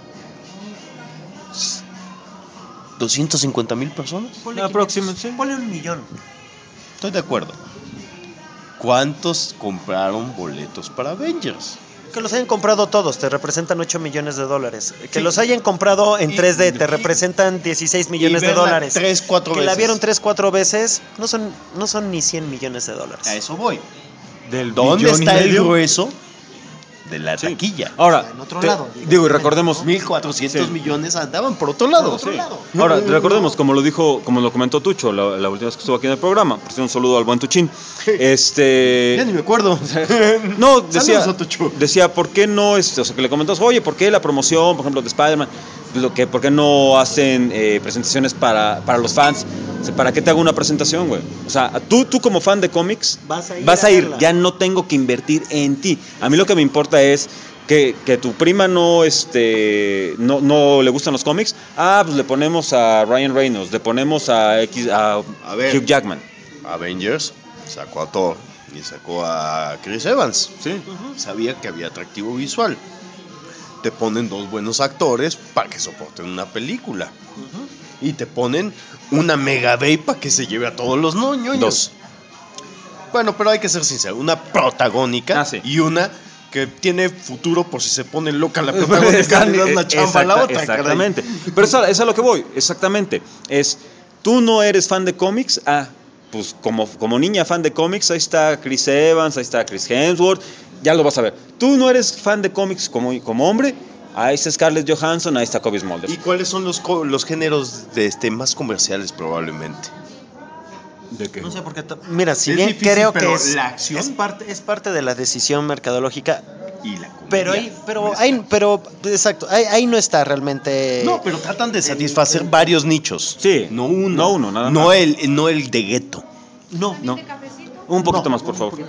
doscientos cincuenta mil personas. Ponle Aproximadamente, quinientos, sí. ponle un millón. Estoy de acuerdo. ¿Cuántos compraron boletos para Avengers? Que los hayan comprado todos, te representan ocho millones de dólares. Que Sí. los hayan comprado en Y- tres D, te y- representan dieciséis millones de verla dólares. tres, cuatro que la veces. vieron tres, cuatro veces, no son, no son ni cien millones de dólares. A eso voy. Del ¿Dónde billón y está el medio. grueso de la Sí. taquilla? Ahora, En otro te- lado, digo, y recordemos, mil cuatrocientos Sí. millones andaban por otro lado. Por otro lado. ahora recordemos, como lo dijo, como lo comentó Tucho la, la última vez que estuvo aquí en el programa, por cierto, un saludo al buen Tuchín. Este, Ya ni me acuerdo. no, decía, Saludos a Tucho. decía, ¿por qué no, este, o sea, que le comentamos, oye, ¿por qué la promoción, por ejemplo, de Spider-Man, lo que, por qué no hacen eh, presentaciones para, para los fans? O sea, ¿para qué te hago una presentación, güey? O sea, tú, tú como fan de cómics, Vas a ir vas a a ir, verla. ya no tengo que invertir en ti. A mí lo que me importa es que, que tu prima no, este, no, no le gustan los cómics. Ah, pues le ponemos a Ryan Reynolds, le ponemos a, X, a, A ver. Hugh Jackman. Avengers sacó a Thor y sacó a Chris Evans. Sí. Sabía que había atractivo visual. Te ponen dos buenos actores para que soporten una película. Y te ponen una mega babe para que se lleve a todos los no- ñoños. Dos. Bueno, pero hay que ser sincero. Una protagónica Ah, sí. y una que tiene futuro por si se pone loca la protagónica. Le das la chamba a la Exacta- otra. Exactamente. Pero eso, eso es a lo que voy, exactamente. Es, tú no eres fan de cómics, ah, pues como, como niña fan de cómics, ahí está Chris Evans, ahí está Chris Hemsworth, ya lo vas a ver. Tú no eres fan de cómics como, como hombre, ahí está Scarlett Johansson, ahí está Kobe Smulders. ¿Y cuáles son los, co- los géneros de este más comerciales probablemente? ¿De qué? No sé por qué. to- Mira, si Es bien difícil, creo que pero es, la acción- es parte es parte de la decisión mercadológica, Y la comedia. pero ahí, pero No ahí, está. pero exacto, ahí, ahí no está realmente. No, pero tratan de satisfacer varios nichos. Sí. No uno. No uno, nada no más. El, no el de gueto. no, No. Un poquito No. más, por favor.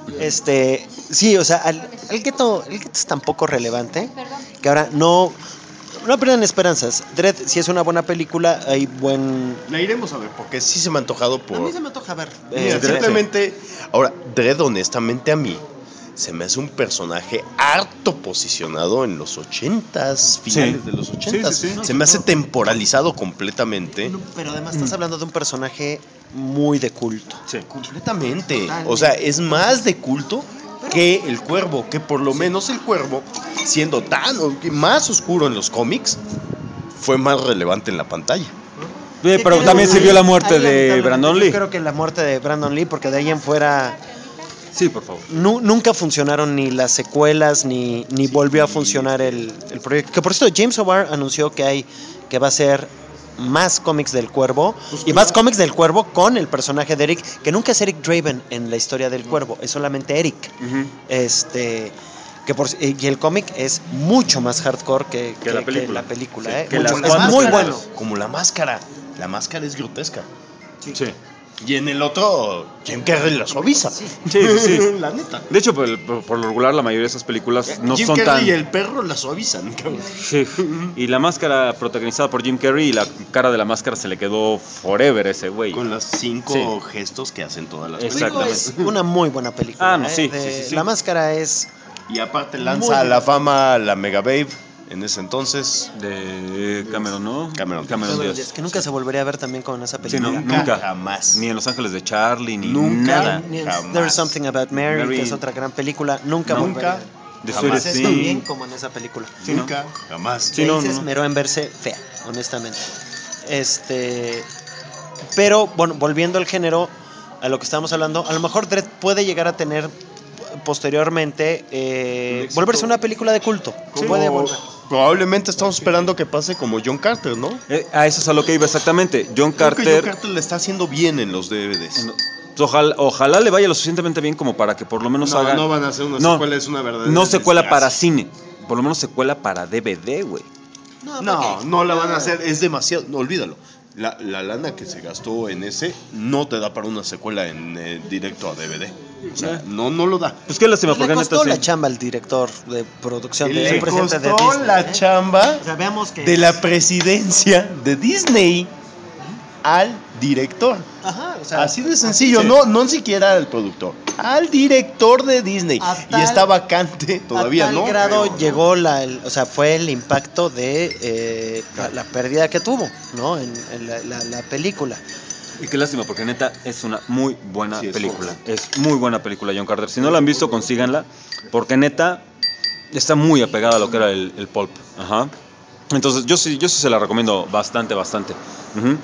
Este, sí, o sea, al- el gueto, el gueto es tan poco relevante que ahora no, no pierdan esperanzas. Dredd, si es una buena película, hay buen. La iremos a ver, porque sí se me ha antojado por... A mí se me antoja ver. Mira, eh, Dredd, simplemente... Ahora, Dredd, honestamente, a mí, se me hace un personaje harto posicionado en los ochentas, finales Sí. de los ochentas. Sí, sí, sí. Se me hace temporalizado completamente. no, pero además estás hablando de un personaje muy de culto. Sí. Completamente. Totalmente. O sea, es más de culto que el cuervo, que por lo menos el cuervo, siendo tan o- más oscuro en los cómics, fue más relevante en la pantalla. Eh, pero Sí, también ahí- se vio la muerte ahí, de lamentablemente, Brandon yo Lee. creo que la muerte de Brandon Lee, porque de ahí en fuera Sí, por favor. nu- nunca funcionaron ni las secuelas ni, ni volvió a funcionar el, el proyecto. Que por cierto, James O'Barr anunció que hay que va a ser más cómics del Cuervo y más cómics del Cuervo con el personaje de Eric, que nunca es Eric Draven en la historia del Cuervo, es solamente Eric. Ujú. Este que por, y el cómic es mucho más hardcore que, Que la película. la película, Sí, ¿eh? que Mucho- las es cuatro muy películas. bueno. Como la máscara. La máscara es grotesca. Sí. Y en el otro, Jim Carrey la suaviza. Sí, sí, sí. La neta. De hecho, por, por- por lo regular, la mayoría de esas películas no Jim son Carrey tan... y el perro la suavizan. cabrón. Sí. Y la máscara protagonizada por Jim Carrey y la cara de la máscara se le quedó forever a ese güey. Con los cinco Sí. gestos que hacen todas las Exacto. películas. Es una muy buena película. Ah, no, ¿eh? sí, De- sí, sí, sí. La máscara es Y aparte Muy lanza a bien. la fama a la Mega Babe en ese entonces. De Cameron, ¿no? Cameron. Cameron Cameron Díaz. Díaz, que nunca se volvería a ver también con esa Sí, película. no, nunca. Jamás. Ni en Los Ángeles de Charlie, ni Nunca. nada. Ni en Jamás. There's Something About Mary, Mary. que es otra gran película, nunca Nunca. volvería. The Jamás. Sweetest Es tan Thing. bien como en esa película. Sí, ¿no? Nunca, jamás. Sí, Y no, ahí se no, no. esmeró en verse fea, honestamente. Este, pero bueno, volviendo al género, a lo que estábamos hablando, a lo mejor Dredd puede llegar a tener posteriormente eh, Un éxito. volverse una película de culto. Como- Puede volver. Probablemente estamos esperando que pase como John Carter, ¿no? Eh, a eso es a lo que iba exactamente. John Creo que Carter, John Carter le está haciendo bien en los D V Ds. no, ojalá, ojalá le vaya lo suficientemente bien como para que por lo menos haga... van a hacer una No, secuela, es una verdadera No secuela desgracia. para cine, por lo menos secuela para D V D, güey. No, No, ¿para qué? no la van a hacer, es demasiado, no, olvídalo. La, la lana que se gastó en ese no te da para una secuela en eh, directo a D V D. O sea, no, no lo da. Pues qué lástima, Pues porque le neta costó sí. la chamba al director de producción de Le el presidente de costó Disney, la ¿eh? chamba O sea, veamos que de la presidencia de Disney al director. Ajá, o sea, Así de sencillo, sí. no, no ni siquiera al productor, al director de Disney. A Y tal- está vacante todavía, a tal ¿no? grado Pero- llegó la, el- o sea, fue el impacto de eh, la, la pérdida que tuvo, ¿no? En, en la, la- la película. Y qué lástima, porque neta es una muy buena Sí, es película. correcto. Es muy buena película, John Carter. Si no la han visto, consíganla, porque neta está muy apegada a lo que era el, el pulp. Ajá. Entonces, yo sí, yo sí se la recomiendo bastante, bastante. Ujú.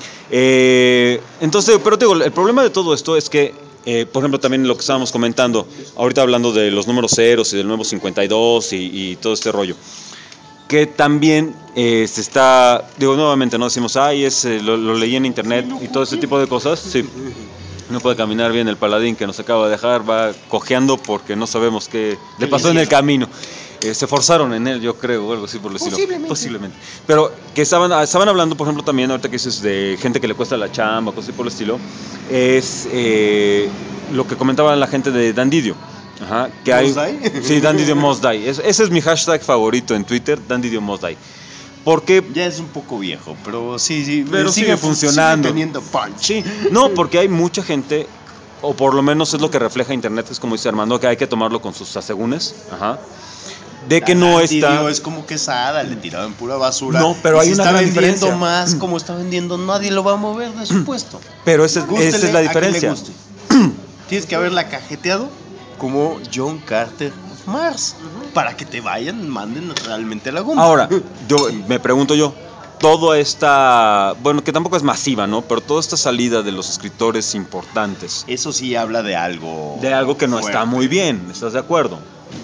Eh, entonces, pero te digo, el problema de todo esto es que, eh, por ejemplo, también lo que estábamos comentando, ahorita hablando de los números ceros y del nuevo cincuenta y dos y, y todo este rollo, que también eh, se está, digo nuevamente, no decimos, ay, es, eh, lo, lo leí en internet y todo ese tipo de cosas, sí. No puede caminar bien el paladín que nos acaba de dejar, va cojeando porque no sabemos qué le pasó en el camino. Eh, se forzaron en él, yo creo, o algo así por el estilo. Posiblemente. Posiblemente. Pero que estaban, estaban hablando, por ejemplo, también, ahorita que dices de gente que le cuesta la chamba, cosas así por el estilo, es eh, lo que comentaba la gente de Dandidio. Ajá, que hay, ¿Must Die? sí, Dandidio Must Die. Es- ese es mi hashtag favorito en Twitter, Dandidio Must Die. Porque Ya es un poco viejo, pero sí, sí. Pero sigue fun- funcionando. Sigue teniendo punch. sí, no, porque hay mucha gente, o por lo menos es lo que refleja internet, es como dice Armando, que hay que tomarlo con sus asegúnes, ajá, de que no está... Es como quesada, le tiraban pura basura. No, pero Y hay si una está gran vendiendo diferencia. más como está vendiendo, nadie lo va a mover de su puesto. Pero esa, Gústele esa es la a quien le diferencia. guste. Tienes que haberla cajeteado como John Carter of Mars. Para que te vayan, manden realmente a la goma. Ahora, yo me pregunto yo, toda esta, bueno, que tampoco es masiva, ¿no? Pero toda esta salida de los escritores importantes, Eso sí habla de algo. de algo que no está fuerte. muy bien, ¿estás de acuerdo?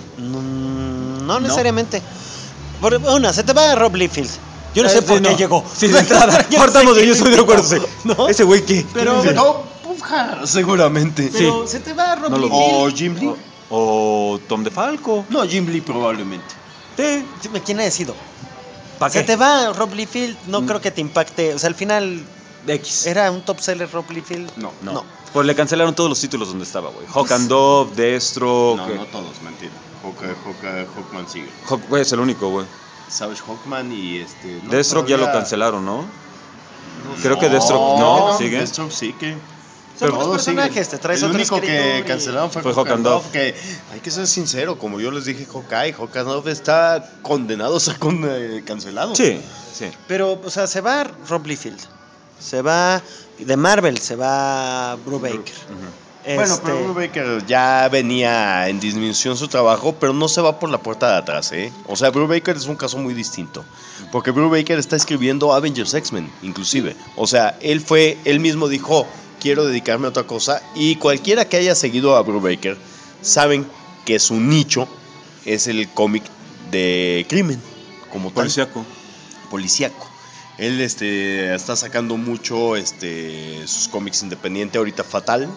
Mm, no necesariamente. Por, una, se te va Rob Liefeld. Yo no Eh, sé sí, por qué no. llegó. Sí, de entrada, Yo partamos sé de yo que estoy de acuerdo, sí. ¿no? Ese güey que... Pero- sí. No, puja, seguramente. Pero se te va Rob No lo- Liefeld. O Jim Lee. O, o Tom DeFalco. No, Jim Lee probablemente. Sí. Dime, ¿quién ha sido? ¿Para Se qué? te va Rob Liefeld, no Mm. creo que te impacte. O sea, al final, X. ¿era un top seller Rob Liefeld? No, No. no. Pues le cancelaron todos los títulos donde estaba, güey. Hawk and Dove, Deathstroke. No, no todos, mentira. Hawk, Hawk, Hawkman sigue. Hawk, güey, es el único, güey. Savage Hawkman y este. no, Deathstroke ya lo todavía- cancelaron, ¿no? Creo que Deathstroke no, sigue. Deathstroke sí que. Son Todos otros personajes, siguen. te traes El otro único que escritor y- cancelaron fue, Fue Hawk and Hawk and Dove, que hay que ser sincero, como yo les dije, Hawkeye, Hawk and Dove está condenado a ser con, eh, cancelado. Sí, sí. Pero, o sea, se va Rob Liefeld. Se va de Marvel, se va Brubaker. Ujú. Bueno, Este, pero Brubaker ya venía en disminución su trabajo, pero no se va por la puerta de atrás, ¿eh? O sea, Brubaker es un caso muy distinto, porque Brubaker está escribiendo Avengers X-Men, inclusive. O sea, él fue, él mismo dijo, quiero dedicarme a otra cosa, y cualquiera que haya seguido a Brubaker saben que su nicho es el cómic de crimen, como tal. Policíaco. Policíaco. Él este, está sacando mucho este, sus cómics independientes, ahorita Fatal.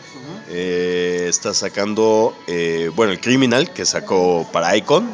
Eh, está sacando, eh, bueno, el Criminal, que sacó para Icon.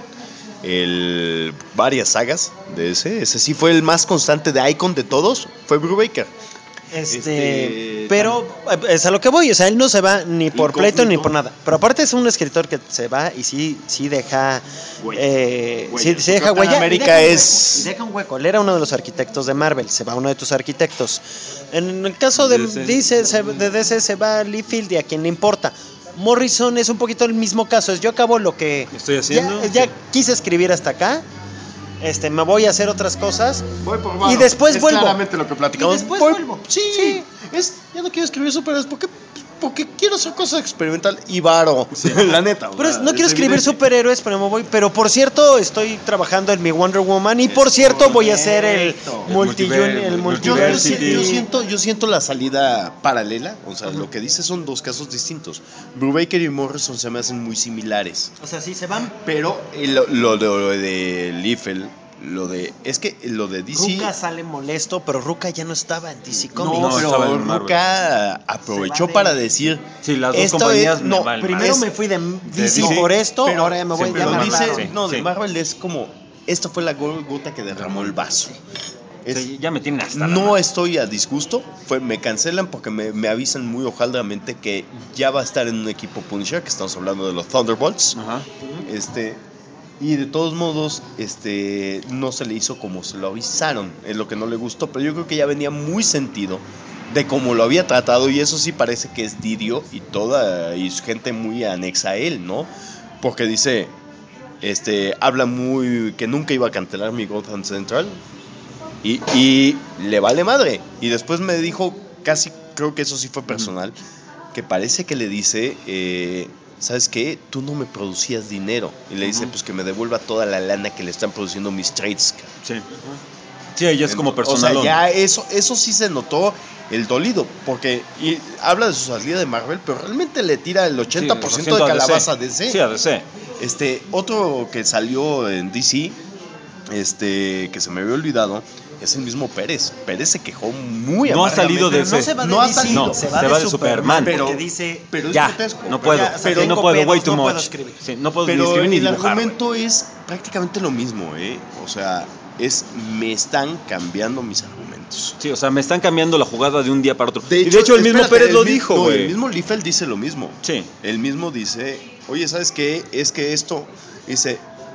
El, varias sagas de ese. Ese sí fue el más constante de Icon de todos, fue Brubaker. Este, Este, pero eh, es a lo que voy, o sea, él no se va ni por pleito ni Incógnito. por nada. Pero aparte es un escritor que se va y sí, sí deja, Huella. eh, Huella. sí, sí deja Capitán huella. y América deja un hueco, es- y deja un hueco. Él era uno de los arquitectos de Marvel, se va uno de tus arquitectos. En el caso de D C. D C, se, de D C se va Liefeld y a quien le importa. Morrison es un poquito el mismo caso, es yo acabo lo que Estoy haciendo. ya, ya quise escribir hasta acá. Este, me voy a hacer otras cosas. Voy por Y después es vuelvo. claramente lo que platicamos. Y después Voy- vuelvo. Sí, Sí. Es, ya no quiero escribir superhéroes porque, porque quiero hacer cosas experimental y varo. La neta. o Pero es- sea, no es quiero escribir evidente. superhéroes, pero me voy. Pero por cierto, estoy trabajando en mi Wonder Woman. Y por Es cierto, voy a hacer el correcto. multi El multiver- el el Yo, multi- yo Diversity. siento, yo, siento, yo siento la salida paralela. O sea, lo que dice son dos casos distintos. Brubaker y Morrison se me hacen muy similares. O sea, sí se van. Pero eh, lo, lo de, lo de Liefeld, lo de. Es que lo de D C. Ruka sale molesto, pero Ruka ya no estaba en D C Comics. No, No, estaba pero en Marvel. Ruka aprovechó Se va de- para decir. Sí, las dos esto compañías es- me no, valen Primero es- me fui de D C D C, por esto, pero- ahora ya me voy sí, ya Pero me no, dice, mataron. no, de Sí. Marvel es como, esta fue la go- gota que derramó el vaso. Es- Sí, ya me tienen hasta la no madre. estoy a disgusto, fue, me cancelan porque me, me avisan muy hojaldramente que ya va a estar en un equipo Punisher, que estamos hablando de los Thunderbolts. Ajá. Este, y de todos modos, este, no se le hizo como se lo avisaron, es lo que no le gustó, pero yo creo que ya venía muy sentido de cómo lo había tratado, y eso sí parece que es Didio y toda, y su gente muy anexa a él, ¿no? Porque dice, este, habla muy, que nunca iba a cancelar mi Gotham Central, y, y le vale madre, y después me dijo, casi creo que eso sí fue personal, que parece que le dice, eh, ¿sabes qué? Tú no me producías dinero. Y le dice, Ujú. pues que me devuelva toda la lana que le están produciendo mis trades. Sí. Sí, ella es como O personal. sea, ya eso, eso sí se notó el dolido. Porque y habla de su salida de Marvel, pero realmente le tira el ochenta por ciento de calabaza a D C. Sí, a D C. Este, otro que salió en D C, este, que se me había olvidado, es el mismo Pérez. Pérez se quejó muy No ha amargamente. salido de Pero no ese. se va de No ha D C, salido. se va de Superman, pero- porque dice... Pero es Ya, grotesco. no puedo. Ya, o sea, pero tengo no puedo, way pedos, too no puedo much. escribir. Sí, no puedo ni Pero escribir ni el dibujar. güey. argumento es prácticamente lo mismo, ¿eh? O sea, es me están cambiando mis argumentos. Sí, o sea, me están cambiando la jugada de un día para otro. De y de hecho, el mismo espérate, Pérez lo el mi- dijo, no, güey. el mismo Liefeld dice lo mismo. Sí. El mismo dice, oye, ¿sabes qué? Es que esto, dice,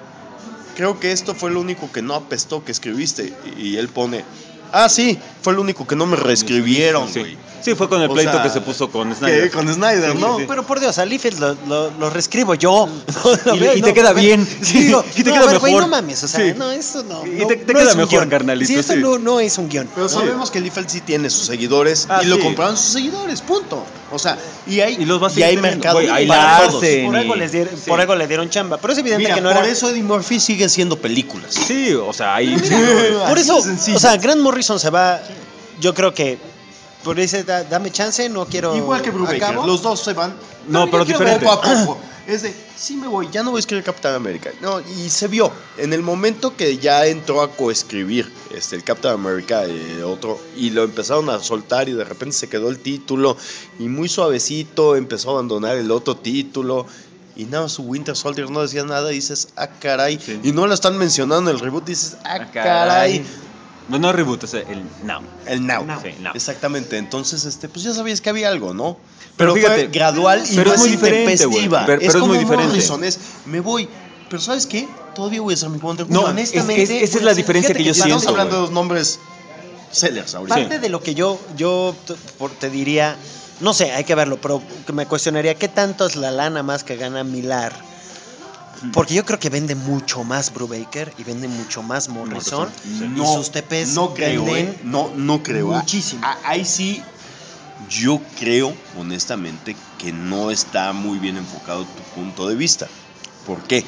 creo que esto fue lo único que no apestó que escribiste. Y, y él pone, ah, sí, fue lo único que no me reescribieron, Sí. güey. Sí, fue con el O pleito sea, que se puso con Que Snyder. con Snyder, Sí, ¿no? sí, sí. Pero por Dios, a Liefeld lo, lo, lo reescribo yo. Y le- y te queda bien. Sí, digo, Y te no, queda a ver, güey, mejor. no mames, o sea, Sí. no, esto no. Y no- te- te no queda es un mejor, guión. carnalito, Sí, esto sí. no, no es un guión. Pero Sí. sabemos que Liefeld sí tiene sus seguidores Ah, y lo sí. compraron sus seguidores, punto. O sea, y hay, Y los va a y seguir hay teniendo. mercado Güey, ahí para la todos. hacen. Por algo, les dieron, Sí. por algo le dieron chamba. Pero es evidente Mira, que no por era. eso Eddie Murphy sigue siendo películas. Sí, o sea, ahí. Por Así eso, de sencillo. o sea, Grant Morrison se va. Yo creo que. Por dice, "Da- dame chance, no quiero. Igual que Brubaker, acabo". los dos se van. No, pero yo quiero diferente. Poco a poco. Es de, sí me voy, ya no voy a escribir Capitán América. No, y se vio. En el momento que ya entró a coescribir este, el Capitán América, eh, otro, y lo empezaron a soltar y de repente se quedó el título, y muy suavecito empezó a abandonar el otro título. Y nada, su Winter Soldier no decía nada, y dices, ah, caray. Sí. Y no lo están mencionando en el reboot, dices, ah, Ah, caray. No, no reboot, es el now. El now. Sí, now. Exactamente. Entonces, este, pues ya sabías que había algo, ¿no? Pero Pero, fíjate, fue gradual y pero no es muy diferente, güey. intempestiva. Pero- pero es como muy diferente. Morrison, es, me voy. Pero ¿sabes qué? Todavía voy a hacer mi Wonder No, Woman. es- es- esa es la diferencia fíjate que yo que Estamos siento, hablando güey. de dos nombres sellers ahorita. Parte de lo que yo, yo t- por- te diría, no sé, hay que verlo, pero que me cuestionaría qué tanto es la lana más que gana Millar. Porque yo creo que vende mucho más Brubaker y vende mucho más Morrison. Morrison, Y No, sus tepes no creo, venden ¿eh? No, no creo. Ah, muchísimo. ah, Ahí sí, yo creo, honestamente, que no está muy bien enfocado tu punto de vista. ¿Por qué?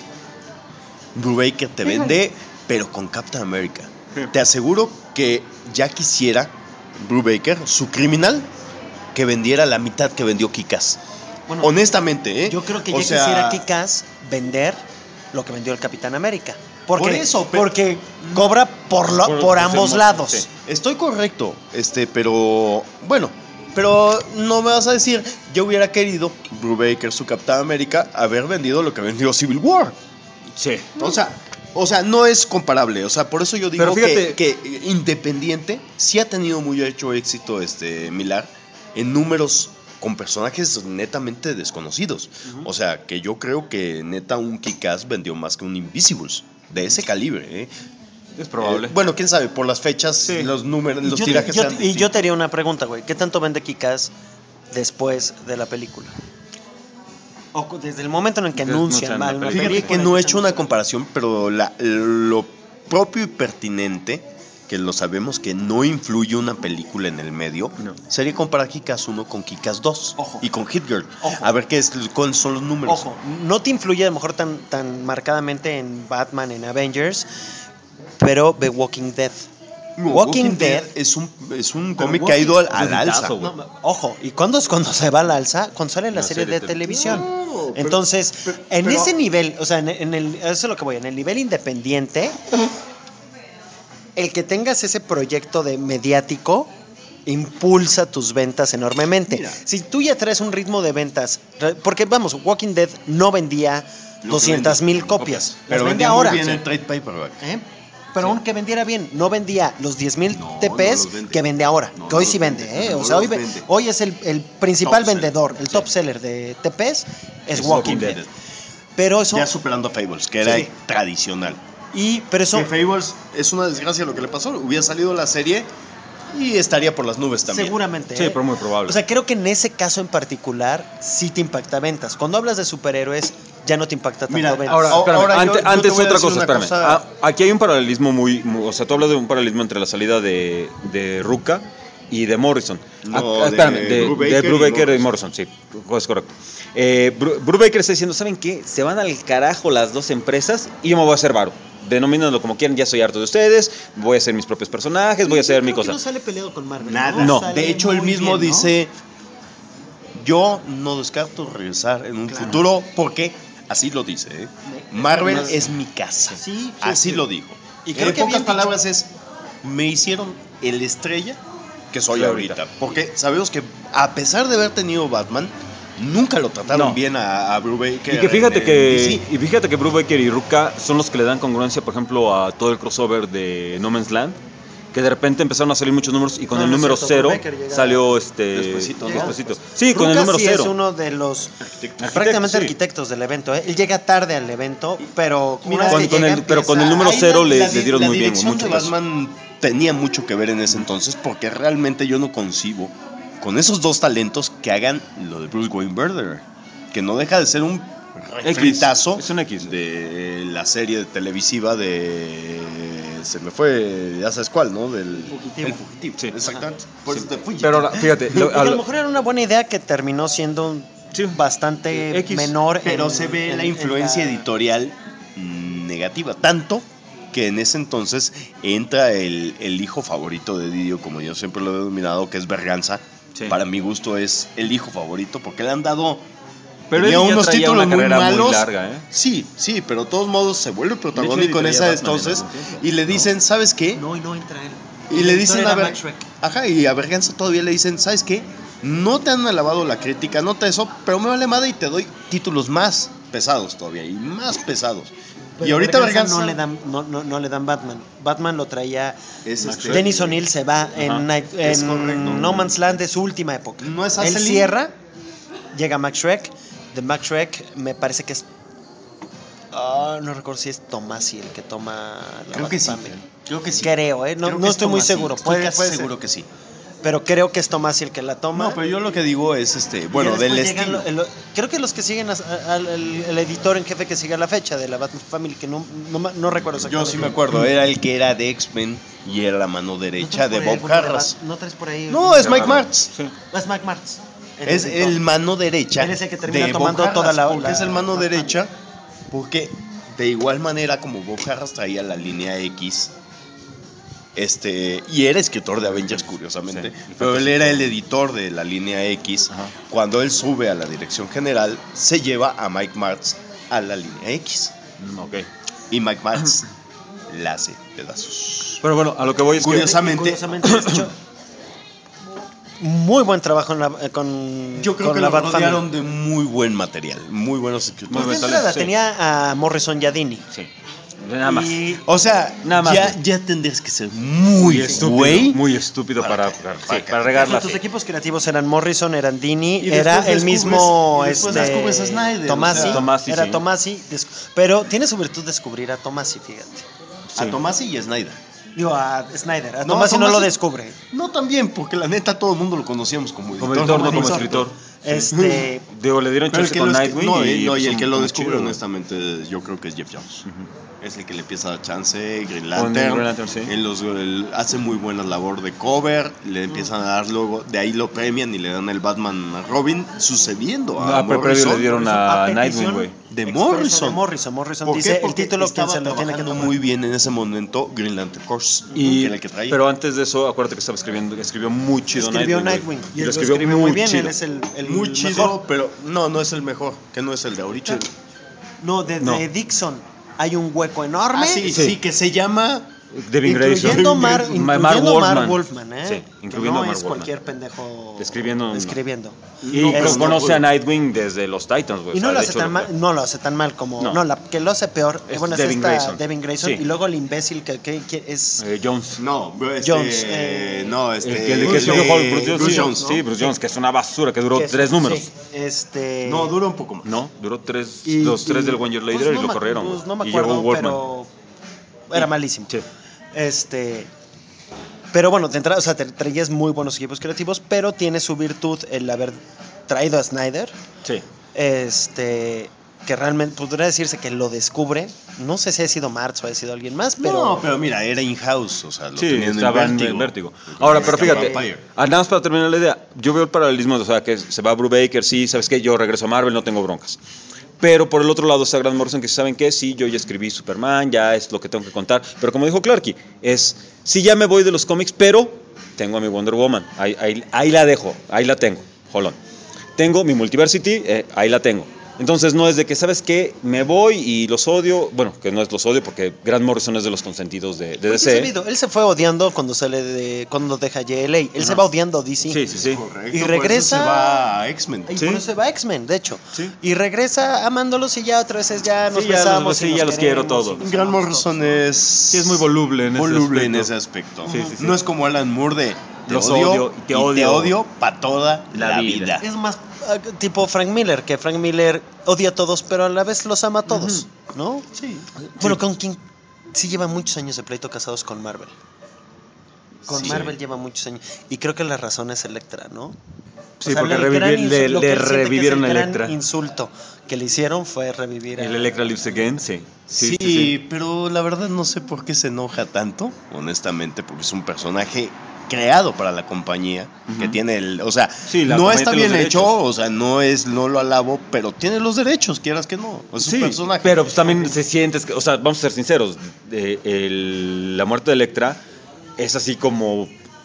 Brubaker te vende, pero con Captain America. Sí. Te aseguro que ya quisiera Brubaker, su criminal, que vendiera la mitad que vendió Kikas. Bueno, Honestamente, ¿eh? yo creo que O ya sea, quisiera Kick-Ass vender lo que vendió el Capitán América. Porque, Por eso, pero- porque cobra por, lo- Por- por por ambos ser- lados. sí. Estoy correcto, este, pero bueno, pero no me vas a decir, yo hubiera querido Brubaker, su Capitán América, haber vendido lo que vendió Civil War. Sí. O sea, o sea, no es comparable. O sea, por eso yo digo Pero fíjate- que, que Independiente sí ha tenido muy hecho éxito este Millar en números con personajes netamente desconocidos. O sea, que yo creo que neta un Kick-Ass vendió más que un Invisibles de ese calibre, ¿eh? Es probable. Eh, bueno, quién sabe, por las fechas, Sí. los números, Y los yo, tirajes yo- eran y yo distintos. te haría una pregunta, güey. ¿Qué tanto vende Kick-Ass después de la película? O cu- desde el momento en el que Desde anuncian anuncian mal la una película. Fíjate película. que no he hecho una comparación, pero la- lo propio y pertinente, que lo sabemos que no influye una película en el medio, No. sería comparar Kick-Ass uno con Kick-Ass dos Ojo. y con Hit Girl. Ojo. A ver qué es, cuáles son los números. Ojo, no te influye a lo mejor tan, tan marcadamente en Batman, en Avengers, pero The Walking Dead. No, Walking Dead es un, es un Pero cómic que ha ido al, Walking- al es un alza. hitazo, güey. No, ojo, ¿y cuándo es cuando se va al alza? Cuando sale la La serie, serie de de- televisión. No, pero- Entonces, pero- en pero- ese nivel, o sea, en, en el, eso es lo que voy, en el nivel independiente, el que tengas ese proyecto de mediático impulsa tus ventas enormemente. Mira. Si tú ya traes un ritmo de ventas, re- porque vamos, Walking Dead no vendía doscientas mil copias. Las Pero vende vendía ahora. muy bien Sí. el trade paperback. ¿Eh? Pero aunque vendiera bien, no vendía los diez mil No, T Ps no los vende. que vende ahora, No, que no hoy los sí vende, vende. ¿eh? No O sea, hoy, los ve- vende. hoy es el, el principal Top seller. vendedor, el Sí. top seller de T Ps es Es Walking Walking Dead. Dead. Pero eso, Ya superando a Fables, que era Sí. el tradicional. y, pero eso Que Fables es una desgracia lo que le pasó. Hubiera salido la serie y estaría por las nubes también. seguramente. Sí, ¿eh? pero muy probable. O sea, creo que en ese caso en particular sí te impacta ventas. Cuando hablas de superhéroes, ya no te impacta tanto Mira, ventas. Ahora, Ahora, espérame, ahora yo- ante- yo te antes voy a otra decir cosa, una espérame. cosa- Ah, aquí hay un paralelismo muy, muy- o sea, tú hablas de un paralelismo entre la salida de, de Rucka y de Morrison. No, Ah, de espérame, de, Brubaker de y Brubaker y Morrison. Morrison, sí, es correcto. Eh, Bru- Brubaker está diciendo, ¿saben qué? Se van al carajo las dos empresas y yo me voy a hacer varo. Denomínenlo como quieran, ya soy harto de ustedes, voy a hacer mis propios personajes, voy a hacer mi Creo que cosa. No sale peleado con Marvel. Nada. No. Sale De hecho, él muy mismo bien, ¿no? dice: yo no descarto regresar en un Claro. futuro porque así lo dice. ¿eh? Marvel No. es mi casa. Sí, sí, así sí. lo dijo. Y creo en que pocas bien dicho. palabras es: me hicieron el estrella que soy Sí, ahorita. ahorita. Porque sabemos que a pesar de haber tenido Batman, nunca lo trataron No. bien a, a Brubaker. Y que fíjate en- que en D C. y fíjate que Brubaker y Rucka son los que le dan congruencia, por ejemplo, a todo el crossover de No Man's Land, que de repente empezaron a salir muchos números y con No, el no es número cierto, cero Brubaker llega salió este despuesito, ¿no? despuesito. Sí, con el Rucka número sí cero. es uno de los Arquitecto. prácticamente sí. arquitectos del evento. ¿eh? Él llega tarde al evento, pero una vez Con- que con llega, el- pero con empieza- el número Ahí cero la- le- la le di- dieron la muy bien, dirección mucho de peso. Batman tenía mucho que ver en ese entonces porque realmente yo no concibo con esos dos talentos que hagan lo de Bruce Wayne Murderer, que no deja de ser un refritazo es un X. de la serie televisiva de se me fue ya sabes cuál, ¿no? Del Fugitivo. El Fugitivo. Sí. Exactamente. Por eso te fui. Pero ahora, fíjate, Y lo- que a al- lo mejor era una buena idea que terminó siendo un- Sí. bastante X. menor. Pero en- se ve en- la en influencia la- editorial mm, negativa, tanto que en ese entonces entra el, el hijo favorito de Didio, como yo siempre lo he denominado, que es Berganza. Sí. Para mi gusto es el hijo favorito, porque le han dado pero tenía él ya unos traía títulos una muy carrera malos. muy larga, ¿eh? Sí, sí, pero de todos modos se vuelve protagónico en editoría esa Batman en entonces algún tiempo, y le dicen, ¿sabes qué? No, y no entra él. Y El le editor dicen era a ver, Max Schreck. ajá, y a Berganza todavía le dicen, ¿sabes qué? No te han alabado la crítica, no te eso, pero me vale madre y te doy títulos más pesados todavía y más pesados. Pero y ahorita Berganza Berganza no le dan no, no, no le dan Batman. Batman lo traía es este, Dennis O'Neill se va en, Ajá. Night- Es en correcto. No Man's Land de su última época. No es Él Aselin. cierra, llega Max Schreck. De Max Schreck me parece que es ah, no recuerdo si es Tomasi el que toma la creo que sí. Batfamily. Creo que sí. Creo, eh, no, Creo que no es estoy muy Tomasi, seguro. estoy Puede, casi puede ser. seguro que sí. Pero creo que es Tomasi el que la toma. No, pero yo lo que digo es este, Y bueno, ya del después llegan estilo. lo- el- creo que los que siguen as- a- al el, el editor en jefe que sigue a la fecha de la Batfamily, que no, no, ma- no recuerdo Yo exactamente. sí me acuerdo, era el que era de X-Men y era la mano ¿No derecha traes de por ahí el Bob foto de Harras. Bat- No traes por ahí. No, es Mike Martz. Sí. Es Mike Martz. El Es editor. el mano derecha. Él es el que termina de tomando Bob toda Harras. la- ¿Por qué la- es el mano la- derecha? Porque de igual manera como Bob Harras traía la línea X, este, y era escritor de Avengers, curiosamente, Sí, y pero él Fantasy era Four. el editor de la línea X. Ajá. Cuando él sube a la dirección general, se lleva a Mike Martz a la línea X. Mm, ok. Y Mike Martz la hace pedazos. Pero bueno, a lo que voy es que Curiosamente- Curiosamente, de hecho, muy buen trabajo en la, eh, con, Yo creo con que la lo Batfamily. rodearon de muy buen material, muy buenos Muy escritores. De buen entrada sí. tenía a Morrison y a Dini. sí. Nada más. Y O sea, Nada más, ya, güey. ya tendrías que ser muy estúpido, güey. muy estúpido Para para, que- para, para sí, que- para regarla. sus equipos creativos eran Morrison, eran Dini, Y era después el descubres- mismo y después este, descubres a Snyder, Tomasi, o sea. Tomasi, era sí. Tomasi, des- pero tiene su virtud descubrir a Tomasi, fíjate. A Sí. Tomasi y a Snyder. Digo, a Snyder, a No, Tomasi no Tomasi- lo descubre. No también, porque la neta todo el mundo lo conocíamos como editor. Como editor, no como editor. escritor. Este, Digo, le dieron Pero el chance que con lo escri- Nightwing no, y, y, no, y pues, el que un- lo un descubre, chido. honestamente, yo creo que es Jeff Jones. Es el que le empieza a dar chance, Green Con Lantern. Green Lantern, sí. en los, el- hace muy buena labor de cover. Le empiezan a dar luego, de ahí lo premian y le dan el Batman a Robin, sucediendo a Ah, pero previo Morrison. le dieron a a petición Nightwing, güey. De expreso Morrison. de Morrison. Morrison ¿Por qué? dice el Porque título quien estaba se lo tiene que trabajando tomar. muy bien en ese momento Green Lantern Corps, Y, que era el que traía. pero antes de eso, acuérdate que estaba escribiendo, escribió muy chido Escribió Nightwing. Nightwing. güey. Y Y él lo escribió, muy bien. chido. Él es el, el muy chido, mejor. pero no, no es el mejor, que no es el de ahorita. No, de, No. de Dixon hay un hueco enorme. Ah, sí, Sí. sí, que se llama Devin Grayson. Incluyendo Mar, Mark incluyendo Wolfman. Mark Wolfman, ¿eh? Sí, Que incluyendo no Mark es Wolfman. cualquier pendejo Escribiendo, no. escribiendo. Y No, que es- conoce a Nightwing desde los Titans, güey. Y o no sea, lo de hace hecho, tan lo- mal, no lo hace tan mal como No. no, la que lo hace peor, Es bueno, es Devin esta Grayson. Devin Grayson Sí. y luego el imbécil que, que- que es eh, Jones. No, este, Jones, eh, no, El este, que, el que Bruce escribió Jones. Hulk, Bruce Jones. Bruce sí, Jones, sí, ¿no? Bruce Jones, que es una basura, que duró que es- tres números. sí, este No, dura un poco más. No, duró tres, y- los tres y- del One Year Later pues y no lo me- corrieron. pues güey. no me y llegó acuerdo, Wolfman. pero era malísimo. Sí. Este, pero bueno, de entrada, o sea, tra- traías muy buenos equipos creativos, pero tiene su virtud el haber traído a Snyder, Sí. este, que realmente podría decirse que lo descubre. No sé si ha sido Marx o ha sido alguien más, pero No, pero mira, era in-house, o sea, lo Sí, tenían estaba en en vértigo. vértigo. Ahora, pero Estaba fíjate, Vampire. ah, nada más para terminar la idea, yo veo el paralelismo, o sea, que se va Brubaker, sí, ¿sabes qué? Yo regreso a Marvel, no tengo broncas. Pero por el otro lado está Grant Morrison, que saben qué, sí, yo ya escribí Superman, ya es lo que tengo que contar. Pero como dijo Clarky, es, sí, ya me voy de los cómics, pero tengo a mi Wonder Woman, ahí, ahí, ahí la dejo, ahí la tengo, jolón. Tengo mi Multiversity, eh, ahí la tengo. Entonces no es de que, ¿sabes qué? Me voy y los odio. Bueno, que no es los odio porque Grant Morrison es de los consentidos de, de Porque es D C. sabido, él se fue odiando cuando sale de cuando deja J L A. Él se va odiando a D C. Sí, sí, sí. Correcto, Y por eso regresa- se va a X-Men. Y Sí. por eso se va a X-Men, de hecho. Sí. Y regresa amándolos y ya otra vez es ya nos Sí, ya los- besamos. y sí, nos ya los quiero queremos, todos. y nos Grant amamos Morrison todos. es... Sí, es muy voluble en ese voluble en aspecto. ese aspecto. Sí, sí, sí. No es como Alan Moore de te Los odio, odio y te y odio odio para toda la la, vida. vida. Es más ah, tipo Frank Miller, que Frank Miller odia a todos, pero a la vez los ama a todos, ¿no? Sí. Bueno, con quien sí lleva muchos años de pleito casados con Marvel. Con Sí. Marvel lleva muchos años. Y creo que la razón es Electra, ¿no? Sí, O sea, porque el revivi- gran le, insul- lo que le él siente que es revivieron a el gran Electra. insulto que le hicieron fue revivir a El Electra Lives Again, sí. Sí, Sí, sí, sí. pero la verdad no sé por qué se enoja tanto, honestamente, porque es un personaje creado para la compañía, que Ujú. tiene el, o sea, Sí, la no compañía está tiene bien los hecho, derechos. o sea, no es, no lo alabo, pero tiene los derechos, quieras que no, es un Sí, personaje. pero pues también se sientes, que, o sea, vamos a ser sinceros, eh, el- la muerte de Electra es así como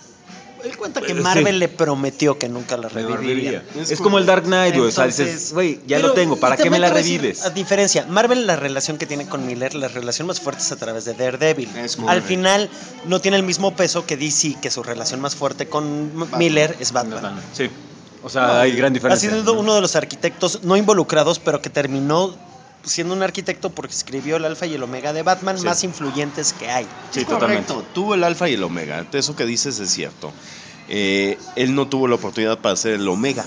Él cuenta que Sí. Marvel le prometió que nunca la me reviviría. reviviría. Es Es, como el Dark Knight, güey, o sea, Entonces, dices, güey, ya pero lo tengo, ¿para qué me también la te voy a decir, revives? A diferencia, Marvel la relación que tiene con Miller, la relación más fuerte es a través de Daredevil. Es Al correcto. final no tiene el mismo peso que D C, que su relación más fuerte con M- Miller es Batman. Sí, o sea, hay gran Ha diferencia. sido ¿no? uno de los arquitectos no involucrados, pero que terminó siendo un arquitecto porque escribió el Alfa y el Omega de Batman Sí. más influyentes que hay. Sí, Es totalmente. correcto, tuvo el alfa y el omega, eso que dices es cierto. Eh, él no tuvo la oportunidad para hacer el omega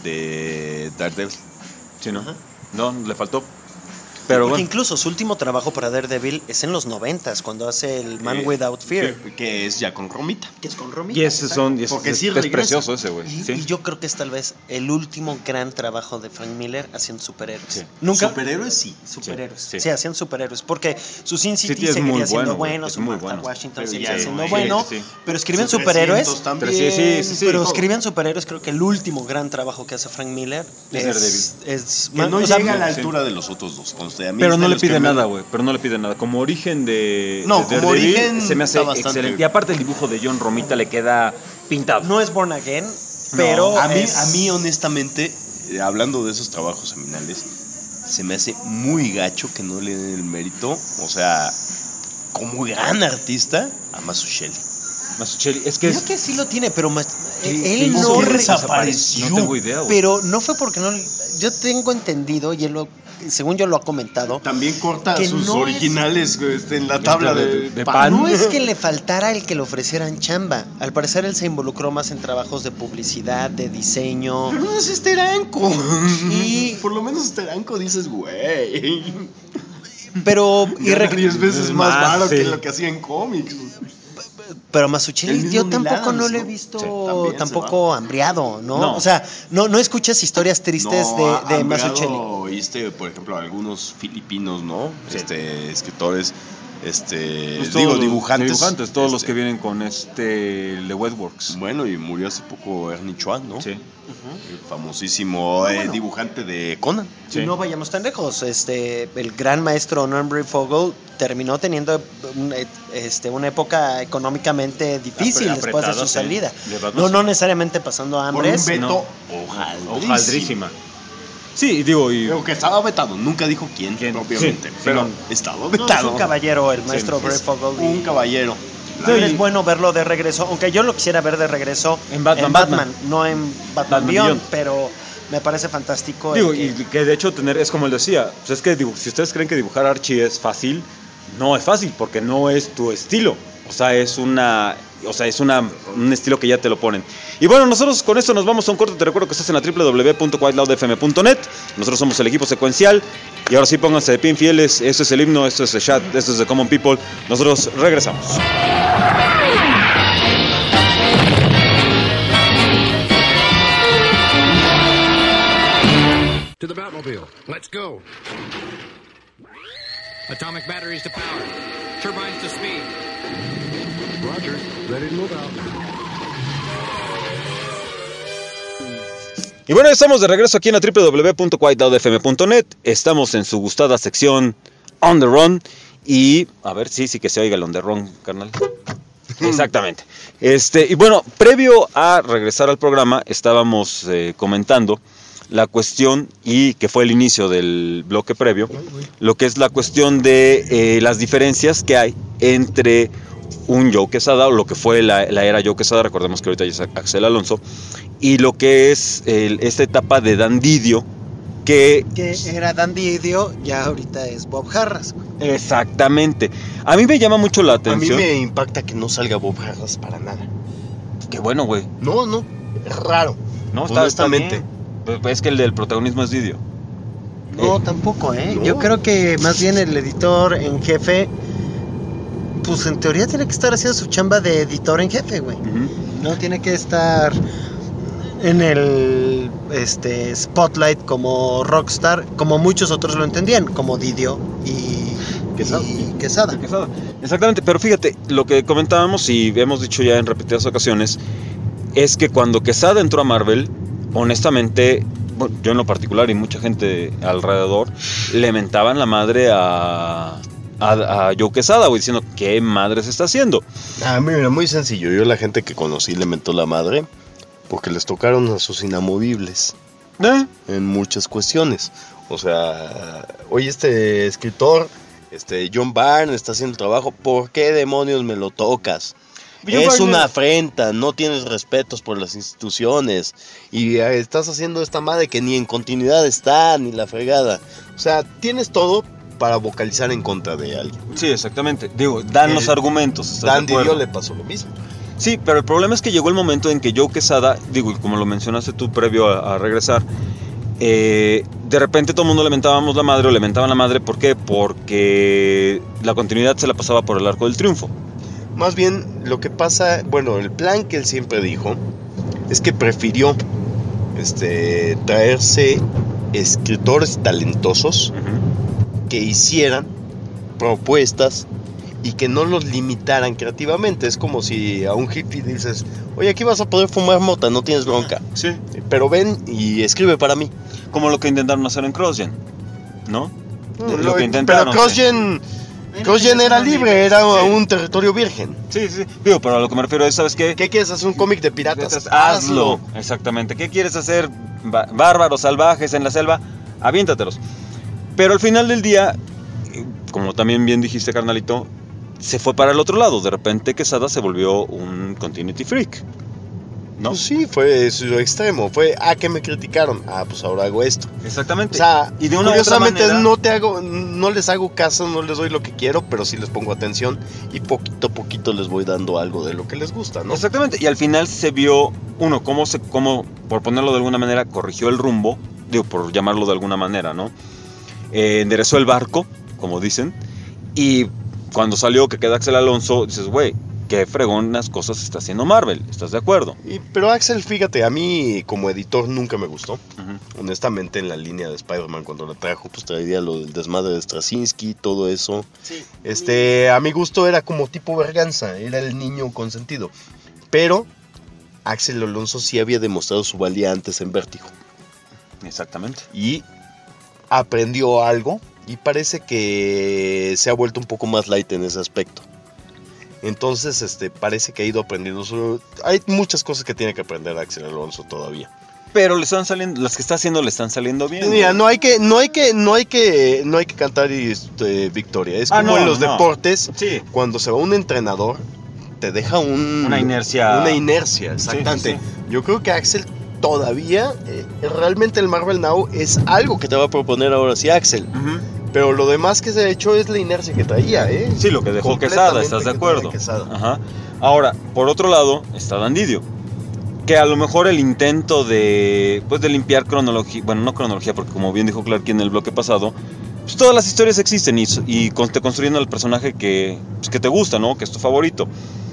de Daredevil. Sí, ¿no? Ajá. No, le faltó. Pero Porque bueno. incluso su último trabajo para Daredevil es en los noventas, cuando hace el Man Eh, Without Fear. Que es ya con Romita. Que es con Romita. Y ese son, y es, Porque es- sí es regresa. precioso ese, güey. Y, Sí. y yo creo que es tal vez el último gran trabajo de Frank Miller haciendo superhéroes. Sí. Nunca. Superhéroes sí. Superhéroes. Sí, Sí, sí. hacían superhéroes. Porque su Sin City City es seguiría muy siendo bueno, güey, bueno, es su muy Martha bueno. Washington Pero seguiría ya siendo no, bueno. sí, sí. Pero escriben Su superhéroes. trescientos también. Sí, sí, sí, Pero todo. escriben superhéroes. Creo que el último gran trabajo que hace Frank Miller Es es. es Que no o sea, llega a la sí. altura de los otros dos. conste, a mí Pero es no de le los que pide me- nada, güey. Pero no le pide nada. Como origen de. No, de como Daredevil, origen se me hace está bastante- excelente. Y aparte, el dibujo de John Romita le queda pintado. no es Born Again, pero. a mí, es- a mí honestamente, eh, hablando de esos trabajos seminales, se me hace muy gacho que no le den el mérito, o sea, como gran artista, a Mazzucchelli. Mazzucchelli, es que Creo es. que sí lo tiene, pero más- ¿Qué- él qué hizo? no ¿Qué re- desapareció? No tengo idea, güey. Pero no fue porque no. Yo tengo entendido, y él lo, según yo lo ha comentado, También corta Que sus no es- originales este, en la tabla de, de pan. pan. no es que le faltara el que le ofrecieran chamba. Al parecer él se involucró más en trabajos de publicidad, de diseño. Pero no es esteranco. Y- Por lo menos esteranco dices, güey. Pero. Y Gana re- diez veces más más, baro sí. que lo que hacía en cómics. Pero El Mazzucchelli, mismo yo Neil tampoco no Adams, lo he ¿no? visto Sí, también se tampoco hambriado, ¿no? No. O sea, no, no escuchas historias tristes No, de, de hambriado, Mazzucchelli. Oíste, por ejemplo, algunos filipinos, ¿no? Sí. Este, escritores, este, Pues digo, todos los dibujantes. Dibujantes, todos los este, que vienen con este. The Wetworks. Bueno, y murió hace poco Ernie Chuan, ¿no? Sí. El famosísimo eh, bueno. dibujante de Conan. Sí. Y no vayamos tan lejos. Este, el gran maestro Norman Fogel terminó teniendo un- este, una época económicamente difícil Apre- después de apretada, su sí. salida. De Batman, No, sí. no necesariamente pasando Por un hambres. veto no. hojaldrísimo. Hojaldrísima. Sí, digo, y... Pero que estaba vetado, nunca dijo quién, ¿Quién? propiamente. Sí, pero sí, estaba No, vetado. es un caballero, el maestro Sí, Brett es Fogel. Un caballero. Sí, es bueno verlo de regreso, aunque yo lo quisiera ver de regreso En Batman, Batman. no en Batman, Batman Beyond, Beyond. pero me parece fantástico. Digo, el que- y que de hecho tener, es como él decía, pues es que digo, si ustedes creen que dibujar a Archie es fácil, no es fácil, porque no es tu estilo. O sea, es una, o sea, es una, un estilo que ya te lo ponen. Y bueno, nosotros con esto nos vamos a un corte. Te recuerdo que estás en la doble u doble u doble u punto white loud f m punto net. Nosotros somos el equipo secuencial. Y ahora sí, pónganse de pie fieles. Esto es el himno, esto es el chat, esto es The Common People. Nosotros regresamos. To the Batmobile. Let's go. Atomic batteries to power. Turbines to speed. Roger. Ready to move out. Y bueno, estamos de regreso aquí en la doble u doble u doble u punto white loud f m punto net. Estamos en su gustada sección On the Run. Y, a ver, sí, sí que se oiga el On the Run, carnal. Exactamente. Este, y bueno, previo a regresar al programa, estábamos eh, comentando la cuestión, y que fue el inicio del bloque previo, lo que es la cuestión de eh, las diferencias que hay entre un Joe Quesada, o lo que fue la, la era Joe Quesada, recordemos que ahorita ya es Axel Alonso, y lo que es el, esta etapa de Dan Didio, que... que era Dan Didio, ya ahorita es Bob Harras. güey. Exactamente. A mí me llama mucho la A mí atención. me impacta que no salga Bob Harras para nada. Qué bueno, güey. No, no, es raro. No, está, está honestamente. bien. Pues es que el del protagonismo es Didio. No, Eh, tampoco, ¿eh? no. Yo creo que más bien el editor en jefe, pues en teoría tiene que estar haciendo su chamba de editor en jefe, güey. Ujú. No tiene que estar en el este spotlight como rockstar, como muchos otros lo entendían, como Didio y Quesada. y Quesada. Quesada. Exactamente, pero fíjate, lo que comentábamos y hemos dicho ya en repetidas ocasiones, es que cuando Quesada entró a Marvel, honestamente, bueno, yo en lo particular y mucha gente alrededor, le mentaban la madre a, a, a Joe Quesada, güey, diciendo, ¿qué madre se está haciendo? Ah, mira, muy sencillo. Yo la gente que conocí le mentó la madre porque les tocaron a sus inamovibles ¿Eh? en muchas cuestiones. O sea, oye, este escritor, este John Byrne está haciendo el trabajo, ¿por qué demonios me lo tocas? John Es Byrne- una afrenta, no tienes respetos por las instituciones y eh, estás haciendo esta madre que ni en continuidad está, ni la fregada. O sea, tienes todo para vocalizar en contra de alguien. Sí, exactamente. Digo, dan Eh, los argumentos. ¿estás de Dan acuerdo? Didio le pasó lo mismo. Sí, pero el problema es que llegó el momento en que Joe Quesada, digo, y como lo mencionaste tú previo a, a regresar, eh, de repente todo el mundo le mentábamos la madre o le mentaban la madre. ¿Por qué? Porque la continuidad se la pasaba por el arco del triunfo. Más bien, lo que pasa, bueno, el plan que él siempre dijo es que prefirió este, traerse escritores talentosos que hicieran propuestas y que no los limitaran creativamente. Es como si a un hippie dices, oye, aquí vas a poder fumar mota, no tienes bronca, Sí. pero ven y escribe para mí. Como lo que intentaron hacer en CrossGen, ¿no? No, lo que pero intentaron. sí. CrossGen, CrossGen era libre, era un territorio virgen. Sí, sí. Digo, pero a lo que me refiero es, ¿sabes qué? ¿Qué quieres hacer un cómic de piratas? Hazlo. Exactamente. ¿Qué quieres hacer? Bá- Bárbaros, salvajes en la selva, aviéntatelos. Pero al final del día, eh, como también bien dijiste, carnalito, se fue para el otro lado. De repente Quesada se volvió un continuity freak, ¿no? Pues sí, fue su extremo. Fue, ah, que me criticaron. Ah, pues ahora hago esto. Exactamente. O sea, y de una u otra curiosamente manera, no te hago, no les hago caso, no les doy lo que quiero, pero sí les pongo atención y poquito a poquito les voy dando algo de lo que les gusta, ¿no? Exactamente. Y al final se vio, uno, cómo se, cómo, por ponerlo de alguna manera, corrigió el rumbo, digo, por llamarlo de alguna manera, ¿no? Eh, enderezó el barco, como dicen, y cuando salió que queda Axel Alonso, dices, güey, qué fregonas cosas está haciendo Marvel, ¿estás de acuerdo? Y, pero Axel, fíjate, a mí como editor nunca me gustó. Ujú. Honestamente, en la línea de Spider-Man, cuando lo trajo, pues traía lo del desmadre de Straczynski, todo eso. Sí. Este, a mi gusto era como tipo Berganza, era el niño consentido. Pero Axel Alonso sí había demostrado su valía antes en Vértigo. Exactamente. Y aprendió algo y parece que se ha vuelto un poco más light en ese aspecto. Entonces, este, parece que ha ido aprendiendo. Su... Hay muchas cosas que tiene que aprender Axel Alonso todavía. pero le están saliendo, las que está haciendo le están saliendo bien. Mira, güey. no hay que, no hay que, no hay que, no hay que cantar este, victoria. Es Ah, como no, en los no. deportes, Sí. cuando se va un entrenador, te deja un, Una inercia. Una inercia, exactamente. Sí, sí, Yo creo que Axel todavía, eh, realmente el Marvel Now es algo que te va a proponer ahora sí Axel. Ujú. Pero lo demás que se ha hecho es la inercia que traía, ¿eh? Sí, lo que dejó Completamente Quesada, ¿estás de que acuerdo? trae Quesada. Ajá. Ahora, por otro lado, está Dan Didio, que a lo mejor el intento de, pues, de limpiar cronología, bueno, no cronología, porque como bien dijo Clark en el bloque pasado, pues todas las historias existen y, y con- te construyendo el personaje que, pues, que te gusta, ¿no? Que es tu favorito.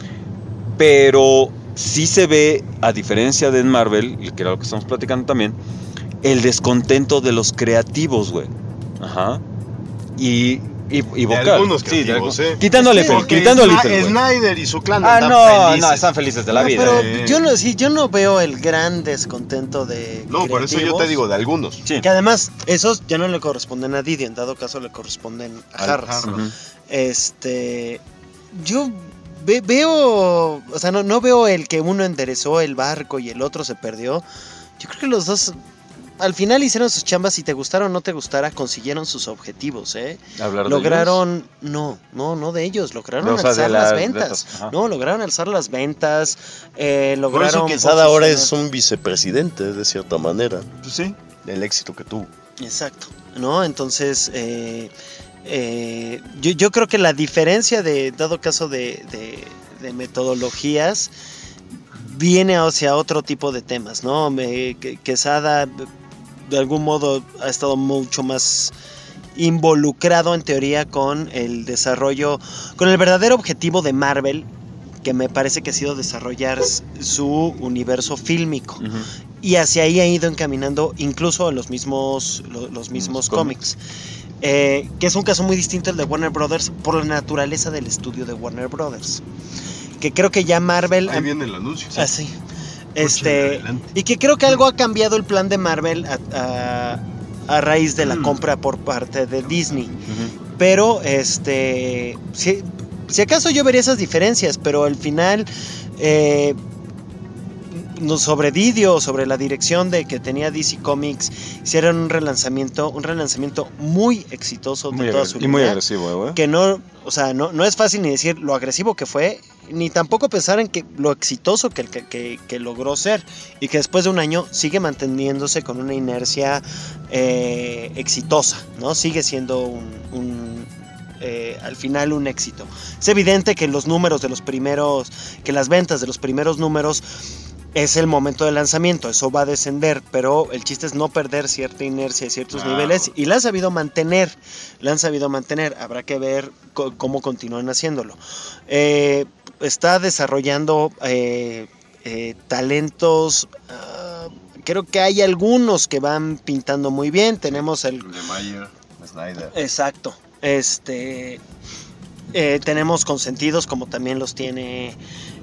Pero sí se ve, a diferencia de en Marvel, y que era lo que estamos platicando también, el descontento de los creativos, güey. Ajá. Y, y, y vocal. algunos Sí, de creativos, algu- ¿eh? Quitando a Es que- Liefeld, Porque quitando a Sna- Liefeld, güey. Snyder y su clan Ah, están no, felices. no, están felices de la No, vida. pero Eh. yo no, sí, yo no veo el gran descontento de No, por eso yo creativos, te digo, de algunos. Sí. que además esos ya no le corresponden a Didi, en dado caso le corresponden a Al Harris. Harris. Ujú. Este, yo ve- veo, o sea, no, no veo el que uno enderezó el barco y el otro se perdió. Yo creo que los dos al final hicieron sus chambas, si te gustara o no te gustara, consiguieron sus objetivos, ¿eh? Hablar de Lograron, no, no, no de ellos, lograron O sea, de alzar la- las de ventas. estas, ajá. No, lograron alzar las ventas, eh, Por lograron eso Quesada ahora es posicionar- un vicepresidente, de cierta manera, ellos. Pues sí. del éxito que tuvo. Exacto, ¿no? Entonces, eh, eh, yo, yo creo que la diferencia de, dado caso de, de- de metodologías, viene hacia otro tipo de temas, ¿no? Me- que- Quesada, de algún modo, ha estado mucho más involucrado en teoría con el desarrollo, con el verdadero objetivo de Marvel, que me parece que ha sido desarrollar s- su universo fílmico. Ujú. Y hacia ahí ha ido encaminando incluso los mismos, lo- los mismos Los cómics. Eh, que es un caso muy distinto al de Warner Brothers por la naturaleza del estudio de Warner Brothers. Que creo que ya Marvel... Ahí viene el anuncio. Así. Este, adelante. y que creo que algo ha cambiado el plan de Marvel a, a- a raíz de la compra por parte de Disney. Ujú. Pero, este, si, si acaso yo vería esas diferencias, pero al final, eh, no, sobre Didio, sobre la dirección de que tenía D C Comics, hicieron un relanzamiento, un relanzamiento muy exitoso de Muy toda agres- su y muy línea, agresivo, eh, güey. que no, o sea, no, no es fácil ni decir lo agresivo que fue, ni tampoco pensar en que lo exitoso que, que, que, que logró ser, y que después de un año sigue manteniéndose con una inercia eh, exitosa, ¿no? Sigue siendo un, un, eh, al final un éxito. Es evidente que los números de los primeros, que las ventas de los primeros números es el momento de lanzamiento, eso va a descender, pero el chiste es no perder cierta inercia y ciertos Claro. niveles, y la han sabido mantener, la han sabido mantener, habrá que ver co- cómo continúan haciéndolo. Eh, está desarrollando eh, eh, talentos, ah, creo que hay algunos que van pintando muy bien, tenemos el... De Mayer, Snyder. Exacto, este... eh, tenemos consentidos como también los tiene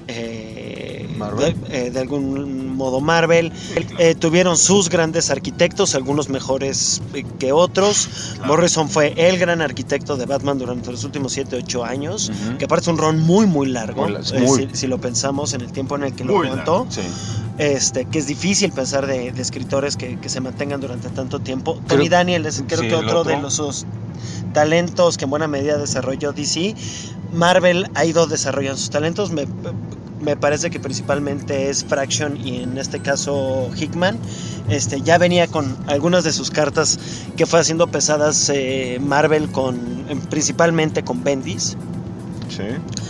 eh, Marvel. De, eh, de algún modo Marvel. Eh, tuvieron sus grandes arquitectos, algunos mejores eh, que otros. Claro. Morrison fue el gran arquitecto de Batman durante los últimos siete ocho años, Ujú. que aparte es un ron muy muy largo, Muy la- eh, muy. si, si lo pensamos en el tiempo en el que lo Muy aguantó. Sí. Este, que es difícil pensar de, de escritores que, que se mantengan durante tanto tiempo. Creo- Tony Daniel es creo sí, que el otro, de otro. los sus talentos que en buena medida desarrolló D C. Marvel ha ido desarrollando sus talentos. Me, me parece que principalmente es Fraction y en este caso Hickman. Este, ya venía con algunas de sus cartas que fue haciendo pesadas eh, Marvel con principalmente con Bendis. Sí.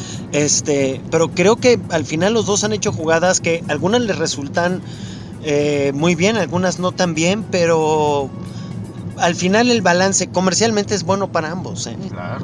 Este, pero creo que al final los dos han hecho jugadas que algunas les resultan eh, muy bien, algunas no tan bien, pero al final el balance comercialmente es bueno para ambos, ¿eh? Claro.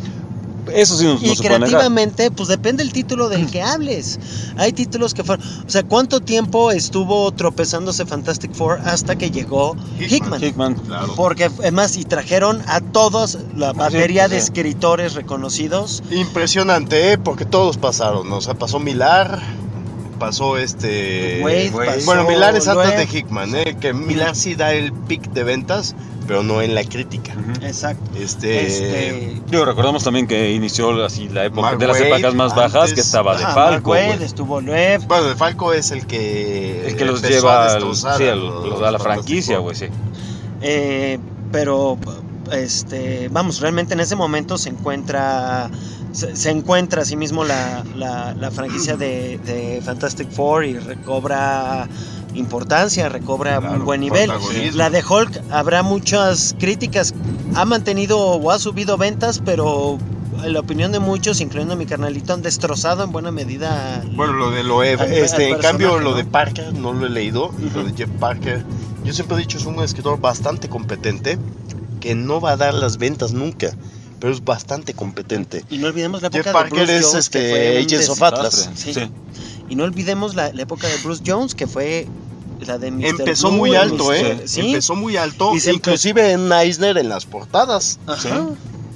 Eso sí no, no Y se puede negar. creativamente, pues depende del título del que hables. Hay títulos que fueron, o sea, ¿cuánto tiempo estuvo tropezándose Fantastic Four hasta que llegó Hickman. Hickman? Hickman. Claro. Porque además y trajeron a todos la batería de sí. escritores reconocidos. Impresionante, ¿eh? Porque todos pasaron. O sea, pasó Millar, pasó este... Wade, Wade. pasó Bueno, Millar es antes Loeb. de Hickman, ¿eh? Que Millar sí da el pick de ventas, pero no en la crítica. Ujú. Exacto. Este, Este, Digo, recordamos también que inició así la época Mark de las Waid, épocas más bajas, antes- que estaba de ajá, Falco, Mark Waid, güey. estuvo Loeb. bueno, de Falco es el que El que los empezó lleva a al- destrozar sí, a al- los los- a la Fantastic franquicia, Four. güey, sí. Eh, pero este vamos, realmente en ese momento se encuentra se, se encuentra a sí mismo la, la, la franquicia de, de Fantastic Four y recobra importancia, recobra Claro, un buen nivel. protagonismo. La de Hulk habrá muchas críticas, ha mantenido o ha subido ventas, pero en la opinión de muchos, incluyendo a mi carnalito, han destrozado en buena medida al- Bueno, lo de Loeb, al- este, al en cambio personaje, lo ¿no? de Parker no lo he leído, y lo Ujú. de Jeff Parker, yo siempre he dicho es un escritor bastante competente, que no va a dar las ventas nunca, pero es bastante competente. Y no olvidemos la Jeff época de Parker Bruce es Jones, este, que fue un Agents of des- Atlas. Desastre. Sí. Sí. Y no olvidemos la, la época de Bruce Jones, que fue la de mister Empezó Blue, muy el alto, mister ¿eh? Sí. Empezó muy alto, Y se empe- inclusive en Eisner en las portadas. Ajá.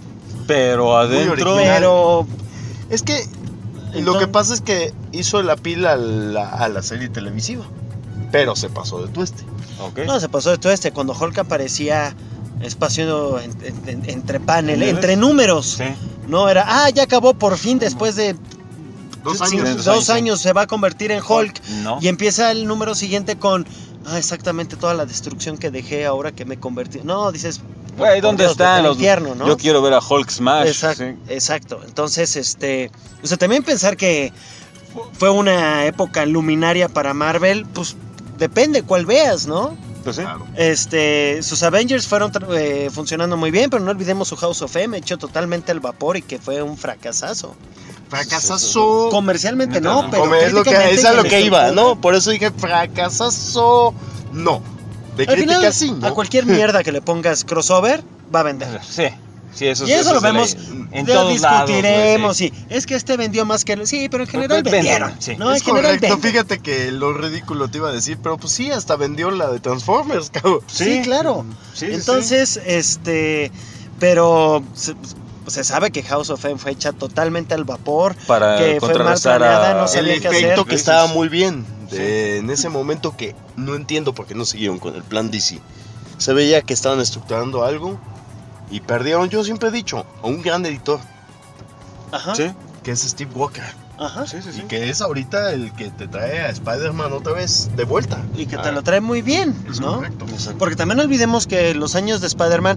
Pero adentro... original. Pero Es que lo Entonces- que pasa es que hizo la pila a la, a la serie televisiva, pero se pasó de tueste. Ok. no, se pasó de todo este. Cuando Hulk aparecía espacio en- en- en- entre panel, ¿Paneles? entre números. Sí. No era, ah, ya acabó por fin después de Dos sí, años. dos años se va a convertir en Hulk. No. Y empieza el número siguiente con, ah, exactamente toda la destrucción que dejé ahora que me convertí. No, dices, Güey, por ¿dónde Dios, vete están al los...? infierno, ¿no? Yo quiero ver a Hulk Smash. Exacto, sí. exacto. Entonces, este, o sea, también pensar que fu- fue una época luminaria para Marvel, pues depende cuál veas, ¿no? Pues sí. Claro. Este, sus Avengers fueron tra- eh, funcionando muy bien, pero no olvidemos su House of M, hecho totalmente al vapor y que fue un fracasazo. Fracasazo. Comercialmente no, No, pero Como es lo que, críticamente es a y lo en que el iba, enfoque. ¿no? Por eso dije fracasazo. No. De Al crítica final, sí, ¿no? a cualquier mierda que le pongas crossover, va a vender. Sí. Sí, eso, Y eso lo es de vemos, ley. En lo todos lados. güey, discutiremos, sí. sí. Es que este vendió más que el... Sí, pero en general Venden, vendieron. sí. No, es en general correcto, venden. fíjate que lo ridículo te iba a decir, pero pues sí, hasta vendió la de Transformers, cabrón. Sí, claro. Sí, sí, Entonces, este... Pero se, se sabe que House of M fue hecha totalmente al vapor. Para que fue mal contrarrestar planeada, a... no El sabían qué efecto hacer. que estaba muy bien de- en ese momento que no entiendo por qué no siguieron con el plan D C. Se veía que estaban estructurando algo y perdieron, yo siempre he dicho, a un gran editor, Ajá, Sí, que es Steve Walker. ajá. sí, sí. sí. Y que es ahorita el que te trae a Spider-Man otra vez de vuelta. Y que Ah, te lo trae muy bien, es ¿no? correcto. Porque también no olvidemos que los años de Spider-Man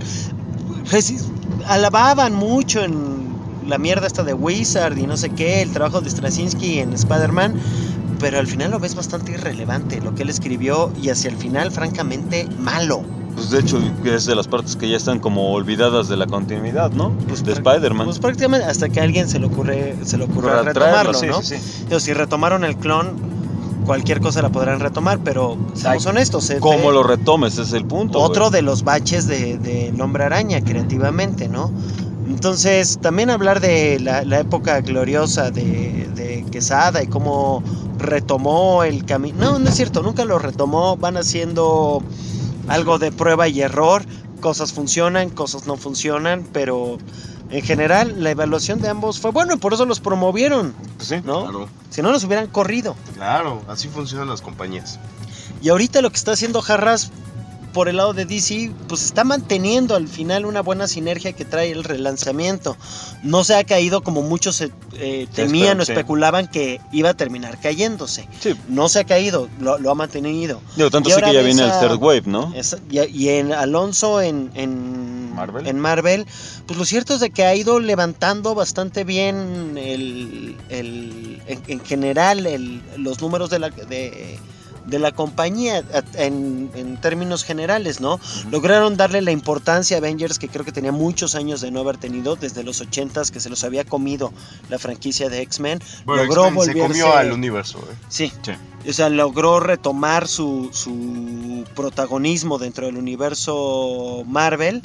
resi- alababan mucho en la mierda esta de Wizard y no sé qué, el trabajo de Straczynski en Spider-Man, pero al final lo ves bastante irrelevante lo que él escribió y hacia el final, francamente, malo. Pues de hecho es de las partes que ya están como olvidadas de la continuidad, ¿no? Pues de práct- Spider-Man. Pues prácticamente hasta que a alguien se le ocurre, se le ocurre Para retomarlo, traerlo, ¿no? sí, sí, sí. Digo, si retomaron el clon, cualquier cosa la podrán retomar, pero seamos Ay, honestos. es ¿Cómo de- lo retomes? Ese es el punto. Otro güey. de los baches de, de El Hombre Araña, creativamente, ¿no? Entonces, también hablar de la, la época gloriosa de, de Quesada y cómo retomó el camino. No, no es cierto, nunca lo retomó. Van haciendo algo de prueba y error. Cosas funcionan, cosas no funcionan, pero en general la evaluación de ambos fue bueno y por eso los promovieron, Pues sí. ¿no? Claro, Si no los hubieran corrido. claro, así funcionan las compañías. Y ahorita lo que está haciendo Jarras por el lado de D C, pues está manteniendo al final una buena sinergia que trae el relanzamiento. No se ha caído como muchos eh, eh, temían o sí. especulaban que iba a terminar cayéndose. Sí. No se ha caído, lo, lo ha mantenido. Digo, tanto Y sí ahora que ya ves viene el a- third wave, ¿no? Esa- y, y en Alonso en, en, Marvel. en Marvel, pues lo cierto es de que ha ido levantando bastante bien el, el- en, en general el- los números de la de, de la compañía a- en, en términos generales, ¿no? Lograron darle la importancia a Avengers que creo que tenía muchos años de no haber tenido desde los ochentas, que se los había comido la franquicia de X-Men. Bueno, Logró X-Men se volverse comió al universo, ¿eh? Sí, Sí. o sea, logró retomar su, su protagonismo dentro del universo Marvel.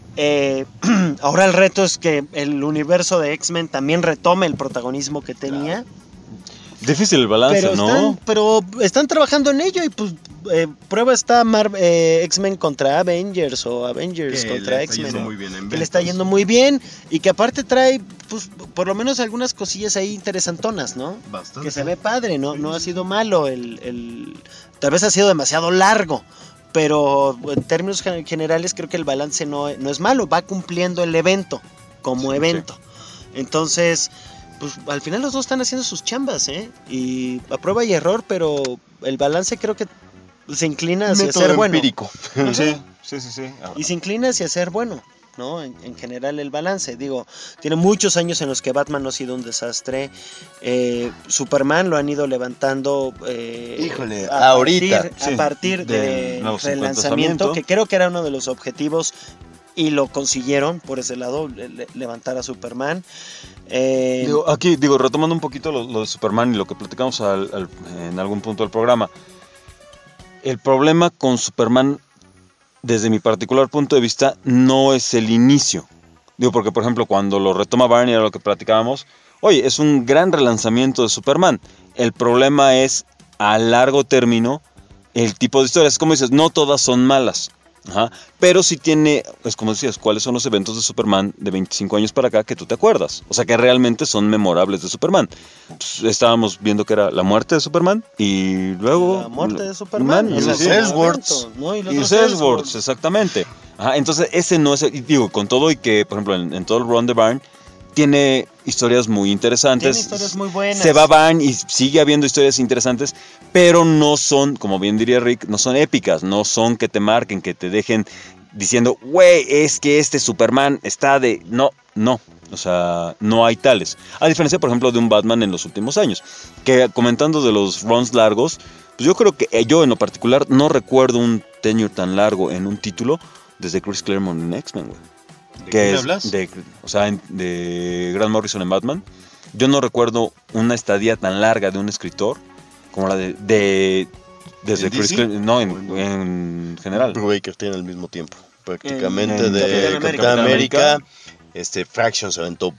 Eh, ahora el reto es que el universo de X-Men también retome el protagonismo que tenía. Difícil el balance, Pero ¿no? están, pero están trabajando en ello y pues eh, prueba está Mar- eh, X-Men contra Avengers o Avengers Que contra le está yendo X-Men. muy bien en Que le está ventas. yendo muy bien y que aparte trae pues por lo menos algunas cosillas ahí interesantonas, ¿no? Bastante. Que se ve padre, ¿no? No ha sido malo el, el- tal vez ha sido demasiado largo, pero en términos gen- generales creo que el balance no, no es malo, va cumpliendo el evento como Sí, evento. Entonces, pues al final los dos están haciendo sus chambas, ¿eh? Y a prueba y error, pero el balance creo que se inclina hacia Método ser bueno. empírico. Sí, sí, sí, sí. Y se inclina hacia ser bueno, ¿no? En, en general el balance, digo, tiene muchos años en los que Batman no ha sido un desastre. eh, Superman lo han ido levantando eh, Híjole, a ahorita, partir, sí, a partir del del nuevo relanzamiento, lanzamiento. que creo que era uno de los objetivos y lo consiguieron por ese lado, le- le- levantar a Superman. Eh, Digo, aquí, digo, retomando un poquito lo, lo de Superman y lo que platicamos al- al- en algún punto del programa. El problema con Superman, desde mi particular punto de vista, no es el inicio. Digo, porque por ejemplo, cuando lo retoma Barney, era lo que platicábamos, oye, es un gran relanzamiento de Superman. El problema es, a largo término, el tipo de historias. Es como dices, no todas son malas. Ajá. Pero sí tiene, es como decías, cuáles son los eventos de Superman de veinticinco años para acá que tú te acuerdas. O sea, que realmente son memorables de Superman. Pues, estábamos viendo que era la muerte de Superman y luego... la muerte de Superman. Man, o sea, los como Ellsworths. evento, ¿no? Y los Y dos Ellsworths, Ellsworths. exactamente. Ajá, entonces ese no es, y digo, con todo y que, por ejemplo, en, en todo el run de Byrne, tiene historias muy interesantes. Tiene historias muy buenas. Se va Byrne y sigue habiendo historias interesantes, pero no son, como bien diría Rick, no son épicas, no son que te marquen, que te dejen diciendo, güey, es que este Superman está de... No, no. O sea, no hay tales. A diferencia, por ejemplo, de un Batman en los últimos años. Que comentando de los runs largos, pues yo creo que eh, yo en lo particular no recuerdo un tenure tan largo en un título desde Chris Claremont en X-Men, güey. ¿De Que quién es hablas? de, o sea, en- de Grant Morrison en Batman. Yo no recuerdo una estadía tan larga de un escritor como la de... de desde ¿En Chris D C? Claremont, no, en, en general. Brubaker tiene al mismo tiempo. Prácticamente En- de en Capitán Capitán América. América. Este Fraction se aventó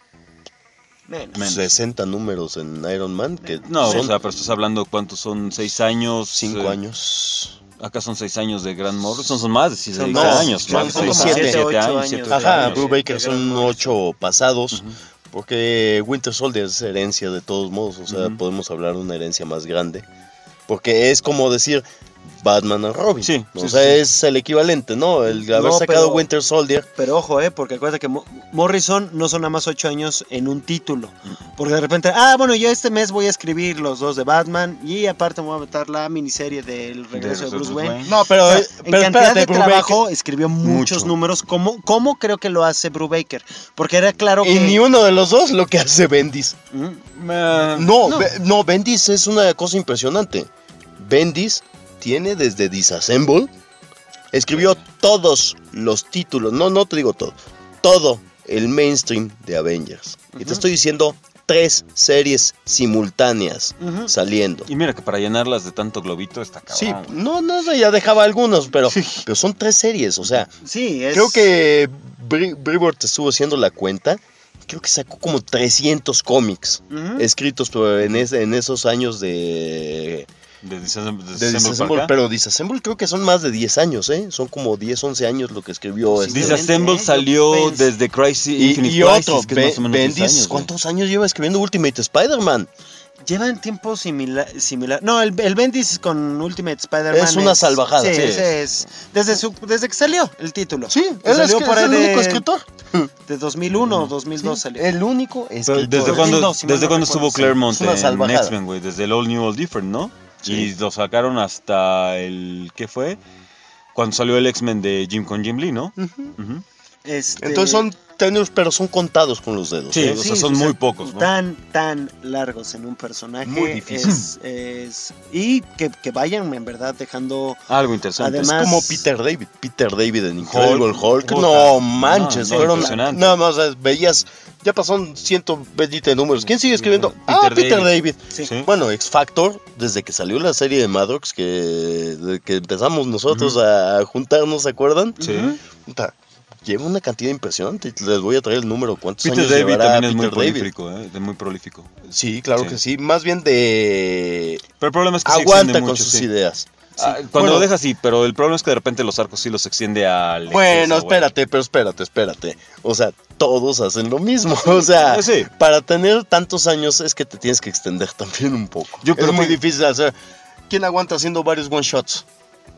Menos. Menos. sesenta números en Iron Man, que No, son o sea, pero estás hablando cuántos son, seis años. cinco eh, años. Acá son seis años de Grant Morrison, son más de seis Son más, años. son más de como seis siete, siete ocho años, años. siete Ajá, años. Brubaker de son Grant Morrison. ocho pasados. Ujú. Porque Winter Soldier es herencia de todos modos. O sea, Ujú. podemos hablar de una herencia más grande. Porque es como decir Batman a Robin. Sí, ¿no? sí, O sea, sí, sí. es el equivalente, ¿no? El haber No, sacado pero- Winter Soldier. Pero ojo, eh, porque acuérdate que Mo- Morrison no son nada más ocho años en un título. Porque de repente, ah, bueno, yo este mes voy a escribir los dos de Batman y aparte me voy a meter la miniserie del regreso de, De Bruce Bruce Wayne. Wayne. No, pero, O sea, eh, en pero cantidad espérate, de Brubaker- trabajo escribió muchos Mucho. números. ¿Cómo, ¿Cómo creo que lo hace Brubaker? Porque era claro Y que... ni uno de los dos lo que hace Bendis. ¿Mm? Eh, No, No. Be- no, Bendis es una cosa impresionante. Bendis tiene desde Disassemble, escribió todos los títulos, no, no te digo todo, todo el mainstream de Avengers. Y te Ujú. estoy diciendo tres series simultáneas Ujú. saliendo. Y mira que para llenarlas de tanto globito está cabrón. Sí, güey. no, no, ya dejaba algunos, pero, pero son tres series, o sea, Sí, es... creo que Bri- Brevoort estuvo haciendo la cuenta, creo que sacó como trescientos cómics Ujú. escritos pero en, ese- en esos años de... De Disassemble, De Disassemble Disassemble, para acá. pero Disassemble creo que son más de diez años, ¿eh? Son como diez, once años lo que escribió Sí, este. dice- Disassemble ¿eh? salió Pens- desde Crisis, Y, Infinite y Crisis, otro, que es más o Be- menos diez Bendis, años, güey. ¿cuántos años lleva escribiendo Ultimate Spider-Man? Llevan tiempo similar, similar. No, el, el Bendis con Ultimate Spider-Man Es una salvajada. Sí, Sí. ese es. Desde, su, desde que salió el título. Sí, Que él es, salió que por es ahí el de, único escritor. de dos mil uno o dos mil dos salió. El único Pero escritor. ¿Desde dos cuándo, mil dos, si mal desde no cuándo recuerdo. estuvo Claremont Es una en salvajada. X-Men, güey? Desde el All New, All Different, ¿no? Sí. Y lo sacaron hasta el... ¿Qué fue? Cuando salió el X-Men de Jim con Jim Lee, ¿no? Ujú. Este, Entonces son tenures, pero son contados con los dedos. Sí, ¿eh? o sea, son muy pocos, ¿no? Tan, tan largos en un personaje. Muy difícil. Es, es- y que, que vayan en verdad dejando... Algo interesante. Es Además- como Peter David. Peter David en Incredible Hulk, Hulk. puta. No manches, No, no, fueron impresionante. nada más eh, veías, ya pasaron ciento veinte de números. ¿Quién sigue escribiendo? Peter ah, Peter David. David. Sí. Sí. Bueno, X Factor, desde que salió la serie de Madrox, que, de que empezamos nosotros a juntarnos, ¿se acuerdan? Sí. Puta, lleva una cantidad impresionante. Les voy a traer el número. ¿Cuántos Peter años David llevará también es muy Peter David? prolífico, ¿eh? De muy prolífico. Sí, claro Sí. que sí. Más bien de... Pero el problema es que se Aguanta extiende con mucho, sus sí. ideas. Ah, cuando Bueno. lo dejas sí, pero el problema es que de repente los arcos sí los extiende al Bueno, exceso, güey. espérate, pero espérate, espérate. O sea, todos hacen lo mismo. O sea, Eh, sí. para tener tantos años es que te tienes que extender también un poco. Yo es creo muy que- difícil hacer. ¿Quién aguanta haciendo varios one shots?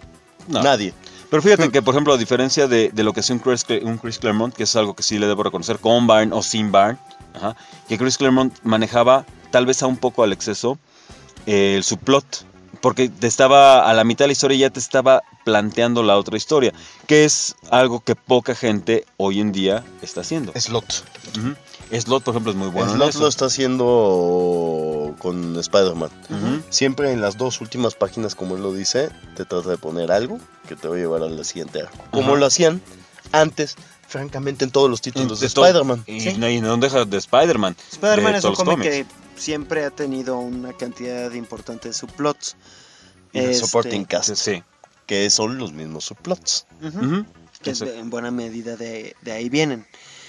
No. Nadie. Pero fíjate que, por ejemplo, a diferencia de, de lo que hacía un Chris, un Chris Claremont, que es algo que sí le debo reconocer, con Byrne o sin Byrne, ajá, que Chris Claremont manejaba tal vez a un poco al exceso eh, el subplot, porque te estaba a la mitad de la historia y ya te estaba planteando la otra historia, que es algo que poca gente hoy en día está haciendo. Slot. Uh-huh. Slot, por ejemplo, es muy bueno. Slot en eso. lo está haciendo con Spider-Man. Uh-huh. Siempre en las dos últimas páginas, como él lo dice, te trata de poner algo que te va a llevar a la siguiente arco. Como Ajá. lo hacían antes, francamente, en todos los títulos de, De todo. Spider-Man. Y, Sí. no, y no deja de Spider-Man. Spider-Man de es un todos los cómic cómics. que siempre ha tenido una cantidad importante de subplots. Y de Este, supporting cast, Sí. que son los mismos subplots. ujú, Uh-huh. que Eso. en buena medida de, de ahí vienen.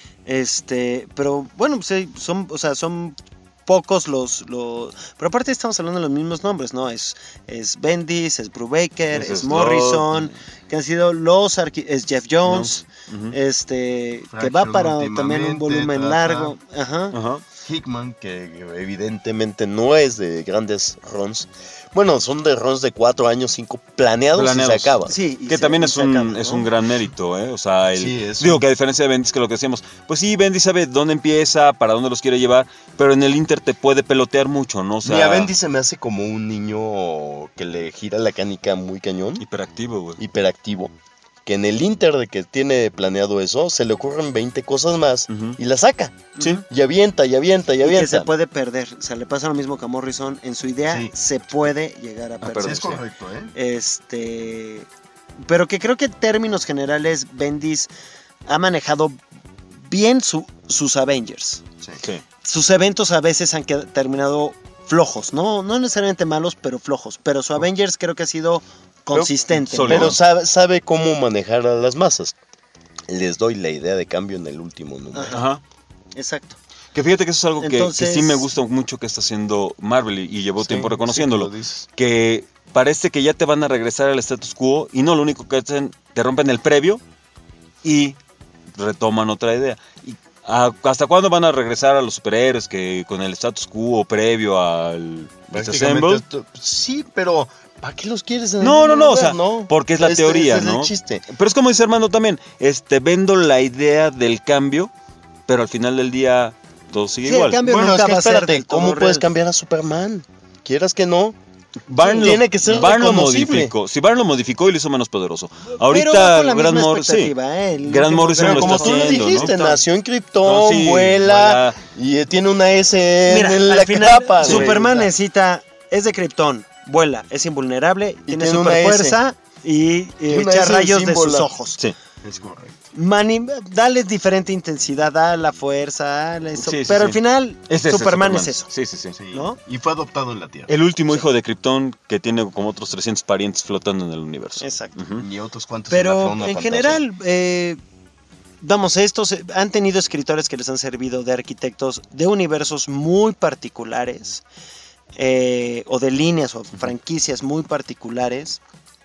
Este, pero bueno, pues, sí, son, o sea, son pocos los, los, pero aparte estamos hablando de los mismos nombres, ¿no? Es, es Bendis, es Brubaker, Es es, Slott. Morrison, que han sido los arqui- es Jeff Jones, Uh-huh. este, que Fraction va para también últimamente, un volumen Traja. largo, ajá. Ajá. Hickman, que evidentemente no es de grandes runs. Bueno, son de runs de cuatro años, cinco planeados, Planeados. y se acaba. Sí, y Que se- también y es se un, acaba, es ¿no? un gran mérito, ¿eh? O sea, el, Sí, es digo un- que a diferencia de Bendis, que lo que decíamos, pues sí, Bendis sabe dónde empieza, para dónde los quiere llevar, pero en el Inter te puede pelotear mucho, ¿no? O sea, Ni a Bendy se me hace como un niño que le gira la canica muy cañón, hiperactivo, güey. hiperactivo. Que en el Inter de que tiene planeado eso, se le ocurren veinte cosas más Ujú. y la saca. Sí. Y avienta, y avienta, y Y que avienta. se puede perder, o sea, le pasa lo mismo que a Morrison, en su idea Sí. se puede llegar a perder. perder, sí. correcto, ¿eh? Este, pero que creo que en términos generales Bendis ha manejado bien su- sus Avengers. Sí. Sus eventos a veces han qued- terminado flojos, no, no necesariamente malos, pero flojos. Pero su Avengers creo que ha sido consistente. sólido. Pero sabe, sabe cómo manejar a las masas. Les doy la idea de cambio en el último número. Ajá. Ajá. Exacto. Que fíjate que eso es algo que- Entonces- que, sí me gusta mucho que está haciendo Marvel y, y llevo Sí, tiempo sí, reconociéndolo. lo dices. Que parece que ya te van a regresar al status quo y no, lo único que hacen, te rompen el previo y retoman otra idea. Y, ¿a- ¿Hasta cuándo van a regresar a los superhéroes que con el status quo previo al Prácticamente Disassemble? esto- sí, pero ¿para qué los quieres en el No, no, mismo no, o lugar, sea, no? porque es la Este- teoría, ese es el ¿no? chiste. Pero es como dice Armando también, este, vendo la idea del cambio, pero al final del día todo sigue Sí, el igual. cambio Bueno, nunca es que va a ser espérate, del todo ¿cómo puedes real. cambiar a Superman? Quieras que no. Byrne Sí, lo- tiene que ser Byrne lo reconocible. modificó. Si Byrne lo modificó y lo hizo menos poderoso. Pero Ahorita va con la Grant misma Morrison, sí. expectativa, ¿eh? El Grant último Morrison Grant lo Como está tú lo haciendo, ¿no? dijiste, Krypton. nació en Krypton, No, sí, vuela, vuela. y eh, tiene una S Mira, en al la final capa. güey. Superman necesita, es de Krypton, vuela, es invulnerable, tiene, tiene una super S. fuerza y, y Tiene una echa S de rayos de símbolo. sus ojos. Sí. Es correcto. Mani- dale diferente intensidad, da la fuerza, dale eso, Sí, sí, pero sí. al final Es ese Superman, es eso. Sí, sí, sí. ¿No? Y fue adoptado en la Tierra. El último hijo de Krypton que tiene como otros trescientos parientes flotando en el universo. Exacto. Ujú. Y otros cuantos en la Pero fauna en fantasma. general, eh, vamos, estos eh, han tenido escritores que les han servido de arquitectos de universos muy particulares, eh, o de líneas o franquicias muy particulares.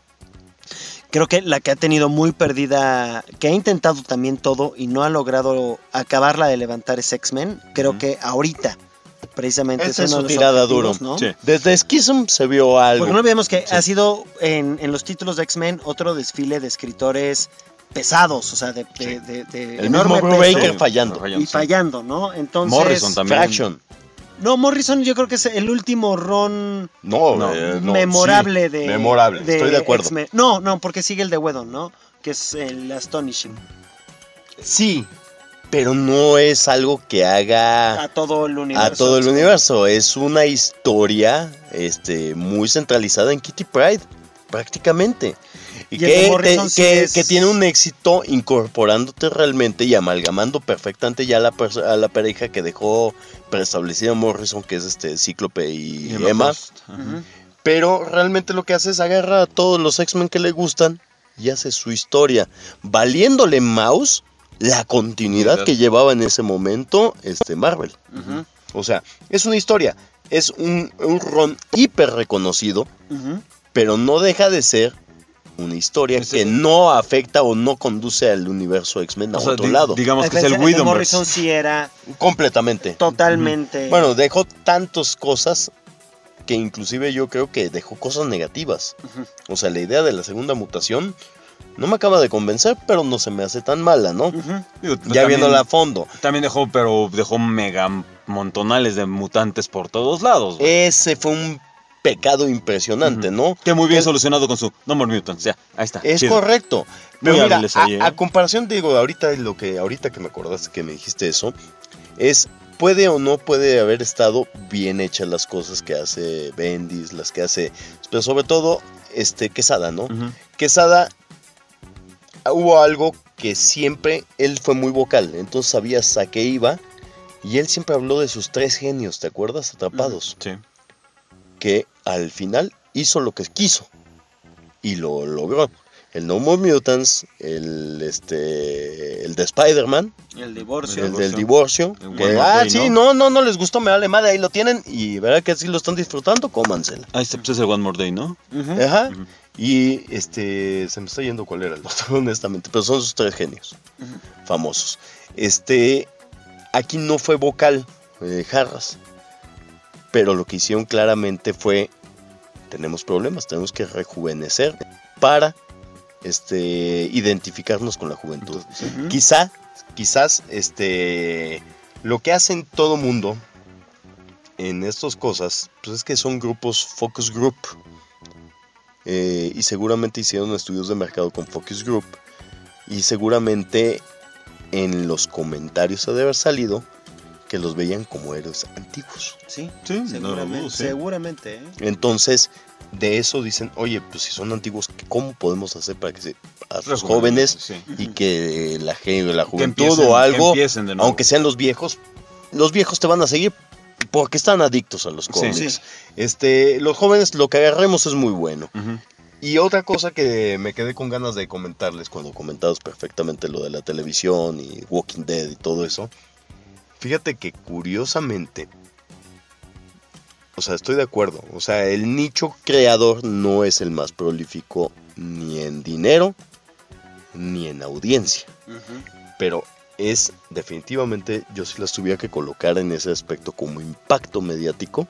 Creo que la que ha tenido muy perdida, que ha intentado también todo y no ha logrado acabarla de levantar es X-Men. Creo Ujú. que ahorita, precisamente, Esa es uno su de los tirada objetivos, duro. ¿no? Sí. Desde Schism se vio algo. Porque no olvidemos que Sí. ha sido en, en los títulos de X-Men otro desfile de escritores pesados, o sea, de, de, de- de El enorme mismo Brubaker peso fallando. y fallando, ¿no? Entonces, Morrison también. Fraction. no, Morrison yo creo que es el último ron No, No, eh, no, memorable sí, de Memorable, de estoy de acuerdo. X-Men. No, no, porque sigue el de Whedon, ¿no? Que es el Astonishing. Sí, pero no es algo que haga A todo el universo. a todo el universo. Es una historia este, muy centralizada en Kitty Pryde, prácticamente. Y, Y el de que, te- Morrison sí que, es- que tiene un éxito incorporándote realmente y amalgamando perfectamente ya la perso- a la pareja que dejó preestablecida Morrison, que es este Cíclope y, Y Emma. Frost. Ajá. Ujú. Pero realmente lo que hace es agarrar a todos los X-Men que le gustan y hace su historia, valiéndole mouse la continuidad Continuidad. que llevaba en ese momento este Marvel. Ujú, O sea, es una historia, es un, un ron hiper reconocido, ujú. pero no deja de ser una historia Ese- que no afecta o no conduce al universo X-Men a O sea, otro di- lado. digamos A que es el diferencia, de Widowverse. Morrison sí era Completamente. totalmente. Bueno, dejó tantas cosas que inclusive yo creo que dejó cosas negativas. Uh-huh. O sea, la idea de la segunda mutación no me acaba de convencer, pero no se me hace tan mala, ¿no? Uh-huh. Digo, ya viéndola a fondo. También dejó, pero dejó mega montonales de mutantes por todos lados. Güey. Ese fue un pecado impresionante, uh-huh. ¿no? Que muy bien que solucionado con su No More Mutants, ya, ahí está. Es chido. Correcto. Pero muy mira, a, a comparación, digo, ahorita lo que ahorita que me acordaste que me dijiste eso, es puede o no puede haber estado bien hechas las cosas que hace Bendis, las que hace, pero sobre todo este Quesada, ¿no? Uh-huh. Quesada, hubo algo que siempre él fue muy vocal, entonces sabías a qué iba y él siempre habló de sus tres genios, ¿te acuerdas? Atrapados. Uh-huh. Sí. Que al final hizo lo que quiso y lo logró. El No More Mutants, el este el de Spider-Man, el divorcio, el del divorcio, el que, ah, sí, ¿no? no, no, no les gustó, me vale madre, ahí lo tienen y verá que así lo están disfrutando, cómansela. Ah, este pues es el One More Day, ¿no? Uh-huh. Ajá. Uh-huh. Y este se me está yendo cuál era el otro, honestamente, pero son sus tres genios uh-huh. famosos. Este aquí no fue vocal eh, Harras. Pero lo que hicieron claramente fue tenemos problemas, tenemos que rejuvenecer para este identificarnos con la juventud. Entonces, uh-huh. Quizá, quizás este lo que hacen todo mundo en estas cosas, pues es que son grupos focus group. Eh, y seguramente hicieron estudios de mercado con focus group. Y seguramente en los comentarios ha de haber salido que los veían como héroes antiguos. Sí, sí, seguramente. No, sí. Seguramente ¿eh? Entonces, de eso dicen, oye, pues si son antiguos, ¿cómo podemos hacer para que se, a los jóvenes sí. y que la, la juventud empiecen, o algo, aunque sean los viejos, los viejos te van a seguir porque están adictos a los cómics. Sí, sí. Este, los jóvenes, lo que agarremos es muy bueno. Uh-huh. Y otra cosa que me quedé con ganas de comentarles cuando comentabas perfectamente lo de la televisión y Walking Dead y todo eso. Fíjate que curiosamente, o sea, estoy de acuerdo, o sea, el nicho creador no es el más prolífico ni en dinero ni en audiencia, uh-huh. pero es definitivamente, yo si las tuviera que colocar en ese aspecto como impacto mediático,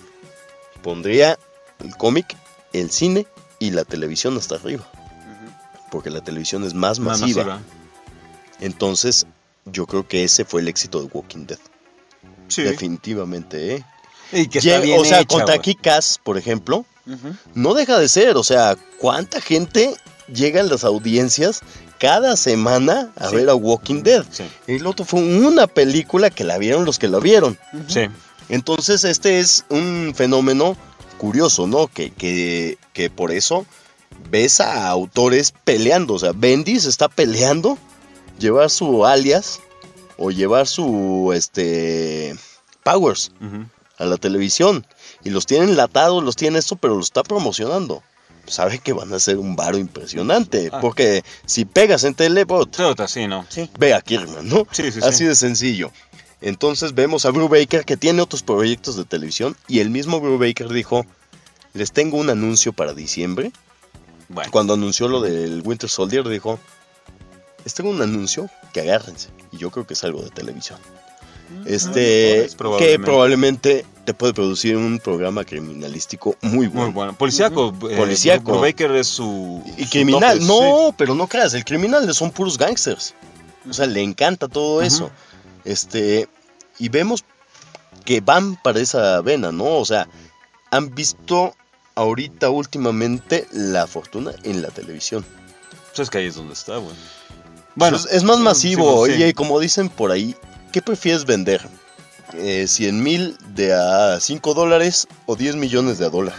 pondría el cómic, el cine y la televisión hasta arriba, uh-huh. porque la televisión es más, más masiva. masiva. Entonces, yo creo que ese fue el éxito de Walking Dead. Sí. Definitivamente, ¿eh? Y que está bien o sea, hecha, contra wey. Kick-Ass, por ejemplo, uh-huh. no deja de ser, o sea, ¿cuánta gente llega en las audiencias cada semana a sí. ver a Walking Dead? Sí. El otro fue una película que la vieron los que la vieron. Uh-huh. Sí. Entonces, este es un fenómeno curioso, ¿no? Que, que, que por eso ves a autores peleando, o sea, Bendis está peleando llevar su alias o llevar su este Powers uh-huh. a la televisión y los tienen enlatados, los tienen esto, pero lo está promocionando. Sabe que van a ser un varo impresionante, ah. porque si pegas en tele, sí, ¿no? Sí. Ve a Kirkman, ¿no? Sí, sí, Así sí. de sencillo. Entonces vemos a Brubaker que tiene otros proyectos de televisión y el mismo Brubaker dijo, les tengo un anuncio para diciembre. Bueno. Cuando anunció lo del Winter Soldier dijo, les tengo un anuncio que agárrense. Y yo creo que es algo de televisión. Este, no, probablemente. Que probablemente te puede producir un programa criminalístico muy bueno. Muy bueno. Policíaco. Uh-huh. eh, Policíaco. Brubaker es su. Y su criminal. tope, no, sí. pero no creas, el criminal son puros gangsters. O sea, le encanta todo uh-huh. eso. Este, y vemos que van para esa vena, ¿no? O sea, han visto ahorita últimamente la fortuna en la televisión. Pues es que ahí es donde está, güey. Bueno, es, es más masivo, sí, sí. Y como dicen por ahí, ¿qué prefieres vender? Eh, ¿cien mil de a cinco dólares o diez millones de a dólar?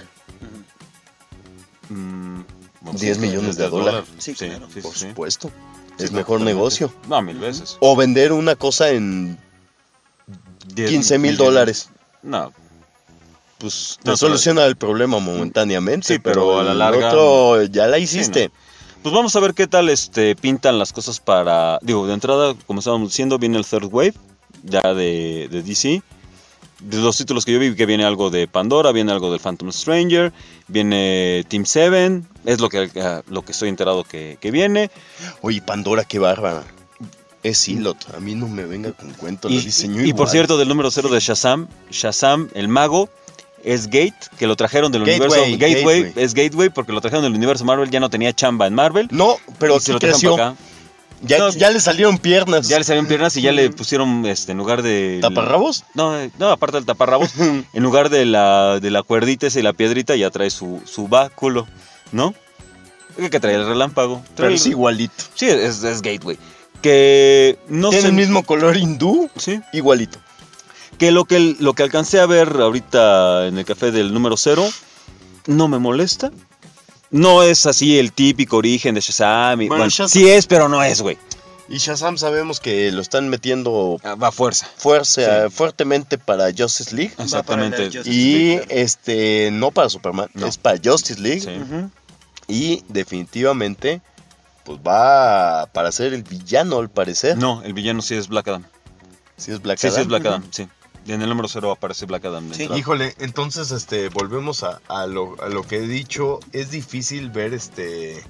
Mm, bueno, diez millones de a dólar. dólar. Sí, sí, claro. sí, Por sí, supuesto. Sí, es mejor negocio. No, mil veces. O vender una cosa en quince mil dólares. No. Pues te no, soluciona el problema momentáneamente. Sí, pero, pero a la larga. Otro ya la hiciste. Sí, no. Pues vamos a ver qué tal este pintan las cosas para... Digo, de entrada, como estábamos diciendo, viene el Third Wave, ya de, de D C. De los títulos que yo vi, que viene algo de Pandora, viene algo del Phantom Stranger, viene Team Seven, es lo que, lo que estoy enterado que, que viene. Oye, Pandora, qué bárbara. Es Silot, a mí no me venga con cuento, y, lo diseñó y, y igual. por cierto, del número cero de Shazam, Shazam, el mago, es Gate, que lo trajeron del Gateway, universo Gateway, Gateway. es Gateway porque lo trajeron del universo Marvel, ya no tenía chamba en Marvel. No, pero y se sí lo trajeron creció. para acá. Ya, No, ya le salieron piernas. Ya le salieron piernas y ya le pusieron este en lugar de ¿Taparrabos? No, eh, no, aparte del taparrabos, en lugar de la de la cuerdita esa y la piedrita ya trae su su báculo, ¿no? Que trae el relámpago. Trae Pero el- es igualito. Sí, es, es Gateway. Que no Tiene sé el mismo color hindú. Sí. Igualito. Que lo que lo que alcancé a ver ahorita en el café del número cero no me molesta. No es así el típico origen de Shazam. y- Bueno, bueno, Shazam- sí es, pero no es, güey. Y Shazam sabemos que lo están metiendo Ah, Va a fuerza. fuerza, fuertemente para Justice League. Exactamente. Justice Y League, este no para Superman, No. es para Justice League. Sí. Ujú. Y definitivamente pues va para ser el villano al parecer. No, el villano sí es Black Adam. Si es Black Sí, sí Adam. es Black Adam, sí. Y en el número cero aparece Black Adam. de Sí. entrada. Híjole, entonces este volvemos a, a lo, a lo que he dicho. Es difícil ver este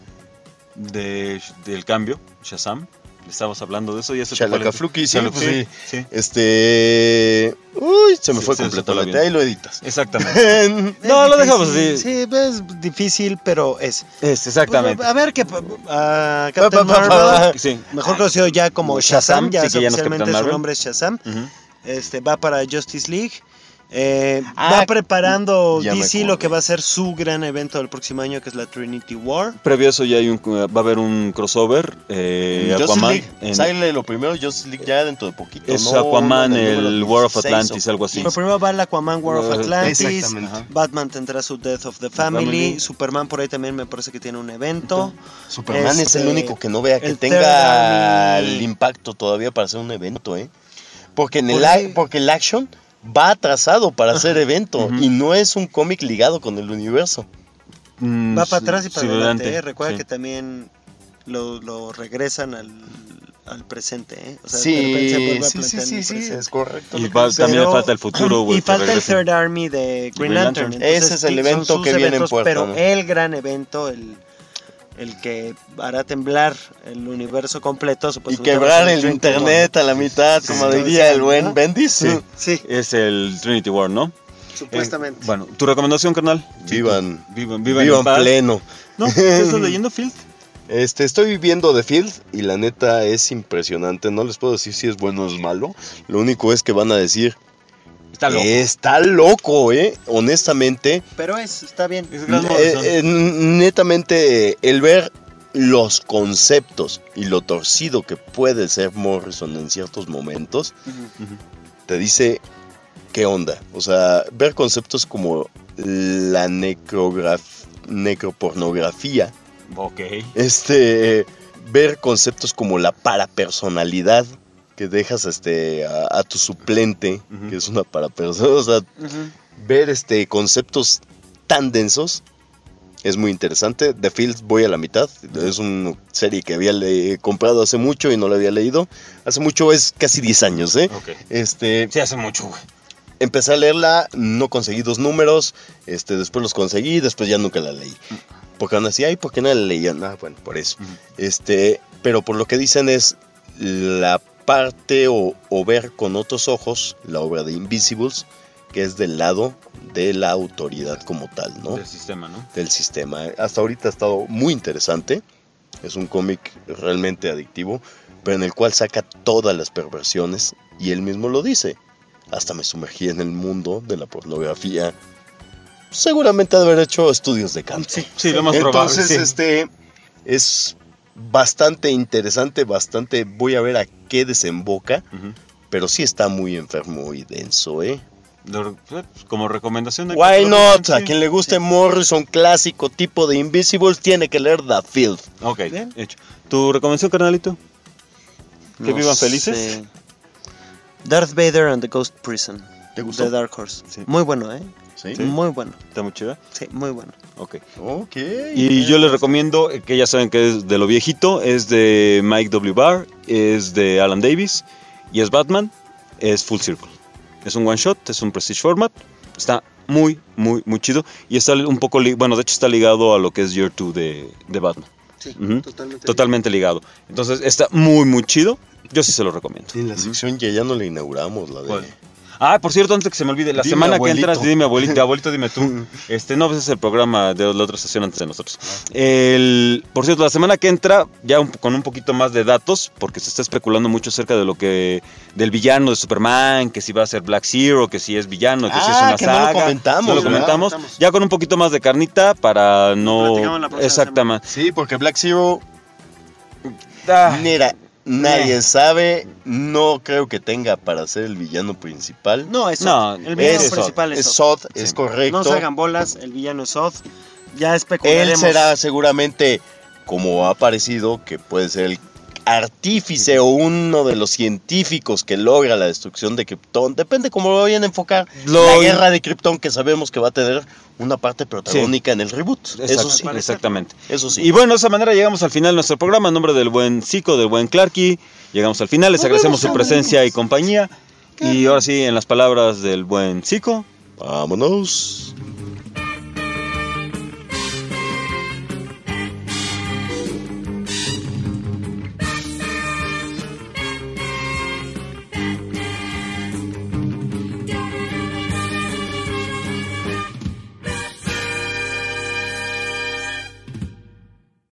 De, del cambio, Shazam. Estamos hablando de eso y ese fue el- Chalacafluki, sí, Chalacafluki, pues sí. sí. Este. Uy, se me Sí, fue sí, se fue completamente. bien. Ahí lo editas. Exactamente. Es No, lo difícil, dejamos así. Sí, es difícil, pero es. Es, exactamente. A ver, que uh, Pa, Captain pa, pa, Marvel, pa. Sí. mejor conocido ya como Como Shazam, Shazam, ya, sí, es que ya no es oficialmente Capitán su Marvel. nombre es Shazam. Ujú. Este va para Justice League. Eh, Ah, va preparando ya me D C acordé. lo que va a ser su gran evento del próximo año, que es la Trinity War. Previo a eso ya hay un, va a haber un crossover. Eh, Justice Aquaman. League, en- sale lo primero, Justice League ya dentro de poquito. es no, Aquaman, no, en el número War of dieciséis Atlantis, o- algo así. Pero primero va el Aquaman War of Eh, Atlantis. exactamente. Ajá. Batman tendrá su Death of the Family. Family. Superman por ahí también me parece que tiene un evento. Superman es el Este, único que no vea que el tenga Third Army. el impacto todavía para hacer un evento, ¿eh? Porque, en el, Por a- ahí- porque el action va atrasado para hacer evento Ujú. y no es un cómic ligado con el universo. Mm, Va para sí, atrás y para sí, adelante. ¿eh? Recuerda sí. que también lo, lo regresan al, al presente. ¿eh? O sea, de Sí, repente se vuelve a sí, sí, plantear en sí, el sí, presente. es correcto. Y lo que va- dices. también le Pero- falta el futuro, güey. Y que falta el regrese. Third Army de Green, Green Lantern. Lantern. Entonces, Ese es el son evento sus que viene en eventos, puerta, Pero ¿no? el gran evento, el, el que hará temblar el universo completo. Y supuestamente va a quebrar ser el Trinity internet a la mitad, Sí, como sí, diría sí, el buen ¿no? Bendis. Sí. War. Sí, Es el Trinity War, ¿no? supuestamente. Eh, bueno, ¿tu recomendación, carnal? Vivan, Vivan, vivan, vivan en paz. pleno. ¿No? ¿Qué estás leyendo, Field? Este, estoy viendo The Field y la neta es impresionante. No les puedo decir si es bueno o es malo. Lo único es que van a decir, Está loco. está loco, eh. Honestamente, Pero es, está bien. Es Grant eh, Morrison. eh, netamente el ver los conceptos y lo torcido que puede ser Morrison en ciertos momentos, Ujú. te dice qué onda. O sea, ver conceptos como la necrograf- necropornografía, Ok. este, ver conceptos como la parapersonalidad, que dejas este a, a tu suplente, Ujú. que es una parapersona, o sea, Ujú. ver este conceptos tan densos es muy interesante. The Field voy a la mitad, es una serie que había le- comprado hace mucho y no la había leído. Hace mucho es casi diez años, ¿eh? Ok. Este, Sí, hace mucho, güey. empecé a leerla, no conseguí dos números, este, después los conseguí, después ya nunca la leí. Porque van así, ay, ¿por qué no la leían? Ah, bueno, por eso. Ujú. Este, pero por lo que dicen es la parte o, o ver con otros ojos la obra de Invisibles, que es del lado de la autoridad como tal, ¿no? Del sistema, ¿no? Del sistema. Hasta ahorita ha estado muy interesante. Es un cómic realmente adictivo, pero en el cual saca todas las perversiones y él mismo lo dice. Hasta me sumergí en el mundo de la pornografía. Seguramente ha de haber hecho estudios de campo. Sí, sí, lo más probable. Entonces, Sí. este es bastante interesante, bastante. Voy a ver a qué desemboca, Ujú. pero sí está muy enfermo y denso, ¿eh? Lo- pues, como recomendación de... Why not? A Sí. quien le guste Morrison clásico tipo de Invisibles tiene que leer The Field. Ok, Bien. hecho. ¿Tu recomendación, carnalito? ¿Que No vivan sé. felices? Darth Vader and the Ghost Prison. ¿Te gustó? De Dark Horse. Sí. Muy bueno, ¿eh? ¿Sí? Sí. Muy bueno. ¿Está muy chida? Sí, muy bueno. Ok. Ok. Y yo les recomiendo, eh, que ya saben que es de lo viejito, es de Mike W. Barr, es de Alan Davis, y es Batman, es Full Circle. Es un one shot, es un prestige format, está muy, muy, muy chido, y está un poco, li- bueno, de hecho está ligado a lo que es Year two de, de Batman. Sí, Ujú. totalmente. Totalmente ligado. Entonces está muy, muy chido, yo sí se lo recomiendo. En la sección ya, ya no le inauguramos la de... ¿Cuál? Ah, por cierto, antes que se me olvide, la Dime, semana abuelito. que entra, dime abuelito, abuelito, dime tú. Este, no, ese es el programa de la otra estación antes de nosotros. El, por cierto, la semana que entra, ya un- con un poquito más de datos, porque se está especulando mucho acerca de lo que, del villano de Superman, que si va a ser Black Zero, que si es villano, que si es Ah, una que no lo saga. comentamos, No lo ¿verdad? comentamos. Comentamos. Ya con un poquito más de carnita para no. Platicamos la próxima Exactamente. Sí, porque Black Zero, Ah, mira, nadie Eh. sabe, no creo que tenga para ser el villano principal. No, es No, Zod. El villano es principal es, es Zod. Zod, es Sí. correcto. No se hagan bolas, el villano es Zod. Ya Él especularemos. será seguramente, como ha parecido, que puede ser el artífice o uno de los científicos que logra la destrucción de Krypton. Depende cómo lo vayan a enfocar. Lo- La guerra de Krypton, que sabemos que va a tener una parte protagónica en el reboot. exact- Eso sí, exactamente. eso sí. Y bueno, de esa manera llegamos al final de nuestro programa. En nombre del buen Zico, del buen Clarky, llegamos al final. Les Nos agradecemos vemos, su presencia y compañía. Y ahora sí, en las palabras del buen Zico. Vámonos.